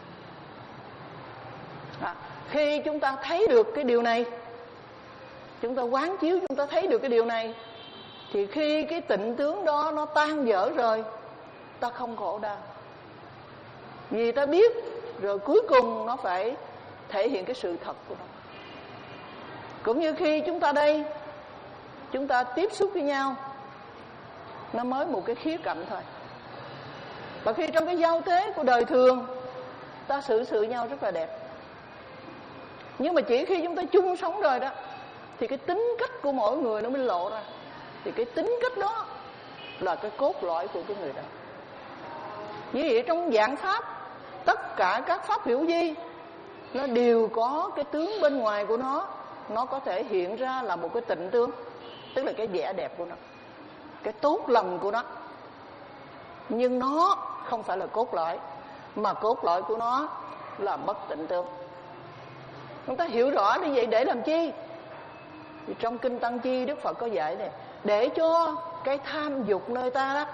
À, khi chúng ta thấy được cái điều này, chúng ta quán chiếu, chúng ta thấy được cái điều này, thì khi cái tịnh tướng đó nó tan vỡ rồi, ta không khổ đau. Vì ta biết rồi cuối cùng nó phải thể hiện cái sự thật của nó. Cũng như khi chúng ta đây, chúng ta tiếp xúc với nhau, nó mới một cái khía cạnh thôi. Và khi trong cái giao tế của đời thường, ta xử sự nhau rất là đẹp. Nhưng mà chỉ khi chúng ta chung sống rồi đó, thì cái tính cách của mỗi người nó mới lộ ra. Thì cái tính cách đó là cái cốt lõi của cái người đó. Như vậy trong dạng pháp, tất cả các pháp hữu vi nó đều có cái tướng bên ngoài của nó. Nó có thể hiện ra là một cái tịnh tướng, tức là cái vẻ đẹp của nó, cái tốt lành của nó. Nhưng nó không phải là cốt lõi, mà cốt lõi của nó là bất tịnh tướng. Chúng ta hiểu rõ như vậy để làm chi? Thì trong Kinh Tăng Chi Đức Phật có dạy này, để cho cái tham dục nơi ta đó,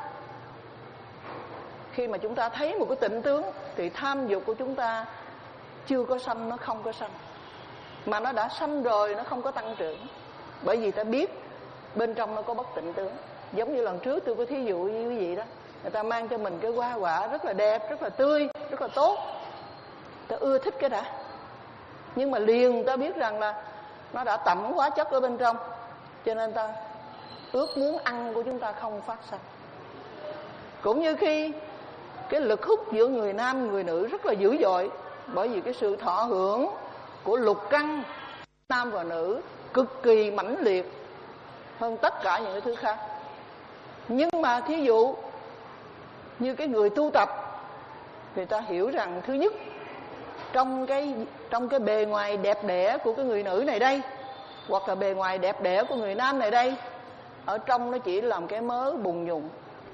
khi mà chúng ta thấy một cái tịnh tướng, thì tham dục của chúng ta chưa có sanh, nó không có sanh. Mà nó đã sanh rồi, nó không có tăng trưởng. Bởi vì ta biết bên trong nó có bất tịnh tướng. Giống như lần trước tôi có thí dụ như quý vị đó, người ta mang cho mình cái hoa quả rất là đẹp, rất là tươi, rất là tốt, ta ưa thích cái đã. Nhưng mà liền ta biết rằng là nó đã tẩm hóa chất ở bên trong, cho nên ta ước muốn ăn của chúng ta không phát sanh. Cũng như khi cái lực hút giữa người nam người nữ rất là dữ dội, bởi vì cái sự thọ hưởng của lục căn nam và nữ cực kỳ mãnh liệt hơn tất cả những cái thứ khác. Nhưng mà thí dụ như cái người tu tập, thì ta hiểu rằng thứ nhất, trong cái trong cái bề ngoài đẹp đẽ của cái người nữ này đây, hoặc là bề ngoài đẹp đẽ của người nam này đây, ở trong nó chỉ làm cái mớ bùn nhùn.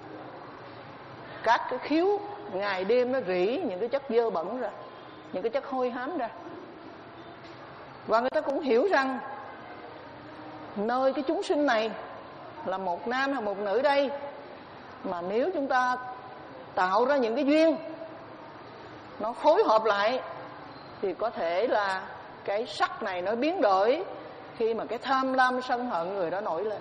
Các cái khiếu ngày đêm nó rỉ những cái chất dơ bẩn ra, những cái chất hôi hám ra. Và người ta cũng hiểu rằng nơi cái chúng sinh này là một nam hay một nữ đây, mà nếu chúng ta tạo ra những cái duyên nó phối hợp lại, thì có thể là cái sắc này nó biến đổi khi mà cái tham lam sân hận người đó nổi lên.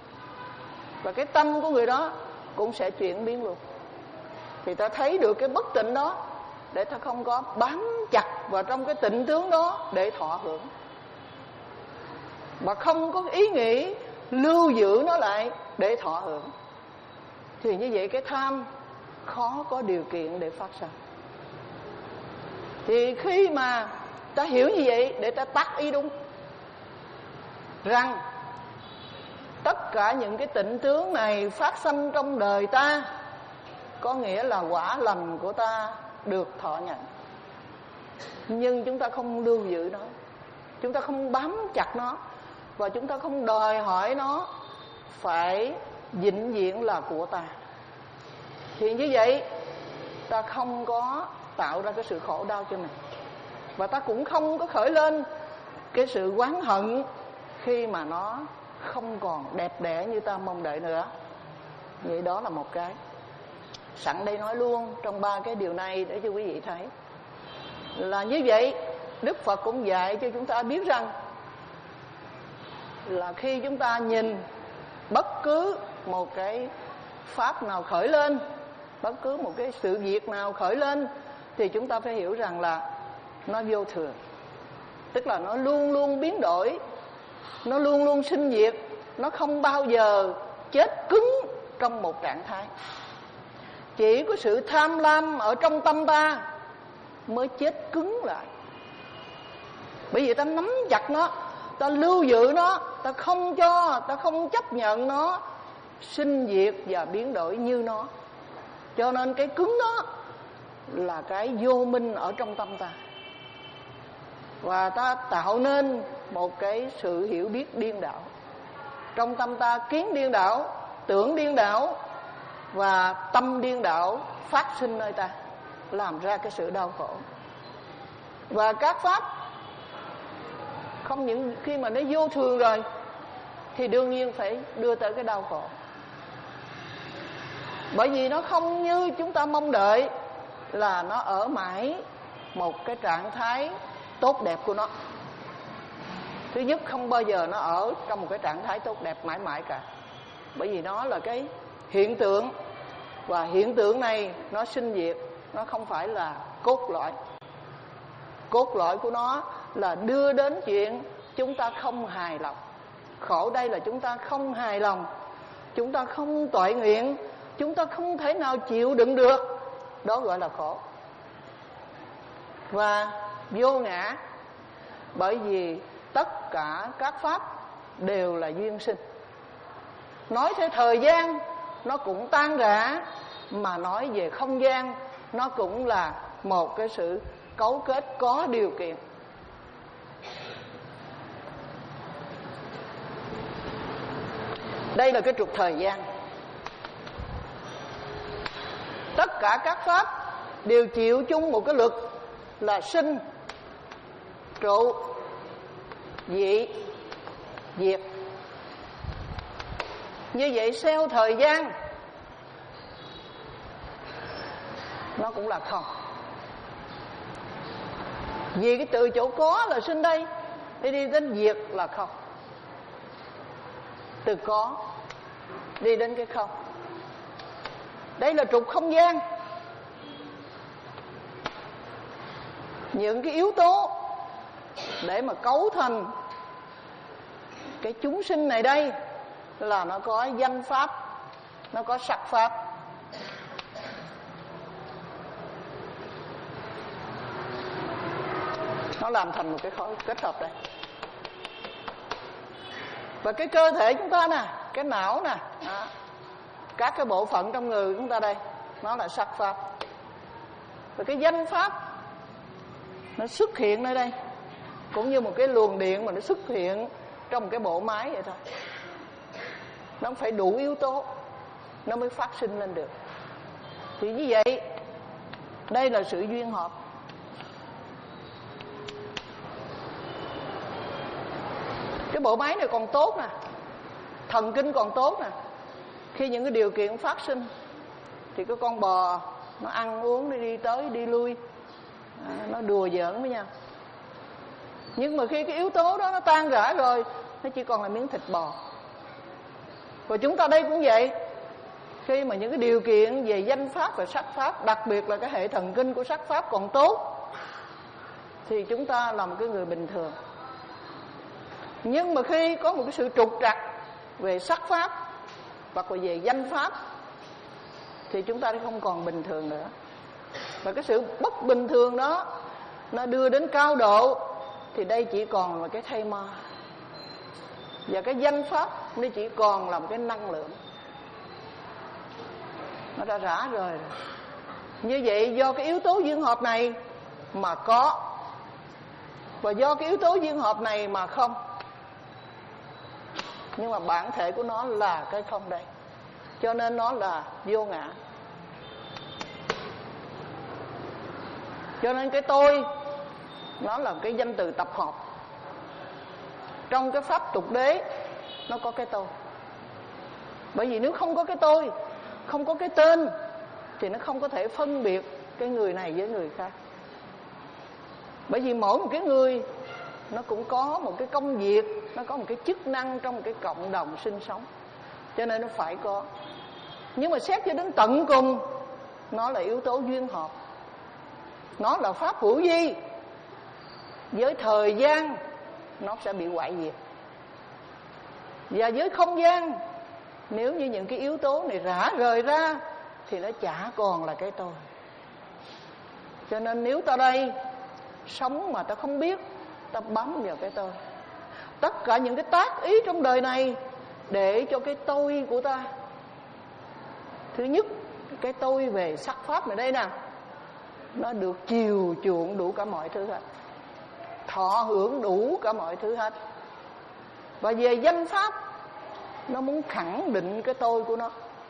Và cái tâm của người đó cũng sẽ chuyển biến luôn. Thì ta thấy được cái bất tịnh đó, để ta không có bám chặt vào trong cái tịnh tướng đó để thọ hưởng, và không có ý nghĩ lưu giữ nó lại để thọ hưởng. Thì như vậy cái tham khó có điều kiện để phát sinh. Thì khi mà ta hiểu như vậy, để ta tác ý đúng rằng tất cả những cái tịnh tướng này phát sinh trong đời ta, có nghĩa là quả lành của ta được thọ nhận. Nhưng chúng ta không lưu giữ nó, chúng ta không bám chặt nó, và chúng ta không đòi hỏi nó phải vĩnh viễn là của ta. Thì như vậy ta không có tạo ra cái sự khổ đau cho mình, và ta cũng không có khởi lên cái sự oán hận khi mà nó không còn đẹp đẽ như ta mong đợi nữa. Vậy đó là một cái. Sẵn đây nói luôn trong ba cái điều này để cho quý vị thấy là như vậy. Đức Phật cũng dạy cho chúng ta biết rằng là khi chúng ta nhìn bất cứ một cái pháp nào khởi lên, bất cứ một cái sự việc nào khởi lên, thì chúng ta phải hiểu rằng là nó vô thường. Tức là nó luôn luôn biến đổi, nó luôn luôn sinh diệt, nó không bao giờ chết cứng trong một trạng thái. Chỉ có sự tham lam ở trong tâm ta mới chết cứng lại. Bởi vì ta nắm chặt nó, ta lưu giữ nó, ta không cho, ta không chấp nhận nó sinh diệt và biến đổi như nó. Cho nên cái cứng đó là cái vô minh ở trong tâm ta, và ta tạo nên một cái sự hiểu biết điên đảo. Trong tâm ta kiến điên đảo, tưởng điên đảo và tâm điên đảo phát sinh nơi ta, làm ra cái sự đau khổ. Và các pháp không những khi mà nó vô thường rồi thì đương nhiên phải đưa tới cái đau khổ, bởi vì nó không như chúng ta mong đợi là nó ở mãi một cái trạng thái tốt đẹp của nó. Thứ nhất, không bao giờ nó ở trong một cái trạng thái tốt đẹp mãi mãi cả, bởi vì nó là cái hiện tượng, và hiện tượng này nó sinh diệt, nó không phải là cốt lõi. Cốt lõi của nó là đưa đến chuyện chúng ta không hài lòng. Khổ đây là chúng ta không hài lòng, chúng ta không toại nguyện, chúng ta không thể nào chịu đựng được, đó gọi là khổ. Và vô ngã, bởi vì tất cả các pháp đều là duyên sinh. Nói theo thời gian nó cũng tan rã, mà nói về không gian nó cũng là một cái sự cấu kết có điều kiện. Đây là cái trục thời gian. Tất cả các pháp đều chịu chung một cái luật là sinh, trụ, dị, diệt. Như vậy theo thời gian nó cũng là không. Vì cái từ chỗ có là sinh đây, đi đi đến diệt là không. Từ có đi đến cái không. Đây là trục không gian. Những cái yếu tố để mà cấu thành cái chúng sinh này đây là nó có danh pháp, nó có sắc pháp. Nó làm thành một cái khối kết hợp đây. Và cái cơ thể chúng ta nè, cái não nè, đó, các cái bộ phận trong người chúng ta đây, nó là sắc pháp. Và cái danh pháp nó xuất hiện nơi đây, cũng như một cái luồng điện mà nó xuất hiện trong cái bộ máy vậy thôi. Nó phải đủ yếu tố nó mới phát sinh lên được. Thì như vậy, đây là sự duyên hợp. Cái bộ máy này còn tốt nè, thần kinh còn tốt nè. Khi những cái điều kiện phát sinh thì cái con bò nó ăn uống, nó đi tới đi lui, nó đùa giỡn với nhau. Nhưng mà khi cái yếu tố đó nó tan rã rồi, nó chỉ còn là miếng thịt bò. Và chúng ta đây cũng vậy. Khi mà những cái điều kiện về danh pháp và sắc pháp, đặc biệt là cái hệ thần kinh của sắc pháp còn tốt, thì chúng ta là một cái người bình thường. Nhưng mà khi có một cái sự trục trặc về sắc pháp hoặc là về danh pháp thì chúng ta không còn bình thường nữa. Và cái sự bất bình thường đó nó đưa đến cao độ thì đây chỉ còn là cái thây ma. Và cái danh pháp nó chỉ còn là một cái năng lượng. Nó đã rã rời rồi. Như vậy do cái yếu tố duyên hợp này mà có, và do cái yếu tố duyên hợp này mà không. Nhưng mà bản thể của nó là cái không đây, cho nên nó là vô ngã. Cho nên cái tôi nó là cái danh từ tập hợp. Trong cái pháp tục đế nó có cái tôi. Bởi vì nếu không có cái tôi, không có cái tên, thì nó không có thể phân biệt cái người này với người khác. Bởi vì mỗi một cái người nó cũng có một cái công việc, nó có một cái chức năng trong một cái cộng đồng sinh sống, cho nên nó phải có. Nhưng mà xét cho đến tận cùng, nó là yếu tố duyên hợp. Nó là pháp hữu vi. Với thời gian nó sẽ bị hoại diệt. Và với không gian, nếu như những cái yếu tố này rã rời ra thì nó chả còn là cái tôi. Cho nên nếu ta đây sống mà ta không biết, ta bám vào cái tôi. Tất cả những cái tác ý trong đời này để cho cái tôi của ta. Thứ nhất, cái tôi về sắc pháp này đây nè, nó được chiều chuộng đủ cả mọi thứ hết, thọ hưởng đủ cả mọi thứ hết. Và về danh pháp, nó muốn khẳng định cái tôi của nó.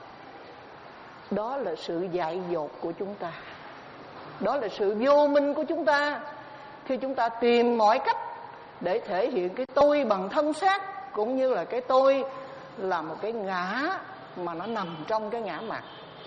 Đó là sự dại dột của chúng ta, đó là sự vô minh của chúng ta, khi chúng ta tìm mọi cách để thể hiện cái tôi bằng thân xác, cũng như là cái tôi là một cái ngã mà nó nằm trong cái ngã mạn.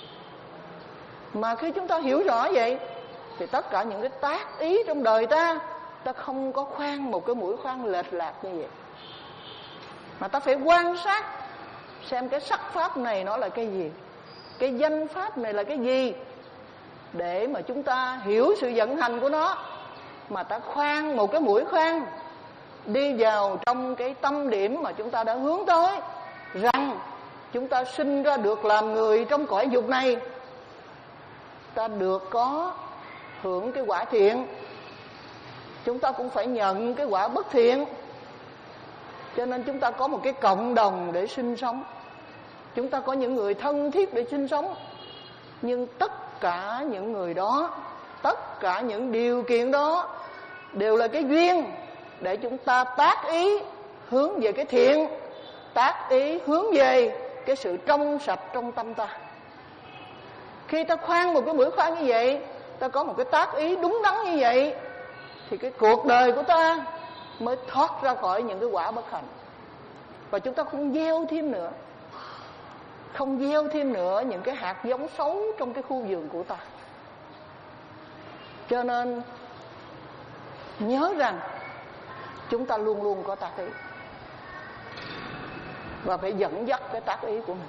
Mà khi chúng ta hiểu rõ vậy thì tất cả những cái tác ý trong đời ta, ta không có khoan một cái mũi khoan lệch lạc như vậy, mà ta phải quan sát xem cái sắc pháp này nó là cái gì, cái danh pháp này là cái gì, để mà chúng ta hiểu sự vận hành của nó, mà ta khoan một cái mũi khoan đi vào trong cái tâm điểm mà chúng ta đã hướng tới, rằng chúng ta sinh ra được làm người trong cõi dục này, ta được có hưởng cái quả thiện, chúng ta cũng phải nhận cái quả bất thiện. Cho nên chúng ta có một cái cộng đồng để sinh sống, chúng ta có những người thân thiết để sinh sống. Nhưng tất cả những người đó, tất cả những điều kiện đó đều là cái duyên để chúng ta tác ý hướng về cái thiện, tác ý hướng về cái sự trong sạch trong tâm ta. Khi ta khoan một cái mũi khoan như vậy, ta có một cái tác ý đúng đắn như vậy, thì cái cuộc đời của ta mới thoát ra khỏi những cái quả bất hạnh. Và chúng ta không gieo thêm nữa, không gieo thêm nữa những cái hạt giống xấu trong cái khu vườn của ta. Cho nên nhớ rằng chúng ta luôn luôn có tác ý, và phải dẫn dắt cái tác ý của mình.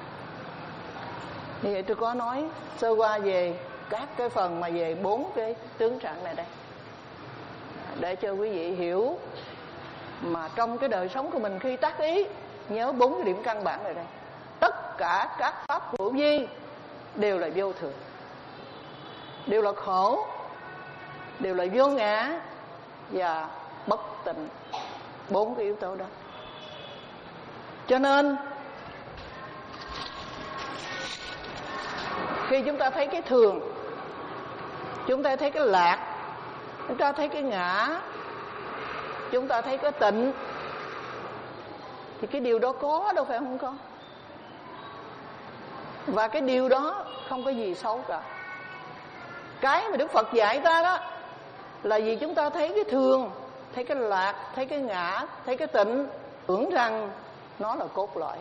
Như vậy tôi có nói sơ qua về các cái phần mà về bốn cái tướng trạng này đây, để cho quý vị hiểu mà trong cái đời sống của mình khi tác ý, nhớ bốn cái điểm căn bản này đây. Tất cả các pháp hữu vi đều là vô thường, đều là khổ, đều là vô ngã và bất tịnh. Bốn cái yếu tố đó. Cho nên khi chúng ta thấy cái thường, chúng ta thấy cái lạc, chúng ta thấy cái ngã, chúng ta thấy cái tịnh, thì cái điều đó có đâu phải không có. Và cái điều đó không có gì xấu cả. Cái mà Đức Phật dạy ta đó là vì chúng ta thấy cái thường, thấy cái lạc, thấy cái ngã, thấy cái tịnh, tưởng rằng nó là cốt lõi,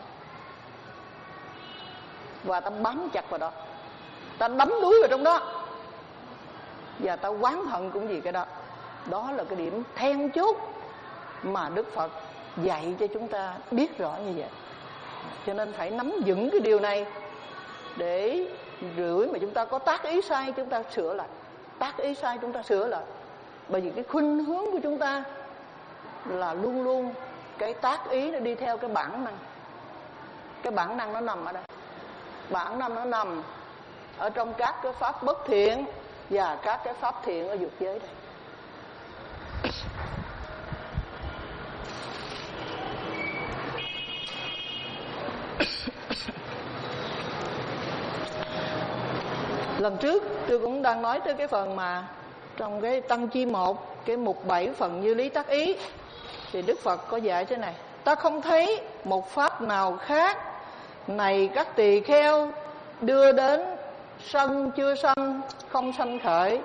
và ta bám chặt vào đó, ta đắm đuối vào trong đó, và ta oán hận cũng vì cái đó. Đó là cái điểm then chốt mà Đức Phật dạy cho chúng ta biết rõ như vậy. Cho nên phải nắm vững cái điều này, để rủi mà chúng ta có tác ý sai chúng ta sửa lại, tác ý sai chúng ta sửa lại. Bởi vì cái khuynh hướng của chúng ta là luôn luôn cái tác ý nó đi theo cái bản năng. Cái bản năng nó nằm ở đây. Bản năng nó nằm ở trong các cái pháp bất thiện và các cái pháp thiện ở dục giới đây. Lần trước tôi cũng đang nói tới cái phần mà trong cái Tăng Chi một, cái mục bảy phần như lý tác ý, thì Đức Phật có dạy thế này: ta không thấy một pháp nào khác này các tỳ kheo đưa đến sân chưa sanh, không sanh khởi.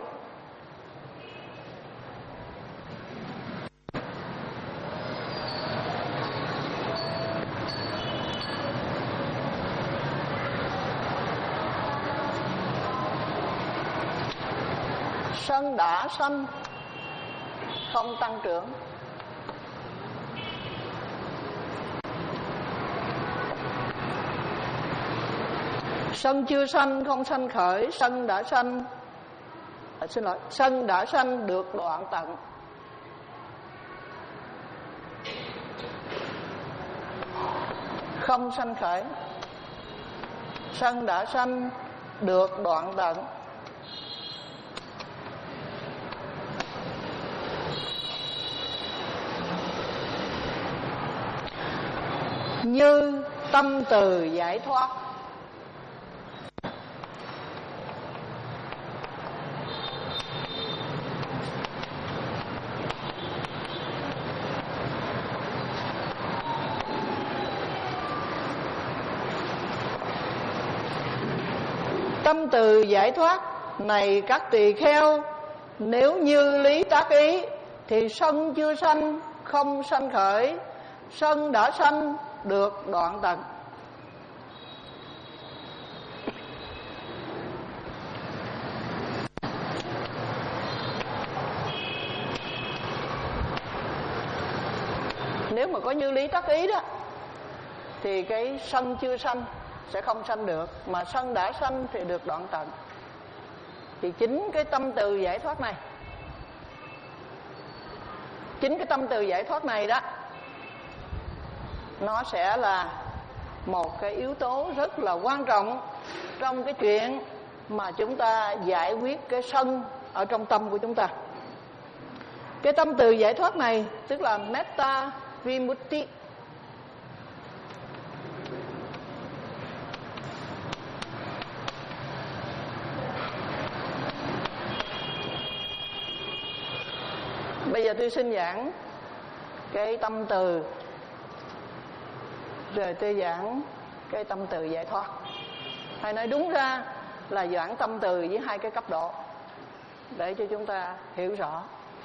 Sân đã sanh, không tăng trưởng. Sân chưa sanh, không sanh khởi. Sân đã sanh, à, xin lỗi, sân đã sanh được đoạn tận. Không sanh khởi. Sân đã sanh được đoạn tận. Như tâm từ giải thoát. Tâm từ giải thoát này các tỳ kheo, nếu như lý tác ý thì sân chưa sanh không sanh khởi, sân đã sanh được đoạn tận. Nếu mà có như lý tác ý đó thì cái sân chưa sanh sẽ không sanh được, mà sân đã sanh thì được đoạn tận. Thì chính cái tâm từ giải thoát này, chính cái tâm từ giải thoát này đó, nó sẽ là một cái yếu tố rất là quan trọng trong cái chuyện mà chúng ta giải quyết cái sân ở trong tâm của chúng ta. Cái tâm từ giải thoát này tức là metta vimutti. Bây giờ tôi xin giảng cái tâm từ, rồi tôi giảng cái tâm từ giải thoát. Hay nói đúng ra là giảng tâm từ với hai cái cấp độ để cho chúng ta hiểu rõ.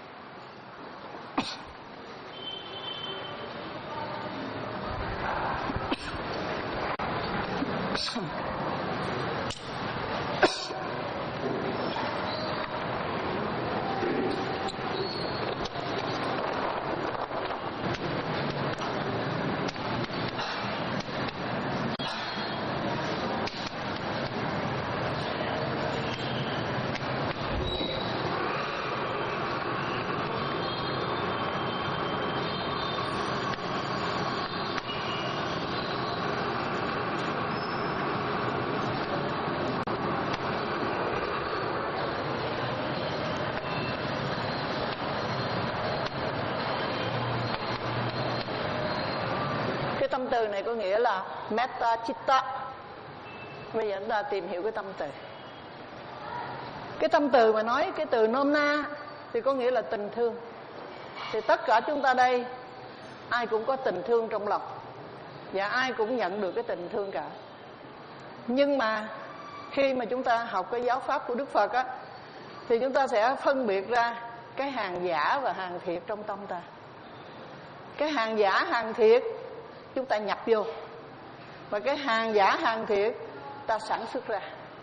Tâm từ này có nghĩa là metta chitta. Bây giờ chúng ta tìm hiểu cái tâm từ. Cái tâm từ mà nói cái từ nôm na thì có nghĩa là tình thương. Thì tất cả chúng ta đây ai cũng có tình thương trong lòng, và ai cũng nhận được cái tình thương cả. Nhưng mà khi mà chúng ta học cái giáo pháp của Đức Phật á, thì chúng ta sẽ phân biệt ra cái hàng giả và hàng thiệt trong tâm ta. Cái hàng giả hàng thiệt chúng ta nhập vô, và cái hàng giả hàng thiệt ta sản xuất ra.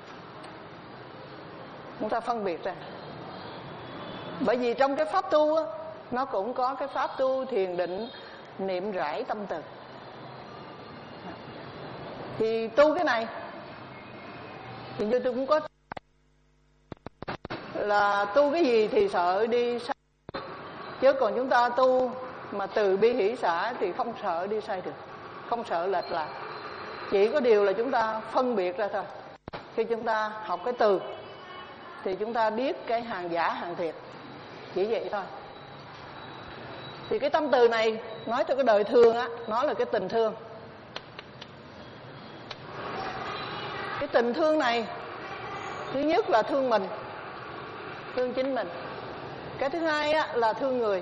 Chúng ta phân biệt ra. Bởi vì trong cái pháp tu á, nó cũng có cái pháp tu thiền định niệm rải tâm từ. Thì tu cái này thì như tôi cũng có là tu cái gì thì sợ đi sai, chứ còn chúng ta tu mà từ bi hỷ xả thì không sợ đi sai được, không sợ lệch lạc. Chỉ có điều là chúng ta phân biệt ra thôi. Khi chúng ta học cái từ thì chúng ta biết cái hàng giả hàng thiệt, chỉ vậy thôi. Thì cái tâm từ này nói cho cái đời thương á, nó là cái tình thương. Cái tình thương này thứ nhất là thương mình, thương chính mình. Cái thứ hai á, là thương người.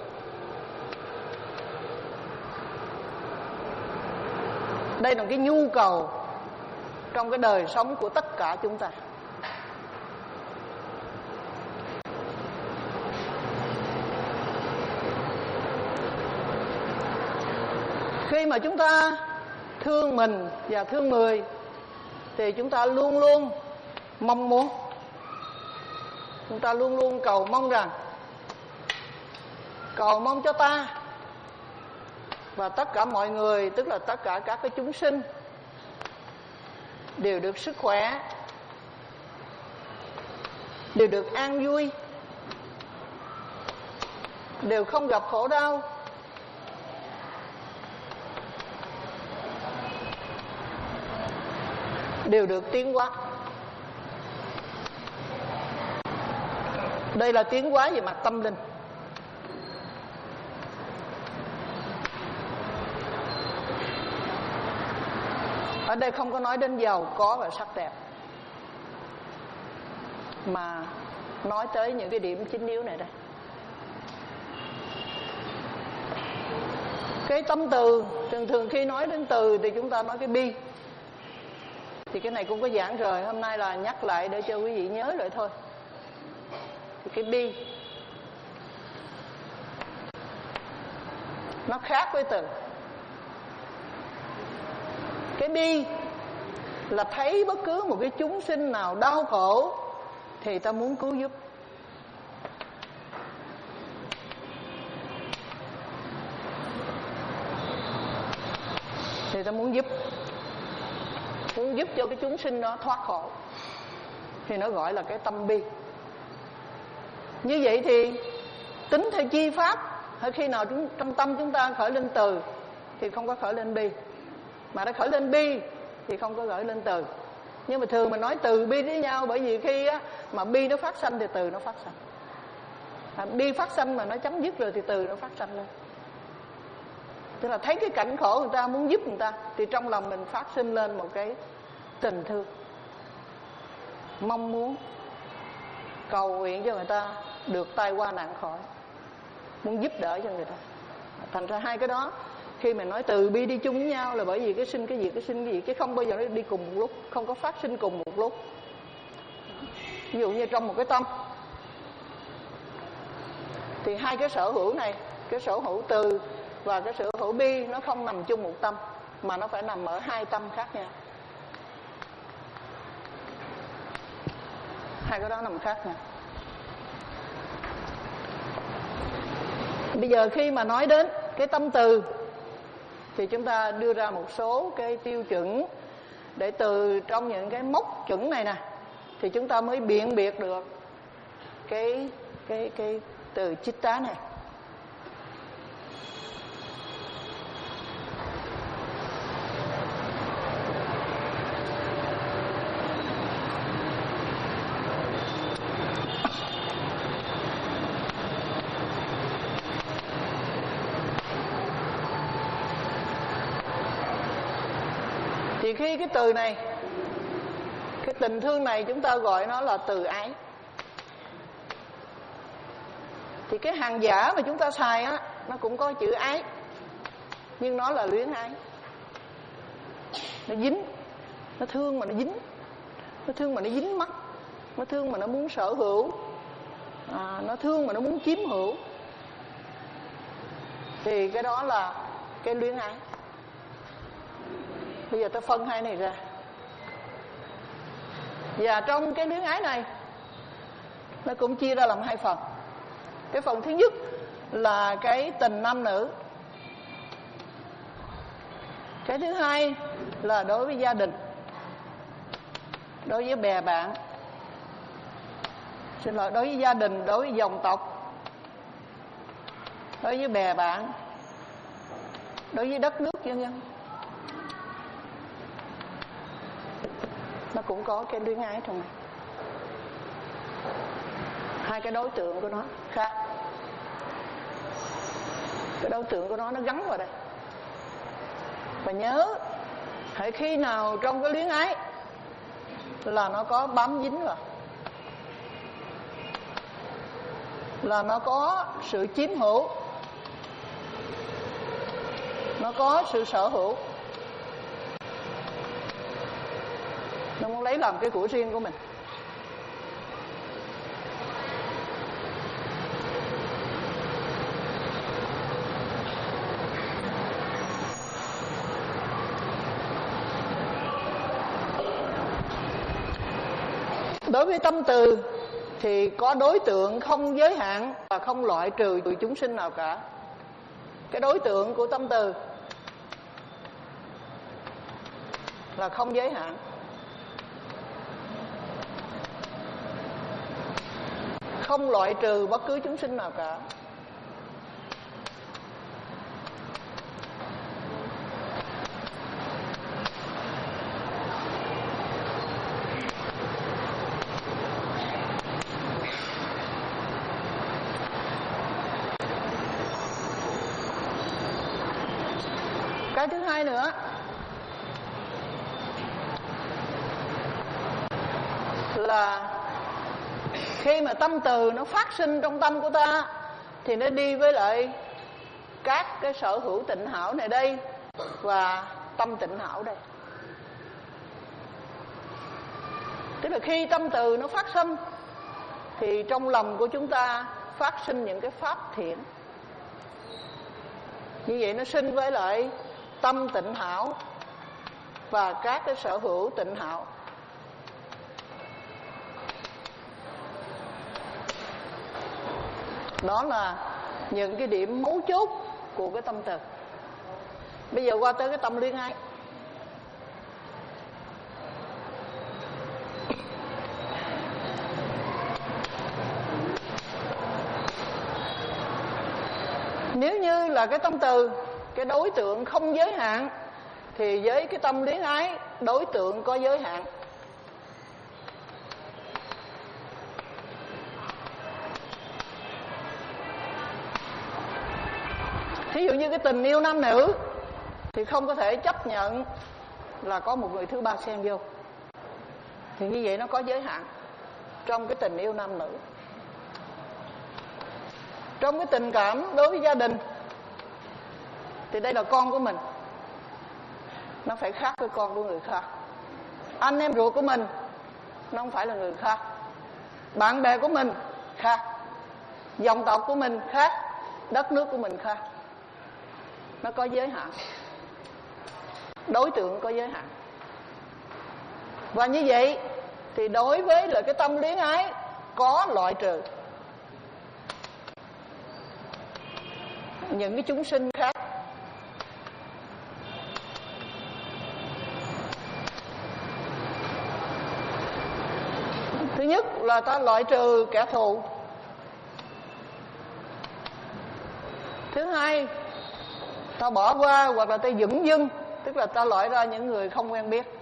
Đây là cái nhu cầu trong cái đời sống của tất cả chúng ta. Khi mà chúng ta thương mình và thương người thì chúng ta luôn luôn mong muốn, chúng ta luôn luôn cầu mong rằng, cầu mong cho ta và tất cả mọi người, tức là tất cả các cái chúng sinh đều được sức khỏe, đều được an vui, đều không gặp khổ đau, đều được tiến hóa. Đây là tiến hóa về mặt tâm linh. Ở đây không có nói đến giàu có và sắc đẹp, mà nói tới những cái điểm chính yếu này đây. Cái tâm từ, thường thường khi nói đến từ thì chúng ta nói cái bi. Thì cái này cũng có giảng rồi, hôm nay là nhắc lại để cho quý vị nhớ lại thôi. Thì cái bi nó khác với từ. Cái bi là thấy bất cứ một cái chúng sinh nào đau khổ thì ta muốn cứu giúp. Thì ta muốn giúp, muốn giúp cho cái chúng sinh đó thoát khổ, thì nó gọi là cái tâm bi. Như vậy thì tính theo chi pháp, hay khi nào chúng, trong tâm chúng ta khởi lên từ thì không có khởi lên bi, mà nó khởi lên bi thì không có khởi lên từ. Nhưng mà thường mình nói từ bi với nhau, bởi vì khi á, mà bi nó phát sanh thì từ nó phát sanh. À, bi phát sanh mà nó chấm dứt rồi thì từ nó phát sanh lên. Tức là thấy cái cảnh khổ người ta, muốn giúp người ta, thì trong lòng mình phát sinh lên một cái tình thương, mong muốn cầu nguyện cho người ta được tai qua nạn khỏi, muốn giúp đỡ cho người ta. Thành ra hai cái đó khi mình nói từ bi đi chung với nhau là bởi vì cái sinh cái gì, cái sinh cái gì, chứ không bao giờ nó đi cùng một lúc, không có phát sinh cùng một lúc. Ví dụ như trong một cái tâm thì hai cái sở hữu này, cái sở hữu từ và cái sở hữu bi, nó không nằm chung một tâm, mà nó phải nằm ở hai tâm khác nhau. Hai cái đó nằm khác nhau. Bây giờ khi mà nói đến cái tâm từ thì chúng ta đưa ra một số cái tiêu chuẩn, để từ trong những cái mốc chuẩn này nè thì chúng ta mới biện biệt được cái cái cái từ chitta này. Thì khi cái từ này, cái tình thương này, chúng ta gọi nó là từ ái. Thì cái hàng giả mà chúng ta xài á, nó cũng có chữ ái, nhưng nó là luyến ái. Nó dính, nó thương mà nó dính, nó thương mà nó dính mắt, nó thương mà nó muốn sở hữu, à, nó thương mà nó muốn chiếm hữu. Thì cái đó là cái luyến ái. Bây giờ ta phân hai này ra. Và trong cái luyến ái này, nó cũng chia ra làm hai phần. Cái phần thứ nhất là cái tình nam nữ. Cái thứ hai là đối với gia đình, đối với bè bạn, xin lỗi, đối với gia đình, đối với dòng tộc, đối với bè bạn, đối với đất nước vân vân. Nó cũng có cái luyến ái trong này. Hai cái đối tượng của nó khác. Cái đối tượng của nó nó gắn vào đây. Và nhớ, hãy khi nào trong cái luyến ái là nó có bám dính vào, là nó có sự chiếm hữu, nó có sự sở hữu, nó muốn lấy làm cái của riêng của mình. Đối với tâm từ thì có đối tượng không giới hạn và không loại trừ từ chúng sinh nào cả. Cái đối tượng của tâm từ là không giới hạn, không loại trừ bất cứ chúng sinh nào cả. Cái thứ hai nữa là khi mà tâm từ nó phát sinh trong tâm của ta thì nó đi với lại các cái sở hữu tịnh hảo này đây và tâm tịnh hảo đây. Tức là khi tâm từ nó phát sinh thì trong lòng của chúng ta phát sinh những cái pháp thiện. Như vậy nó sinh với lại tâm tịnh hảo và các cái sở hữu tịnh hảo. Đó là những cái điểm mấu chốt của cái tâm từ. Bây giờ qua tới cái tâm luyến ái. Nếu như là cái tâm từ, cái đối tượng không giới hạn, thì với cái tâm luyến ái, đối tượng có giới hạn. Thí dụ như cái tình yêu nam nữ thì không có thể chấp nhận là có một người thứ ba xen vô. Thì như vậy nó có giới hạn trong cái tình yêu nam nữ. Trong cái tình cảm đối với gia đình thì đây là con của mình, nó phải khác với con của người khác. Anh em ruột của mình nó không phải là người khác. Bạn bè của mình khác. Dòng tộc của mình khác. Đất nước của mình khác. Nó có giới hạn. Đối tượng có giới hạn. Và như vậy thì đối với là cái tâm luyến ái có loại trừ những cái chúng sinh khác. Thứ nhất là ta loại trừ kẻ thù. Thứ hai, ta bỏ qua hoặc là ta dửng dưng, tức là ta loại ra những người không quen biết.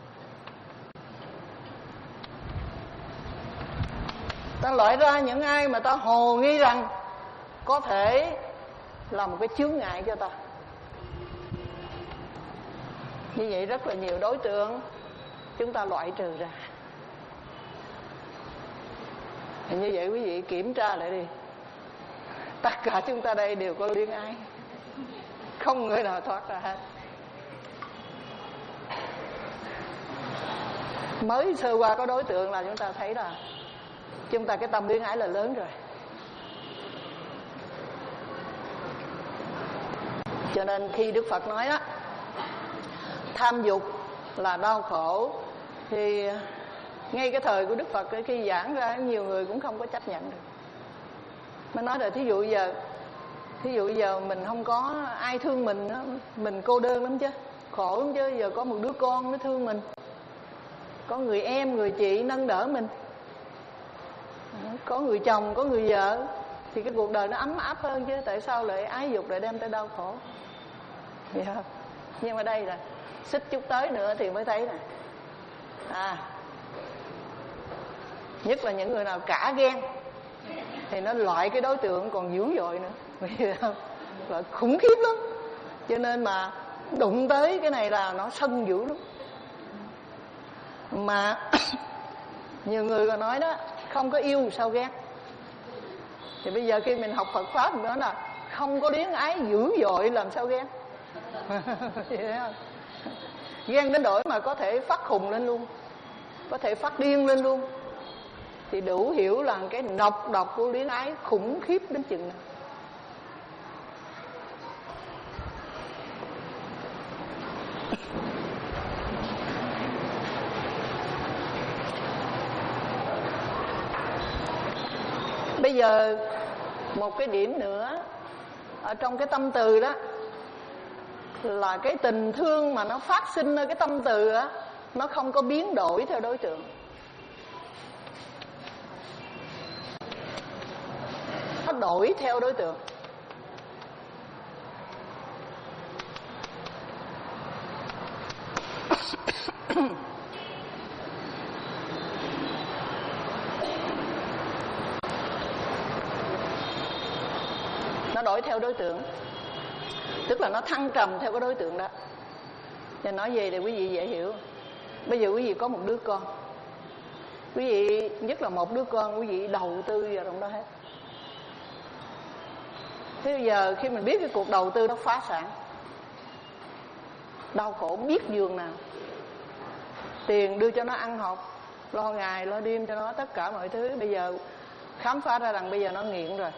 Ta loại ra những ai mà ta hồ nghi rằng có thể là một cái chướng ngại cho ta. Như vậy rất là nhiều đối tượng chúng ta loại trừ ra. Như vậy quý vị kiểm tra lại đi. Tất cả chúng ta đây đều có luyến ái, không người nào thoát ra hết. Mới sơ qua có đối tượng là chúng ta thấy là chúng ta cái tâm luyến ái là lớn rồi. Cho nên khi Đức Phật nói đó, tham dục là đau khổ, thì ngay cái thời của Đức Phật khi giảng ra nhiều người cũng không có chấp nhận được. Mới nói là thí dụ giờ thí dụ giờ mình không có ai thương mình đó, mình cô đơn lắm chứ, khổ lắm chứ. Giờ có một đứa con nó thương mình, có người em, người chị nâng đỡ mình, có người chồng, có người vợ, thì cái cuộc đời nó ấm áp hơn chứ. Tại sao lại ái dục lại đem tới đau khổ? Vậy không? Nhưng mà đây là xích chút tới nữa thì mới thấy nè. À, nhất là những người nào cả ghen thì nó loại cái đối tượng còn dữ dội nữa. Vậy không? Loại khủng khiếp lắm. Cho nên mà đụng tới cái này là nó sân dữ lắm. Mà nhiều người còn nói đó, không có yêu sao ghen. Thì bây giờ khi mình học Phật Pháp mình nói là không có luyến ái dữ dội làm sao ghen. Ghen đến đổi mà có thể phát khùng lên luôn, có thể phát điên lên luôn, thì đủ hiểu là cái nọc độc của luyến ái khủng khiếp đến chừng nào. Bây giờ một cái điểm nữa ở trong cái tâm từ đó là cái tình thương mà nó phát sinh ở cái tâm từ á, nó không có biến đổi theo đối tượng. Nó đổi theo đối tượng. Nó đổi theo đối tượng, tức là nó thăng trầm theo cái đối tượng đó. Nên nói về để quý vị dễ hiểu. Bây giờ quý vị có một đứa con, quý vị nhất là một đứa con, quý vị đầu tư vào trong đó hết. Thế bây giờ khi mình biết cái cuộc đầu tư nó phá sản, đau khổ biết giường nào, tiền đưa cho nó ăn học, lo ngày lo đêm cho nó tất cả mọi thứ. Bây giờ khám phá ra rằng bây giờ nó nghiện rồi,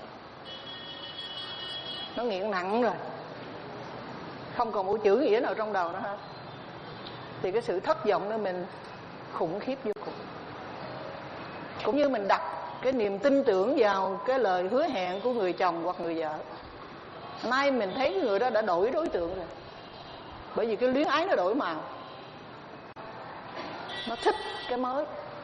nó nghiện nặng rồi, không còn một chữ nghĩa nào trong đầu nó hết. Thì cái sự thất vọng của mình khủng khiếp vô cùng. Cũng như mình đặt cái niềm tin tưởng vào cái lời hứa hẹn của người chồng hoặc người vợ. Nay mình thấy người đó đã đổi đối tượng rồi, bởi vì cái luyến ái nó đổi màu, nó thích cái mới.